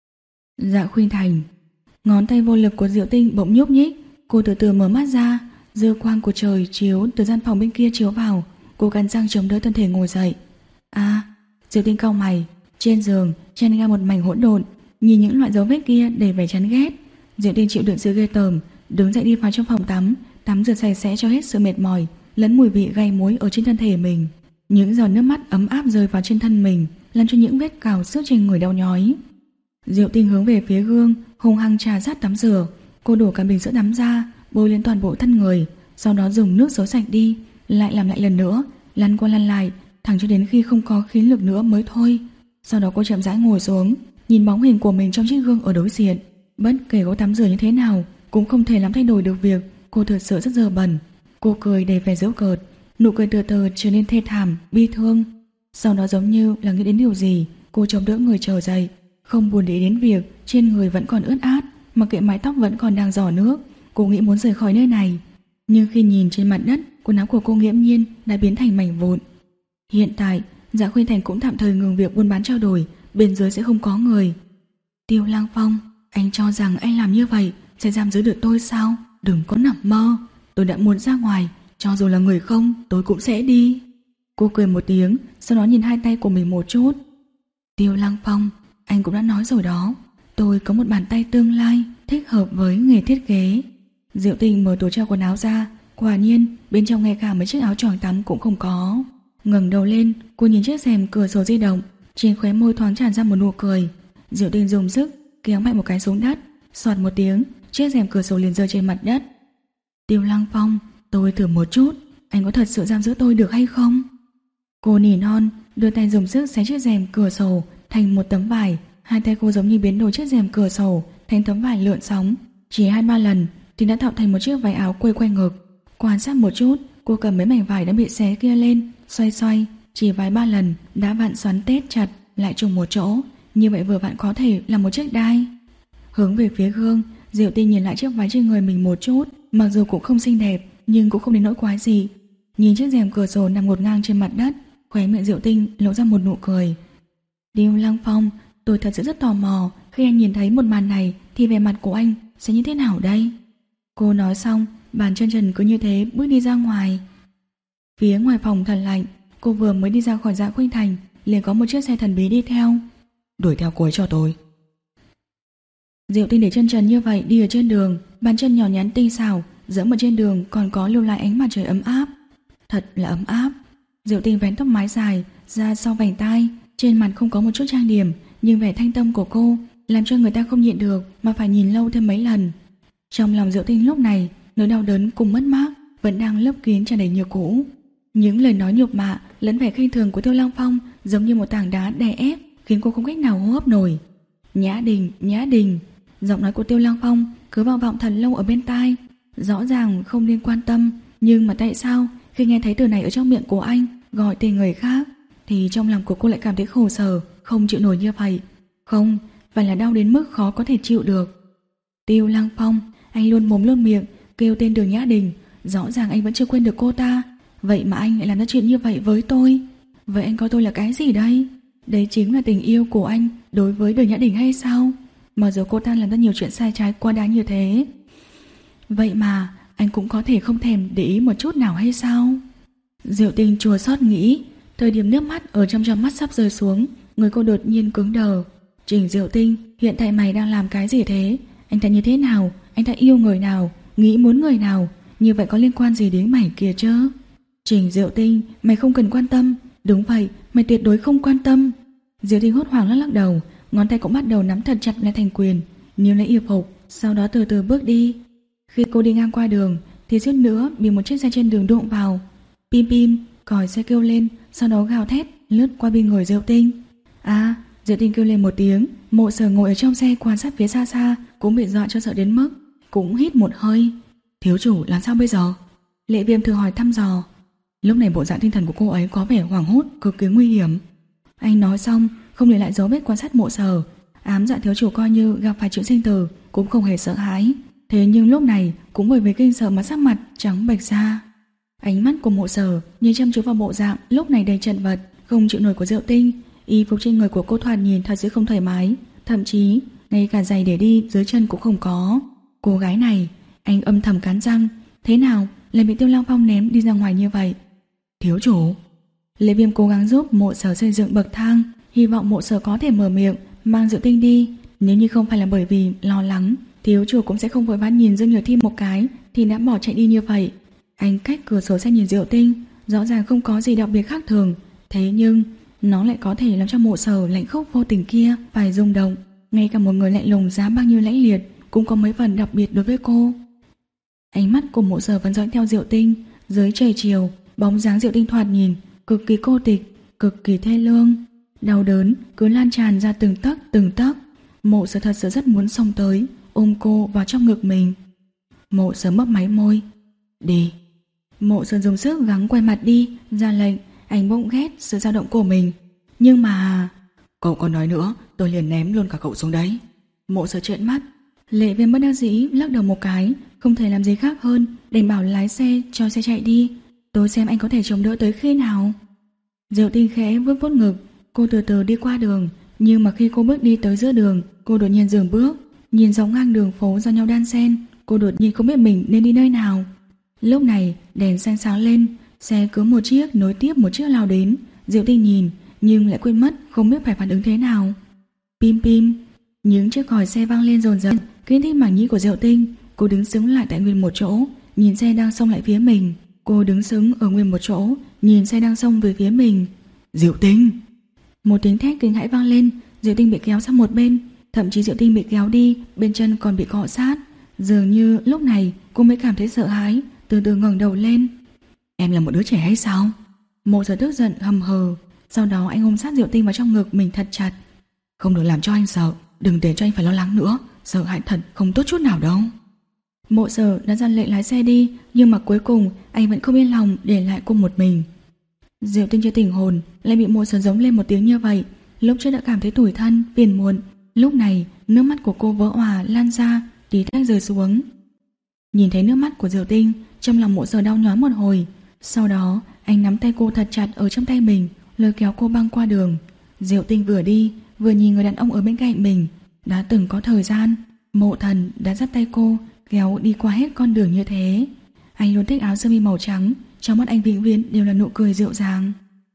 Dạ Khuynh Thành. Ngón tay vô lực của Diệu Tinh bỗng nhúc nhích, cô từ từ mở mắt ra, dư quang của trời chiếu từ gian phòng bên kia chiếu vào. Cô cắn răng chống đỡ thân thể ngồi dậy. À, Diệu Tinh cau mày. Trên giường chen ra một mảnh hỗn độn, nhìn những loại dấu vết kia đầy vẻ chán ghét. Diệu Tinh chịu đựng sự ghê tởm, đứng dậy đi vào trong phòng tắm, tắm rửa sạch sẽ cho hết sự mệt mỏi lẫn mùi vị gai muối ở trên thân thể mình. Những giọt nước mắt ấm áp rơi vào trên thân mình, làm cho những vết cào xước trên người đau nhói. Diệu Tinh hướng về phía gương, hung hăng trà sát tắm rửa. Cô đổ cả bình sữa tắm ra, bôi lên toàn bộ thân người, sau đó dùng nước xối sạch đi, lại làm lại lần nữa, lăn qua lăn lại, thẳng cho đến khi không có khí lực nữa mới thôi. Sau đó cô chậm rãi ngồi xuống, nhìn bóng hình của mình trong chiếc gương ở đối diện. Bất kể cô tắm rửa như thế nào, cũng không thể làm thay đổi được việc cô thật sự rất dơ bẩn. Cô cười đầy vẻ giễu cợt, nụ cười từ từ trở nên thê thảm, bi thương. Sau đó giống như là nghĩ đến điều gì, cô chống đỡ người trở dậy, không buồn để ý đến việc trên người vẫn còn ướt át, mặc kệ mái tóc vẫn còn đang rỏ nước. Cô nghĩ muốn rời khỏi nơi này, nhưng khi nhìn trên mặt đất, quần áo của cô nghiễm nhiên đã biến thành mảnh vụn. Hiện tại, Dạ Khuynh Thành cũng tạm thời ngừng việc buôn bán trao đổi, bên dưới sẽ không có người. Tiêu Lăng Phong, anh cho rằng anh làm như vậy sẽ giam giữ được tôi sao? Đừng có nằm mơ, tôi đã muốn ra ngoài, cho dù là người không, tôi cũng sẽ đi. Cô cười một tiếng, sau đó nhìn hai tay của mình một chút. Tiêu Lăng Phong, anh cũng đã nói rồi đó, tôi có một bàn tay tương lai thích hợp với nghề thiết kế. Diệu Tinh mở tủ treo quần áo ra, quả nhiên bên trong ngay cả mấy chiếc áo choàng tắm cũng không có. Ngẩng đầu lên, cô nhìn chiếc rèm cửa sổ di động, trên khóe môi thoáng tràn ra một nụ cười. Diệu Tinh dùng sức kéo mạnh một cái xuống đất, xoạt một tiếng, chiếc rèm cửa sổ liền rơi trên mặt đất. Tiêu Lăng Phong, tôi thử một chút, anh có thật sự giam giữ tôi được hay không? Cô nỉ non, đưa tay dùng sức xé chiếc rèm cửa sổ thành một tấm vải. Hai tay cô giống như biến đổi chiếc rèm cửa sổ thành tấm vải lượn sóng. Chỉ hai ba lần thì đã tạo thành một chiếc váy áo quây quanh ngực. Quan sát một chút, cô cầm mấy mảnh vải đã bị xé kia lên, xoay xoay, chỉ vài ba lần đã vặn xoắn tết chặt lại trùng một chỗ. Như vậy vừa vặn có thể là một chiếc đai. Hướng về phía gương, Diệu Tinh nhìn lại chiếc váy trên người mình một chút, mặc dù cũng không xinh đẹp nhưng cũng không đến nỗi quái gì. Nhìn chiếc rèm cửa sổ nằm ngổn ngang trên mặt đất, khóe miệng Diệu Tinh lộ ra một nụ cười. Tiêu Lăng Phong, tôi thật sự rất tò mò, khi anh nhìn thấy một màn này thì vẻ mặt của anh sẽ như thế nào đây? Cô nói xong, bàn chân trần cứ như thế bước đi ra ngoài. Phía ngoài phòng thật lạnh, cô vừa mới đi ra khỏi Dạ Khuynh Thành liền có một chiếc xe thần bí đi theo. Đuổi theo cô ấy cho tôi. Diệu Tinh để chân trần như vậy đi ở trên đường, bàn chân nhỏ nhắn tinh xảo, dẫm ở trên đường còn có lưu lại ánh mặt trời ấm áp. Thật là ấm áp. Diệu Tinh vén tóc mái dài ra sau vành tai, trên mặt không có một chút trang điểm, nhưng vẻ thanh tâm của cô làm cho người ta không nhịn được mà phải nhìn lâu thêm mấy lần. Trong lòng Diệu Tinh lúc này, nỗi đau đớn cùng mất mát vẫn đang lấp kín tràn đầy như cũ. Những lời nói nhục mạ lẫn vẻ khinh thường của Tiêu Lăng Phong giống như một tảng đá đè ép, khiến cô không cách nào hô hấp nổi. Nhã Đình, Nhã Đình. Giọng nói của Tiêu Lăng Phong cứ vang vọng thật lâu ở bên tai, rõ ràng không nên quan tâm, nhưng mà tại sao khi nghe thấy từ này ở trong miệng của anh gọi tên người khác thì trong lòng của cô lại cảm thấy khổ sở, không chịu nổi như vậy. Không, phải là đau đến mức khó có thể chịu được. Tiêu Lăng Phong, anh luôn mồm luôn miệng kêu tên Đường Nhã Đình, rõ ràng anh vẫn chưa quên được cô ta, vậy mà anh lại làm ra chuyện như vậy với tôi. Vậy anh coi tôi là cái gì đây? Đấy chính là tình yêu của anh đối với Đường Nhã Đình hay sao? Mặc dù cô ta làm ra nhiều chuyện sai trái quá đáng như thế, vậy mà anh cũng có thể không thèm để ý một chút nào hay sao? Diệu Tinh chua xót nghĩ. Thời điểm nước mắt ở trong tròng mắt sắp rơi xuống, người cô đột nhiên cứng đờ. Trình Diệu Tinh, hiện tại mày đang làm cái gì thế? Anh ta như thế nào? Anh ta yêu người nào? Nghĩ muốn người nào? Như vậy có liên quan gì đến mày kia chứ? Trình Diệu Tinh, mày không cần quan tâm. Đúng vậy, mày tuyệt đối không quan tâm. Diệu Tinh hốt hoảng lắc lắc đầu, ngón tay cũng bắt đầu nắm thật chặt lại thành quyền, níu lấy y phục, sau đó từ từ bước đi. Khi cô đi ngang qua đường thì suýt nữa bị một chiếc xe trên đường đụng vào. Pim pim, còi xe kêu lên, sau đó gào thét lướt qua bên người Diệu Tinh. À, Diệu Tinh kêu lên một tiếng. Mộ Sở ngồi ở trong xe quan sát phía xa xa cũng bị dọa cho sợ đến mức cũng hít một hơi. Thiếu chủ làm sao bây giờ? Lệ Viêm thử hỏi thăm dò. Lúc này bộ dạng tinh thần của cô ấy có vẻ hoảng hốt, cực kỳ nguy hiểm. Anh nói xong không để lại dấu vết quan sát Mộ Sở, ám dạ thiếu chủ coi như gặp phải chuyện sinh tử cũng không hề sợ hãi. Thế nhưng lúc này cũng bởi vì kinh sợ mà sắc mặt trắng bệch ra. Ánh mắt của Mộ Sở nhìn chăm chú vào bộ dạng lúc này đầy chật vật, không chịu nổi của Diệu Tinh. Y phục trên người của cô thoạt nhìn thật sự không thoải mái, thậm chí ngay cả giày để đi dưới chân cũng không có. Cô gái này, anh âm thầm cắn răng. Thế nào, lại bị Tiêu Lăng Phong ném đi ra ngoài như vậy? Thiếu chủ. Lệ Viêm cố gắng giúp Mộ Sở xây dựng bậc thang, hy vọng Mộ Sở có thể mở miệng mang Diệu Tinh đi. Nếu như không phải là bởi vì lo lắng, thiếu chủ cũng sẽ không vội vã nhìn Dương Nhược Thi một cái thì đã bỏ chạy đi như vậy. Anh cách cửa sổ xe nhìn Diệu Tinh, rõ ràng không có gì đặc biệt khác thường, thế nhưng nó lại có thể làm cho Mộ Sở lạnh khốc vô tình kia phải rung động. Ngay cả một người lạnh lùng dám bao nhiêu lãnh liệt cũng có mấy phần đặc biệt đối với cô. Ánh mắt của Mộ Sở vẫn dõi theo Diệu Tinh. Dưới trời chiều, bóng dáng Diệu Tinh thoạt nhìn cực kỳ cô tịch, cực kỳ thê lương. Đau đớn cứ lan tràn ra từng tấc từng tấc. Mộ Sở thật sự rất muốn xông tới ôm cô vào trong ngực mình. Mộ Sở mấp máy môi. Đi. Mộ Sở dùng sức gắng quay mặt đi, ra lệnh. Anh bỗng ghét sự dao động của mình. Nhưng mà... Cậu còn nói nữa, tôi liền ném luôn cả cậu xuống đấy. Mộ Sở trợn mắt. Lệ Viêm bất đắc dĩ lắc đầu một cái, không thể làm gì khác hơn đành bảo lái xe cho xe chạy đi. Tôi xem anh có thể chống đỡ tới khi nào. Diệu Tinh khẽ vuốt vuốt ngực. Cô từ từ đi qua đường, nhưng mà khi cô bước đi tới giữa đường, cô đột nhiên dừng bước, nhìn dọc ngang đường phố giao nhau đan xen. Cô đột nhiên không biết mình nên đi nơi nào. Lúc này đèn xanh sáng lên, xe cứ một chiếc nối tiếp một chiếc lao đến. Diệu Tinh nhìn nhưng lại quên mất không biết phải phản ứng thế nào. Pim pim. Những chiếc còi xe vang lên dồn dập, kích thích mảng nhĩ của Diệu Tinh. Cô đứng sững lại tại nguyên một chỗ, nhìn xe đang xông lại phía mình. Cô đứng sững ở nguyên một chỗ, nhìn xe đang xông về phía mình. Diệu Tinh. Một tiếng thét kinh hãi vang lên. Diệu Tinh bị kéo sang một bên, thậm chí Diệu Tinh bị kéo đi, bên chân còn bị cọ sát. Dường như lúc này cô mới cảm thấy sợ hãi, từ từ ngẩng đầu lên. Em là một đứa trẻ hay sao? Mộ Sở tức giận hầm hừ. Sau đó anh ôm sát Diệu Tinh vào trong ngực mình thật chặt. Không được làm cho anh sợ, đừng để cho anh phải lo lắng nữa, sợ hãi thật không tốt chút nào đâu. Mộ Sở đã ra lệnh lái xe đi, nhưng mà cuối cùng anh vẫn không yên lòng để lại cô một mình. Diệu Tinh chưa tỉnh hồn, lại bị Mộ Sở giống lên một tiếng như vậy. Lúc trước đã cảm thấy tủi thân, phiền muộn, lúc này nước mắt của cô vỡ òa lan ra, tí tách rơi xuống. Nhìn thấy nước mắt của Diệu Tinh, trong lòng Mộ Sở đau nhói một hồi. Sau đó anh nắm tay cô thật chặt ở trong tay mình, lôi kéo cô băng qua đường. Diệu Tinh vừa đi vừa nhìn người đàn ông ở bên cạnh mình. Đã từng có thời gian Mộ Thần đã dắt tay cô kéo đi qua hết con đường như thế. Anh luôn thích áo sơ mi màu trắng, trong mắt anh vĩnh viễn đều là nụ cười dịu dàng.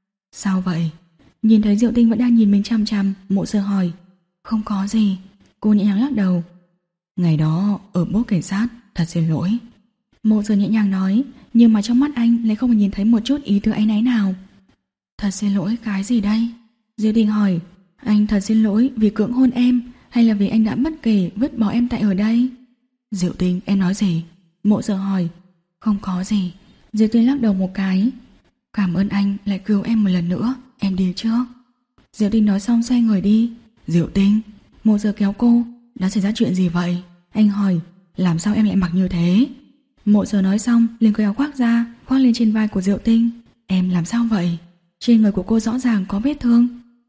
Sao vậy? Nhìn thấy Diệu Tinh vẫn đang nhìn mình chăm chăm, Mộ Sở hỏi. Không có gì. Cô nhẹ nhàng lắc đầu. Ngày đó ở bốt cảnh sát, thật xin lỗi. Mộ Sở nhẹ nhàng nói, nhưng mà trong mắt anh lại không nhìn thấy một chút ý tứ áy náy nào. Thật xin lỗi cái gì đây? Diệu Tinh hỏi. Anh thật xin lỗi vì cưỡng hôn em, hay là vì anh đã bất kể vứt bỏ em tại ở đây? Diệu Tinh, em nói gì? Mộ Sở hỏi. Không có gì. Diệu Tinh lắc đầu một cái. Cảm ơn anh lại cứu em một lần nữa, em đi trước. Diệu Tinh nói xong xoay người đi. Diệu Tinh. Mộ Sở kéo cô. Đã xảy ra chuyện gì vậy? Anh hỏi. Làm sao em lại mặc như thế? Mộ Sở nói xong liền cởi áo khoác ra, khoác lên trên vai của Diệu Tinh. Em làm sao vậy? Trên người của cô rõ ràng có vết thương.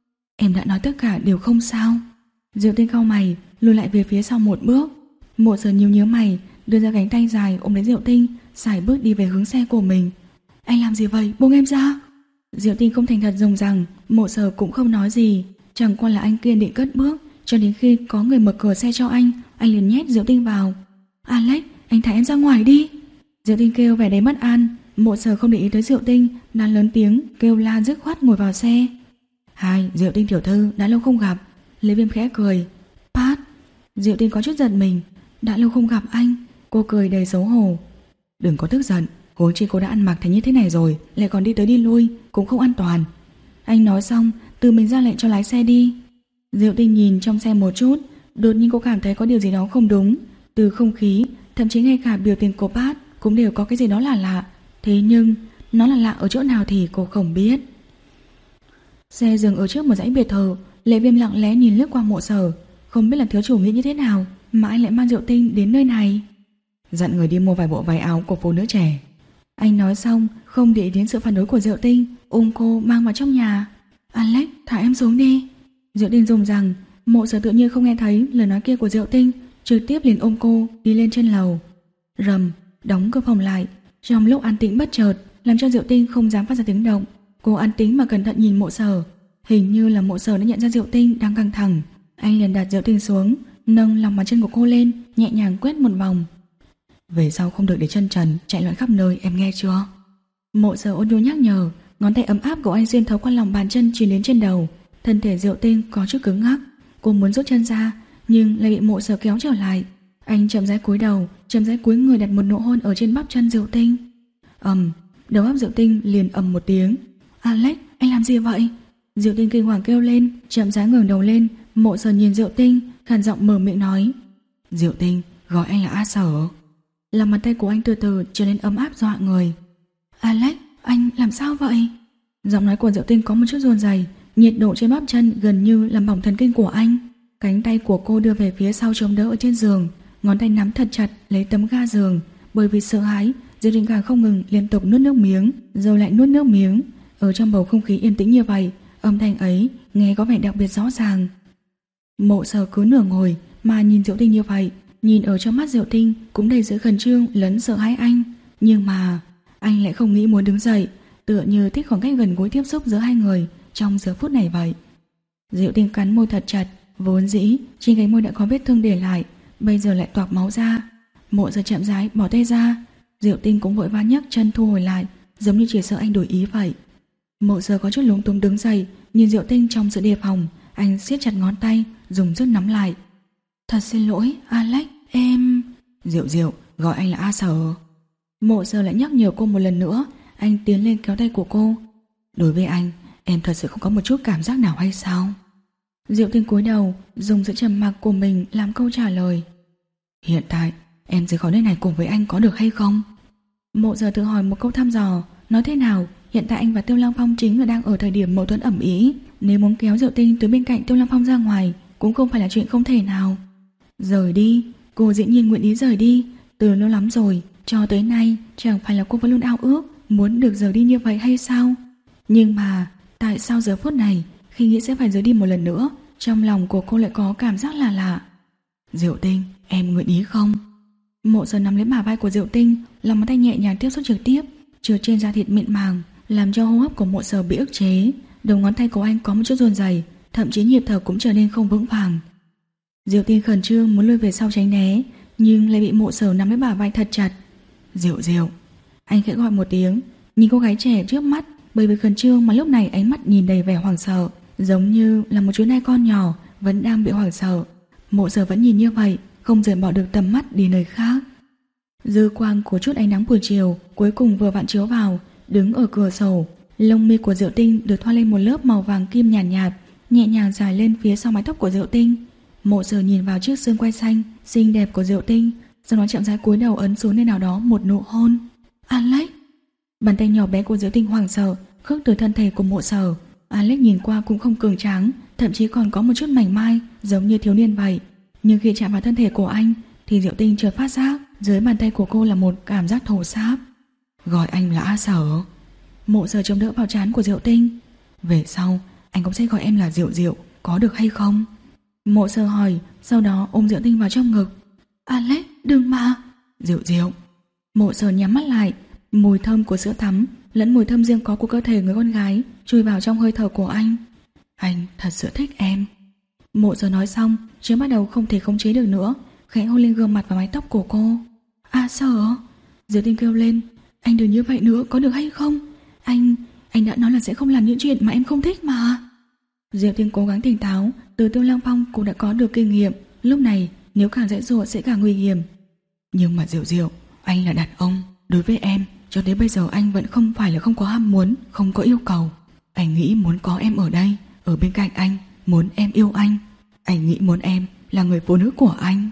Em đã nói tất cả đều không sao. Diệu Tinh cau mày, lùi lại về phía sau một bước. Mộ Sở nhíu nhíu mày, đưa ra cánh tay dài ôm lấy Diệu Tinh, sải bước đi về hướng xe của mình. Anh làm gì vậy? Buông em ra. Diệu Tinh không thành thật dùng rằng. Mộ Sở cũng không nói gì, chẳng qua là anh kiên định cất bước, cho đến khi có người mở cửa xe cho anh, anh liền nhét Diệu Tinh vào. Alex, anh thả em ra ngoài đi. Diệu Tinh kêu vẻ đầy bất an. Mộ Sở không để ý tới Diệu Tinh, đang lớn tiếng kêu la dứt khoát ngồi vào xe. Hai, Diệu Tinh tiểu thư, đã lâu không gặp. Lê Viêm khẽ cười. Pat. Diệu Tinh có chút giận mình. Đã lâu không gặp anh. Cô cười đầy xấu hổ. Đừng có tức giận, huống chi cô đã ăn mặc thành như thế này rồi, lại còn đi tới đi lui, cũng không an toàn. Anh nói xong, tự mình ra lệnh cho lái xe đi. Diệu Tinh nhìn trong xe một chút, đột nhiên cô cảm thấy có điều gì đó không đúng. Từ không khí, thậm chí ngay cả biểu tình của Pat cũng đều có cái gì đó là lạ. Thế nhưng nó là lạ ở chỗ nào thì cô không biết. Xe dừng ở trước một dãy biệt thự. Lệ Viêm lặng lẽ nhìn lướt qua Mộ Sở. Không biết là thiếu chủ nghĩ như thế nào mà anh lại mang Diệu Tinh đến nơi này. Dặn người đi mua vài bộ váy áo của phụ nữ trẻ. Anh nói xong, không để ý đến sự phản đối của Diệu Tinh, ôm cô mang vào trong nhà. Alex, thả em xuống đi. Diệu Tinh dùng rằng. Mộ Sở tự nhiên không nghe thấy lời nói kia của Diệu Tinh, trực tiếp liền ôm cô đi lên trên lầu. Rầm, đóng cửa phòng lại. Trong lúc an tĩnh bất chợt, làm cho Diệu Tinh không dám phát ra tiếng động. Cô an tĩnh mà cẩn thận nhìn Mộ Sở. Hình như là Mộ Sở đã nhận ra Diệu Tinh đang căng thẳng. Anh liền đặt Diệu Tinh xuống, nâng lòng bàn chân của cô lên, nhẹ nhàng quét một vòng. Về sau không được để chân trần chạy loạn khắp nơi, em nghe chưa? Mộ Sở ôn nhu nhắc nhở. Ngón tay ấm áp của anh xuyên thấu qua lòng bàn chân truyền đến trên đầu. Thân thể Diệu Tinh có chút cứng ngắc. Cô muốn rút chân ra nhưng lại bị Mộ Sở kéo trở lại. Anh chậm rãi cúi đầu, chậm rãi cúi người đặt một nụ hôn ở trên bắp chân Diệu Tinh. Ầm, đầu óc Diệu Tinh liền ầm một tiếng. Alex, anh làm gì vậy? Diệu Tinh kinh hoàng kêu lên, chậm rãi ngẩng đầu lên. Mộ Sở nhìn Diệu Tinh, khàn giọng mở miệng nói. Diệu Tinh, gọi anh là A Sở. Lòng bàn tay của anh từ từ trở nên ấm áp dọa người. Alex, anh làm sao vậy? Giọng nói của Diệu Tinh có một chút run rẩy, nhiệt độ trên bắp chân gần như làm bỏng thần kinh của anh. Cánh tay của cô đưa về phía sau chống đỡ ở trên giường, ngón tay nắm thật chặt lấy tấm ga giường. Bởi vì sợ hãi, Diệu Tinh càng không ngừng liên tục nuốt nước miếng, rồi lại nuốt nước miếng. Ở trong bầu không khí yên tĩnh như vậy, âm thanh ấy nghe có vẻ đặc biệt rõ ràng. Mộ Sở cứ nửa ngồi mà nhìn Diệu Tinh như vậy, nhìn ở trong mắt Diệu Tinh cũng đầy sự khẩn trương lẫn sợ hãi anh. Nhưng mà anh lại không nghĩ muốn đứng dậy, tựa như thích khoảng cách gần gũi tiếp xúc giữa hai người trong giờ phút này vậy. Diệu Tinh cắn môi thật chặt, vốn dĩ trên cái môi đã có vết thương để lại, bây giờ lại toạc máu ra. Mộ Sở chậm rãi bỏ tay ra, Diệu Tinh cũng vội vã nhấc chân thu hồi lại, giống như chỉ sợ anh đổi ý vậy. Mộ Sở có chút lúng túng đứng dậy, nhìn Diệu Tinh trong sự đề phòng, anh siết chặt ngón tay, dùng sức nắm lại. Thật xin lỗi, Alex, em... Diệu Diệu, gọi anh là A Sở. Mộ Sở lại nhắc nhở cô một lần nữa, anh tiến lên kéo tay của cô. Đối với anh, em thật sự không có một chút cảm giác nào hay sao? Diệu Tinh cúi đầu, dùng sự trầm mặc của mình làm câu trả lời. Hiện tại, em rời khỏi nơi này cùng với anh có được hay không? Mộ Sở tự hỏi một câu thăm dò, nói thế nào, hiện tại anh và Tiêu Lăng Phong chính là đang ở thời điểm mâu thuẫn ẩm ý. Nếu muốn kéo Diệu Tinh từ bên cạnh Tiêu Lăng Phong ra ngoài cũng không phải là chuyện không thể nào. Rời đi, cô dĩ nhiên nguyện ý rời đi. Từ lâu lắm rồi, cho tới nay chẳng phải là cô vẫn luôn ao ước muốn được rời đi như vậy hay sao? Nhưng mà tại sao giờ phút này khi nghĩ sẽ phải rời đi một lần nữa, trong lòng của cô lại có cảm giác là lạ? Diệu Tinh, em nguyện ý không? Mộ Sở nắm lấy bả vai của Diệu Tinh, lòng bàn tay nhẹ nhàng tiếp xúc trực tiếp trượt trên da thịt mịn màng, làm cho hô hấp của Mộ Sở bị ức chế. Đầu ngón tay của anh có một chút run rẩy, thậm chí nhịp thở cũng trở nên không vững vàng. Diệu Tinh khẩn trương muốn lùi về sau tránh né, nhưng lại bị Mộ Sở nắm lấy bả vai thật chặt. Diệu Diệu. Anh khẽ gọi một tiếng, nhìn cô gái trẻ trước mắt, bởi vì khẩn trương mà lúc này ánh mắt nhìn đầy vẻ hoảng sợ, giống như là một chú nai con nhỏ vẫn đang bị hoảng sợ. Mộ Sở vẫn nhìn như vậy, không rời bỏ được tầm mắt đi nơi khác. Dư quang của chút ánh nắng buổi chiều cuối cùng vừa vặn chiếu vào, đứng ở cửa sổ, lông mi của Diệu Tinh được thoa lên một lớp màu vàng kim nhàn nhạt, nhạt, nhẹ nhàng dài lên phía sau mái tóc của Diệu Tinh. Mộ Sở nhìn vào chiếc xương quai xanh xinh đẹp của Diệu Tinh, sau đó chậm rãi cúi đầu ấn xuống nơi nào đó một nụ hôn. Alex. Bàn tay nhỏ bé của Diệu Tinh hoảng sợ khước từ thân thể của Mộ Sở. Alex nhìn qua cũng không cường tráng, thậm chí còn có một chút mảnh mai, giống như thiếu niên vậy. Nhưng khi chạm vào thân thể của anh thì Diệu Tinh chợt phát giác dưới bàn tay của cô là một cảm giác thổ sáp. Gọi anh là A Sở. Mộ Sở chống đỡ vào trán của Diệu Tinh. Về sau anh cũng sẽ gọi em là Diệu Diệu, có được hay không? Mộ Sở hỏi, sau đó ôm Diệu Tinh vào trong ngực. Alex, đừng mà. Diệu Diệu. Mộ Sở nhắm mắt lại, mùi thơm của sữa tắm lẫn mùi thơm riêng có của cơ thể người con gái chui vào trong hơi thở của anh. Anh thật sự thích em. Mộ Sở nói xong, chứ bắt đầu không thể khống chế được nữa, khẽ hôn lên gương mặt và mái tóc của cô. A Sở. Diệu Tinh kêu lên, anh đừng như vậy nữa, có được hay không? Anh, anh đã nói là sẽ không làm những chuyện mà em không thích mà. Diệu Tinh cố gắng tỉnh táo, từ Tiêu Lăng Phong cũng đã có được kinh nghiệm, lúc này nếu càng dễ dụa sẽ càng nguy hiểm. Nhưng mà Diệu Diệu, anh là đàn ông, đối với em cho tới bây giờ anh vẫn không phải là không có ham muốn, không có yêu cầu. Anh nghĩ muốn có em ở đây, ở bên cạnh anh, muốn em yêu anh. Anh nghĩ muốn em là người phụ nữ của anh.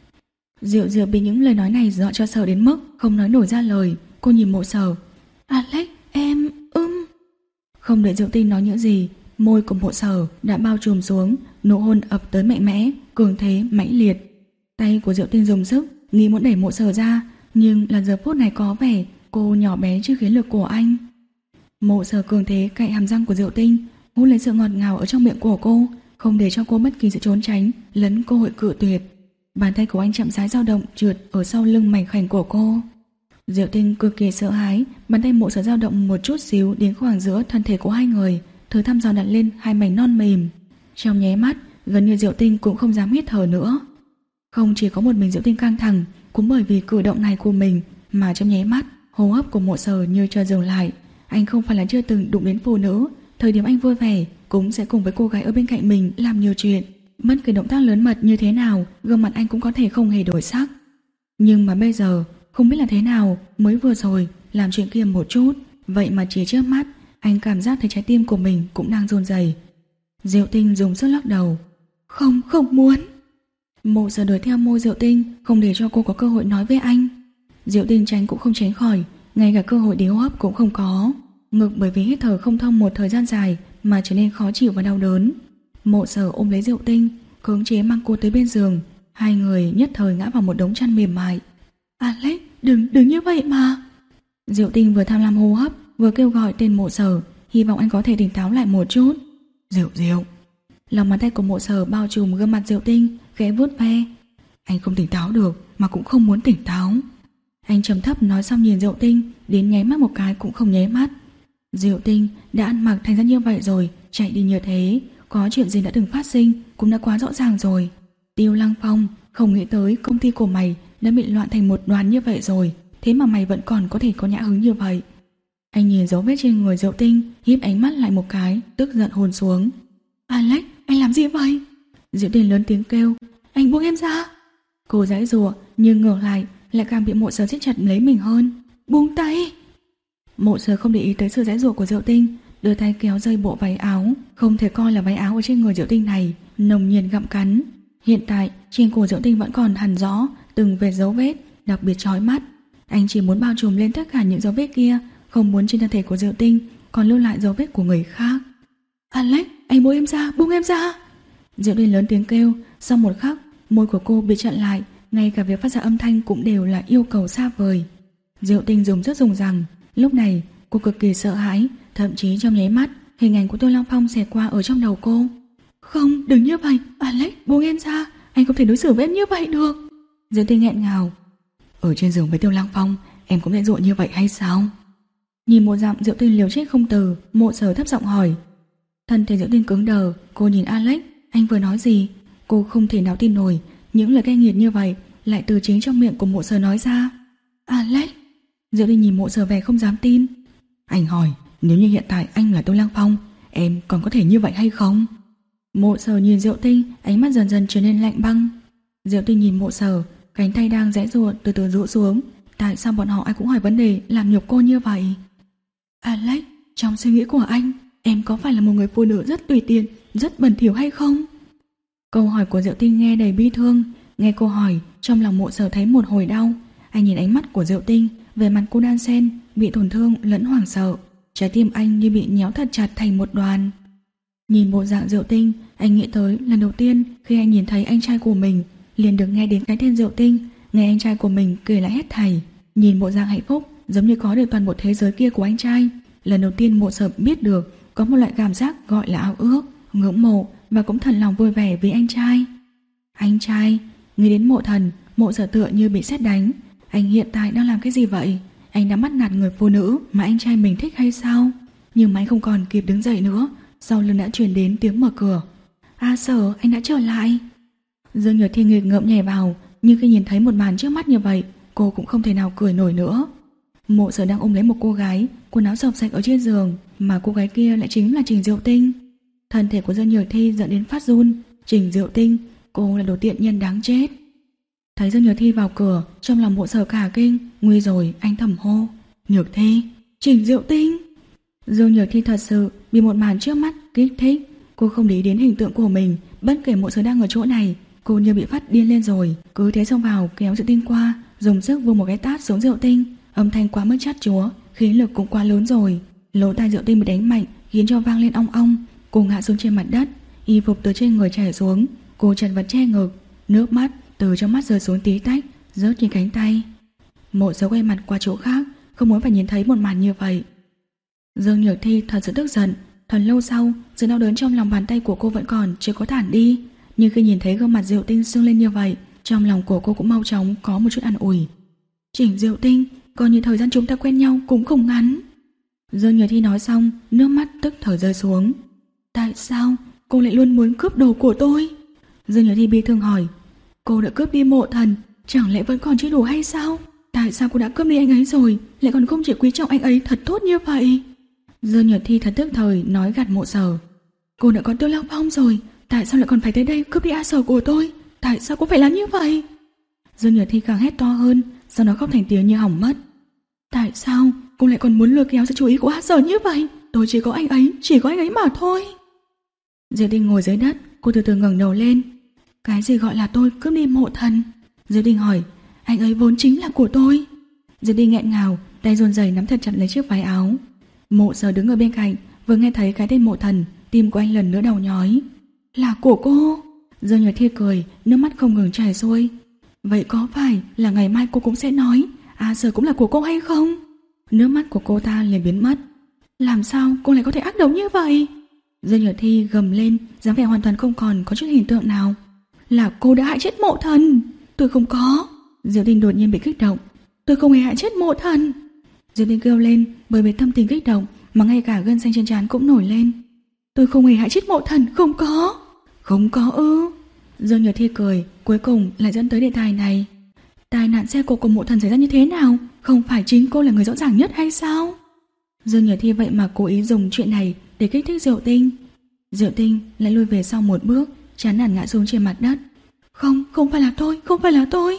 Diệu Diệu bị những lời nói này dọa cho sợ đến mức không nói nổi ra lời. Cô nhìn Mộ Sở. Alex, em, ưm. Không đợi Diệu Tinh nói những gì, môi của Mộ Sở đã bao trùm xuống, nụ hôn ập tới mạnh mẽ, cường thế, mãnh liệt. Tay của Diệu Tinh dùng sức, nghĩ muốn đẩy Mộ Sở ra, nhưng là giờ phút này có vẻ cô nhỏ bé trước khí lực của anh. Mộ Sở cường thế cạy hàm răng của Diệu Tinh, hút lấy sự ngọt ngào ở trong miệng của cô, không để cho cô bất kỳ sự trốn tránh lẫn cơ hội cự tuyệt. Bàn tay của anh chậm rãi dao động trượt ở sau lưng mảnh khảnh của cô. Diệu Tinh cực kỳ sợ hãi, bàn tay Mộ Sở dao động một chút xíu đến khoảng giữa thân thể của hai người, thử thăm dò đặt lên hai mảnh non mềm. Trong nháy mắt, gần như Diệu Tinh cũng không dám hít thở nữa. Không chỉ có một mình Diệu Tinh căng thẳng, cũng bởi vì cử động này của mình mà trong nháy mắt hô hấp của Mộ Sở như chờ dừng lại. Anh không phải là chưa từng đụng đến phụ nữ, thời điểm anh vui vẻ cũng sẽ cùng với cô gái ở bên cạnh mình làm nhiều chuyện. Bất kỳ động tác lớn mật như thế nào, gương mặt anh cũng có thể không hề đổi sắc. Nhưng mà bây giờ không biết là thế nào, mới vừa rồi làm chuyện kia một chút, vậy mà chỉ trước mắt anh cảm giác thấy trái tim của mình cũng đang run rẩy. Diệu Tinh dùng sức lắc đầu. Không, không muốn. Mộ Sở đuổi theo môi Diệu Tinh, không để cho cô có cơ hội nói với anh. Diệu Tinh tránh cũng không tránh khỏi, ngay cả cơ hội để hô hấp cũng không có. Ngực bởi vì hít thở không thông một thời gian dài mà trở nên khó chịu và đau đớn. Mộ Sở ôm lấy Diệu Tinh, cưỡng chế mang cô tới bên giường. Hai người nhất thời ngã vào một đống chăn mềm mại. Alex, đừng, đừng như vậy mà. Diệu Tinh vừa tham lam hô hấp, vừa kêu gọi tên Mộ Sở, hy vọng anh có thể tỉnh táo lại một chút. Diệu Diệu. Lòng bàn tay của Mộ Sở bao trùm gương mặt Diệu Tinh, khẽ vuốt ve. Anh không tỉnh táo được, mà cũng không muốn tỉnh táo. Anh trầm thấp nói xong nhìn Diệu Tinh, đến nháy mắt một cái cũng không nháy mắt. Diệu Tinh đã ăn mặc thành ra như vậy rồi, chạy đi như thế, có chuyện gì đã từng phát sinh cũng đã quá rõ ràng rồi. Tiêu Lăng Phong, không nghĩ tới công ty của mày đã bị loạn thành một đoàn như vậy rồi, thế mà mày vẫn còn có thể có nhã hứng như vậy. Anh nhìn dấu vết trên người Diệu Tinh, híp ánh mắt lại một cái, tức giận hồn xuống. Alex, anh làm gì vậy? Diệu Tinh lớn tiếng kêu. Anh buông em ra. Cô giãy giụa nhưng ngược lại lại càng bị Mộ Sở siết chặt lấy mình hơn. Buông tay. Mộ Sở không để ý tới sự giãy giụa của Diệu Tinh, đưa tay kéo dây bộ váy áo, không thể coi là váy áo ở trên người Diệu Tinh này, nồng nhiệt gặm cắn. Hiện tại trên cổ Diệu Tinh vẫn còn hằn rõ từng vệt dấu vết đặc biệt chói mắt. Anh chỉ muốn bao trùm lên tất cả những dấu vết kia, không muốn trên thân thể của Diệu Tinh còn lưu lại dấu vết của người khác. Alex, anh buông em ra, buông em ra. Diệu Tinh lớn tiếng kêu. Sau một khắc, môi của cô bị chặn lại, ngay cả việc phát ra âm thanh cũng đều là yêu cầu xa vời. Diệu Tinh dùng rất dùng rằng. Lúc này cô cực kỳ sợ hãi, thậm chí trong nháy mắt hình ảnh của Tiêu Lăng Phong xẹt qua ở trong đầu cô. Không, đừng như vậy, Alex, buông em ra, anh không thể đối xử với em như vậy được. Diệu Tinh nghẹn ngào. Ở trên giường với Tiêu Lăng Phong, em cũng dạy dỗ như vậy hay sao? Nhìn một dặm Diệu Tinh liều chết không từ, Mộ Sở thấp giọng hỏi. Thân thể Diệu Tinh cứng đờ, cô nhìn Alex, anh vừa nói gì? Cô không thể nào tin nổi, những lời cay nghiệt như vậy lại từ chính trong miệng của Mộ Sở nói ra. Alex. Diệu Tinh nhìn Mộ Sở vẻ không dám tin. Anh hỏi, nếu như hiện tại anh là Tiêu Lăng Phong, em còn có thể như vậy hay không? Mộ Sở nhìn Diệu Tinh, ánh mắt dần dần trở nên lạnh băng. Diệu Tinh nhìn Mộ Sở, cánh tay đang giãy giụa từ từ rũ xuống. Tại sao bọn họ ai cũng hỏi vấn đề làm nhục cô như vậy? Alex, trong suy nghĩ của anh, em có phải là một người phụ nữ rất tùy tiện, rất bẩn thỉu hay không? Câu hỏi của Diệu Tinh nghe đầy bi thương. Nghe câu hỏi, trong lòng Mộ Sở thấy một hồi đau. Anh nhìn ánh mắt của Diệu Tinh, về mặt cô đan xen, bị tổn thương lẫn hoảng sợ. Trái tim anh như bị nhéo thật chặt thành một đoàn. Nhìn bộ dạng Diệu Tinh, anh nghĩ tới lần đầu tiên khi anh nhìn thấy anh trai của mình, liền được nghe đến cái tên Diệu Tinh, nghe anh trai của mình kể lại hết thảy. Nhìn bộ dạng hạnh phúc, giống như có được toàn bộ thế giới kia của anh trai. Lần đầu tiên Mộ Sở biết được có một loại cảm giác gọi là ao ước, ngưỡng mộ và cũng thật lòng vui vẻ vì anh trai. Anh trai, nghĩ đến Mộ Thần, Mộ Sở tựa như bị sét đánh. Anh hiện tại đang làm cái gì vậy? Anh đã bắt nạt người phụ nữ mà anh trai mình thích hay sao? Nhưng mà anh không còn kịp đứng dậy nữa, sau lưng đã truyền đến tiếng mở cửa. A Sở, anh đã trở lại. Dương Nhược Thi nghịch ngợm nhảy vào, nhưng khi nhìn thấy một màn trước mắt như vậy, cô cũng không thể nào cười nổi nữa. Mộ Sở đang ôm lấy một cô gái, quần áo xộc xạch ở trên giường, mà cô gái kia lại chính là Trình Diệu Tinh. Thân thể của Dương Nhược Thi dẫn đến phát run. Trình Diệu Tinh, cô là đồ tiện nhân đáng chết. Thấy Dương Nhược Thi vào cửa, trong lòng Mộ Sở cả kinh. Nguy rồi, anh thầm hô. Nhược Thi, Trình Diệu Tinh. Dương Nhược Thi thật sự bị một màn trước mắt kích thích. Cô không để ý đến hình tượng của mình, bất kể Mộ Sở đang ở chỗ này, cô như bị phát điên lên rồi. Cứ thế xông vào kéo Diệu Tinh qua, dùng sức vung một cái tát xuống Diệu Tinh. Âm thanh quá mức chát chúa, khí lực cũng quá lớn rồi. Lỗ tai Diệu Tinh bị đánh mạnh, khiến cho vang lên ong ong. Cô ngã xuống trên mặt đất, y phục từ trên người chảy xuống. Cô chật vật che ngực, nước mắt từ trong mắt rơi xuống tí tách, rớt trên cánh tay. Mộ Sở quay mặt qua chỗ khác, không muốn phải nhìn thấy một màn như vậy. Dương Nhược Thi thật sự tức giận. Thật lâu sau, sự đau đớn trong lòng bàn tay của cô vẫn còn chưa có tản đi. Nhưng khi nhìn thấy gương mặt Diệu Tinh sưng lên như vậy, trong lòng của cô cũng mau chóng có một chút an ủi. Trình Diệu Tinh, coi như thời gian chúng ta quen nhau cũng không ngắn. Dương Nhược Thi nói xong, nước mắt tức thời rơi xuống. Tại sao cô lại luôn muốn cướp đồ của tôi? Dương Nhược Thi bi thương hỏi. Cô đã cướp đi Mộ Thần, chẳng lẽ vẫn còn chưa đủ hay sao? Tại sao cô đã cướp đi anh ấy rồi, lại còn không chỉ quý trọng anh ấy thật tốt như vậy? Dương Nhược Thi thật tức thời nói gạt Mộ Sở. Cô đã có Tiêu Lăng Phong rồi, tại sao lại còn phải tới đây cướp đi A Sở của tôi? Tại sao cô phải làm như vậy? Dương Nhược Thi càng hét to hơn, sau đó khóc thành tiếng như hỏng mất. Tại sao cô lại còn muốn lôi kéo sự chú ý của A Sở như vậy? Tôi chỉ có anh ấy, chỉ có anh ấy mà thôi. Diệu Tinh ngồi dưới đất, cô từ từ ngẩng đầu lên. Cái gì gọi là tôi cướp đi Mộ Thần? Diệu Tinh hỏi. Anh ấy vốn chính là của tôi. Diệu Tinh nghẹn ngào, tay run rẩy nắm thật chặt lấy chiếc váy áo. Mộ Sở đứng ở bên cạnh, vừa nghe thấy cái tên Mộ Thần, tim của anh lần nữa đầu nhói. Là của cô. Dương Nhược Thi cười, nước mắt không ngừng chảy xuôi. Vậy có phải là ngày mai cô cũng sẽ nói A Sở cũng là của cô hay không? Nước mắt của cô ta liền biến mất. Làm sao cô lại có thể ác độc như vậy? Dương Nhược Thi gầm lên, dáng vẻ hoàn toàn không còn có chút hình tượng nào. Là cô đã hại chết Mộ Thần. Tôi không có. Diệu Tinh đột nhiên bị kích động. Tôi không hề hại chết Mộ Thần. Diệu Tinh kêu lên bởi vì tâm tình kích động mà ngay cả gân xanh trên trán cũng nổi lên. Tôi không hề hại chết Mộ Thần, không có. Không có ư? Dương Nhược Thi cười, cuối cùng lại dẫn tới đề tài này. Tai nạn xe cộ của Mộ Thần xảy ra như thế nào? Không phải chính cô là người rõ ràng nhất hay sao? Dương Nhược Thi vậy mà cố ý dùng chuyện này để kích thích Diệu Tinh. Diệu Tinh lại lùi về sau một bước, chán nản ngã xuống trên mặt đất. Không, không phải là tôi, không phải là tôi.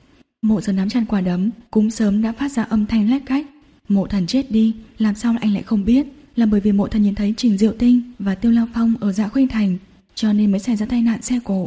Mộ Sở nắm chặt quả đấm, cũng sớm đã phát ra âm thanh lách cách. Mộ Thần chết đi, làm sao anh lại không biết? Là bởi vì Mộ Thần nhìn thấy Trình Diệu Tinh và Tiêu Lăng Phong ở Dạ Khuynh Thành, cho nên mới xảy ra tai nạn xe cộ.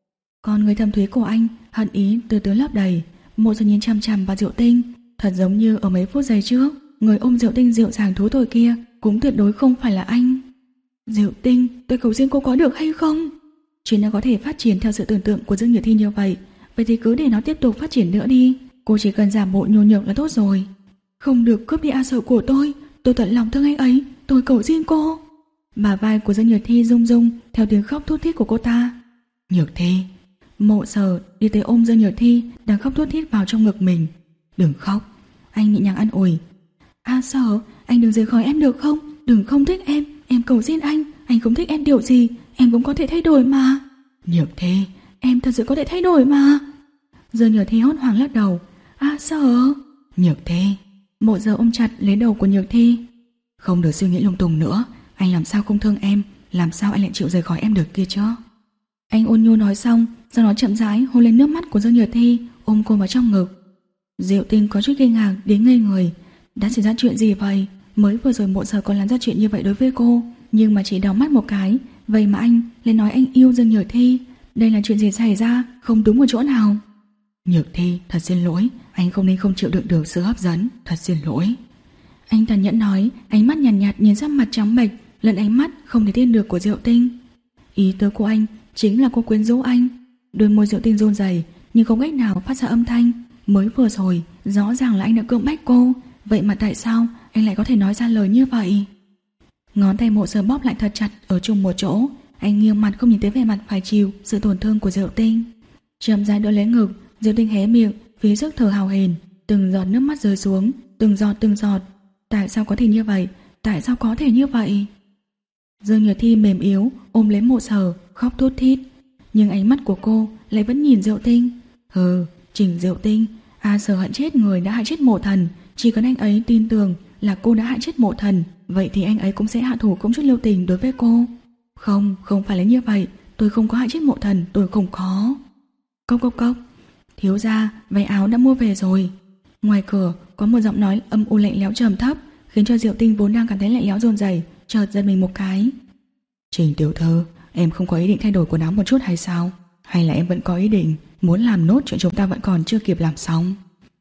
Còn người thâm thúy của anh hận ý từ từ lấp đầy. Mộ Sở nhìn chằm chằm vào Diệu Tinh, thật giống như ở mấy phút giây trước, người ôm Diệu Tinh dịu dàng thú tội kia cũng tuyệt đối không phải là anh. Diệu Tinh, tôi cầu xin cô có được hay không? Chuyện đã có thể phát triển theo sự tưởng tượng của Dương Nhược Thi như vậy, vậy thì cứ để nó tiếp tục phát triển nữa đi. Cô chỉ cần giả bộ nhu nhược là tốt rồi. Không được cướp đi A Sở của tôi, tôi tận lòng thương anh ấy, tôi cầu xin cô. Bả vai của Dương Nhược Thi rung rung theo tiếng khóc thút thít của cô ta. Nhược Thi. Mộ Sở đi tới ôm Dương Nhược Thi đang khóc thút thít vào trong ngực mình. Đừng khóc. Anh nhẹ nhàng an ủi. A Sở, anh đừng rời khỏi em được không? Đừng không thích em, em cầu xin anh. Anh không thích em điều gì, em cũng có thể thay đổi mà. Nhược Thi, em thật sự có thể thay đổi mà. Dương Nhược Thi hốt hoảng lắc đầu. A Sở. Nhược Thi. Mộ Sở ôm chặt lấy đầu của Nhược Thi. Không được suy nghĩ lung tung nữa. Anh làm sao không thương em, làm sao anh lại chịu rời khỏi em được kia chứ? Anh ôn nhu nói xong, sau đó chậm rãi hôn lên nước mắt của Dương Nhược Thi, ôm cô vào trong ngực. Diệu Tinh có chút kinh ngạc đến ngây người. Đã xảy ra chuyện gì vậy? Mới vừa rồi Mộ Sở còn làm ra chuyện như vậy đối với cô, nhưng mà chỉ đảo mắt một cái, vậy mà anh lại nói anh yêu Dương Nhược Thi. Đây là chuyện gì xảy ra, không đúng ở chỗ nào? Nhược Thi, thật xin lỗi, anh không nên không chịu đựng được sự hấp dẫn, thật xin lỗi. Anh tàn nhẫn nói, ánh mắt nhàn nhạt, nhạt nhìn sắc mặt trắng bệch, lẫn ánh mắt không thể tin được của Diệu Tinh. Ý tứ của anh chính là cô quyến rũ anh. Đôi môi Diệu Tinh run rẩy nhưng không cách nào phát ra âm thanh. Mới vừa rồi rõ ràng là anh đã cưỡng bách cô, vậy mà tại sao anh lại có thể nói ra lời như vậy? Ngón tay Mộ Sở bóp lại thật chặt ở chung một chỗ. Anh nghiêng mặt không nhìn tới vẻ mặt phải chịu sự tổn thương của Diệu Tinh. Chậm rãi đỡ lấy ngực, Diệu Tinh hé miệng, phí sức thở hào hển, từng giọt nước mắt rơi xuống, từng giọt từng giọt. Tại sao có thể như vậy? Tại sao có thể như vậy? Dương Nhược Thi mềm yếu ôm lấy Mộ Sở, khóc thút thít, nhưng ánh mắt của cô lại vẫn nhìn Diệu Tinh. Hừ, Trình Diệu Tinh, A Sở hận chết người đã hại chết Mộ Thần. Chỉ cần anh ấy tin tưởng là cô đã hại chết Mộ Thần, vậy thì anh ấy cũng sẽ hạ thủ không chút lưu tình đối với cô. Không, không phải là như vậy. Tôi không có hại chết Mộ Thần, tôi không có. Cốc cốc cốc. Thiếu gia, váy áo đã mua về rồi. Ngoài cửa có một giọng nói âm u lạnh lẽo trầm thấp, khiến cho Diệu Tinh vốn đang cảm thấy lạnh lẽo dồn dày chợt giật mình một cái. Trình tiểu thư, em không có ý định thay đổi quần áo một chút hay sao? Hay là em vẫn có ý định muốn làm nốt chuyện chúng ta vẫn còn chưa kịp làm xong?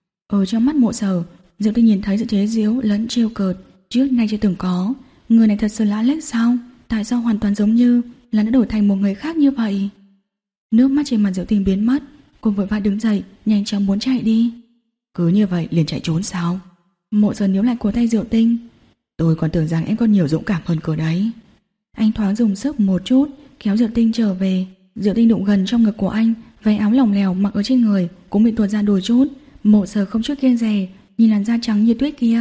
Ở trong mắt Mộ Sở, Diệu Tinh nhìn thấy sự chế giễu lẫn trêu cợt trước nay chưa từng có. Người này thật sự là Alex sao? Tại sao hoàn toàn giống như là đã đổi thành một người khác như vậy? Nước mắt trên mặt Diệu Tinh biến mất, cô vội vã đứng dậy, nhanh chóng muốn chạy đi. Cứ như vậy liền chạy trốn sao? Mộ Sở níu lại cổ tay Diệu Tinh. Tôi còn tưởng rằng em có nhiều dũng cảm hơn cơ đấy. Anh thoáng dùng sức một chút, kéo Diệu Tinh trở về. Diệu Tinh đụng gần trong ngực của anh, váy áo lỏng lẻo mặc ở trên người cũng bị tuột ra đôi chút. Mộ Sở không chút kiêng dè nhìn làn da trắng như tuyết kia.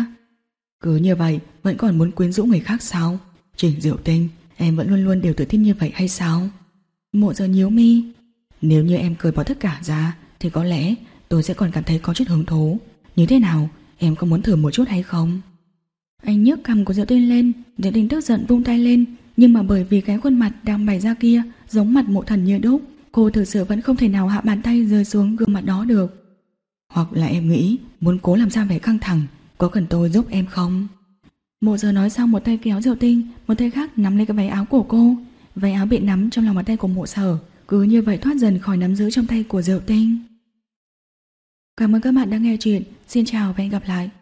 Cứ như vậy vẫn còn muốn quyến rũ người khác sao? Trình Diệu Tinh, em vẫn luôn luôn đều tự tin như vậy hay sao? Mộ Sở nhíu mi. Nếu như em cười bỏ tất cả ra thì có lẽ tôi sẽ còn cảm thấy có chút hứng thú. Như thế nào, em có muốn thử một chút hay không? Anh nhấc cằm của Diệu Tinh lên. Diệu Tinh tức giận vung tay lên, nhưng mà bởi vì cái khuôn mặt đang bày ra kia giống mặt mộ thần như đúc, cô thực sự vẫn không thể nào hạ bàn tay rơi xuống gương mặt đó được. Hoặc là em nghĩ muốn cố làm ra vẻ căng thẳng, có cần tôi giúp em không? Mộ Giờ nói xong một tay kéo Diệu Tinh, một tay khác nắm lấy cái váy áo của cô. Váy áo bị nắm trong lòng bàn tay của Mộ Sở, cứ như vậy thoát dần khỏi nắm giữ trong tay của Diệu Tinh. Cảm ơn các bạn đã nghe chuyện. Xin chào và hẹn gặp lại.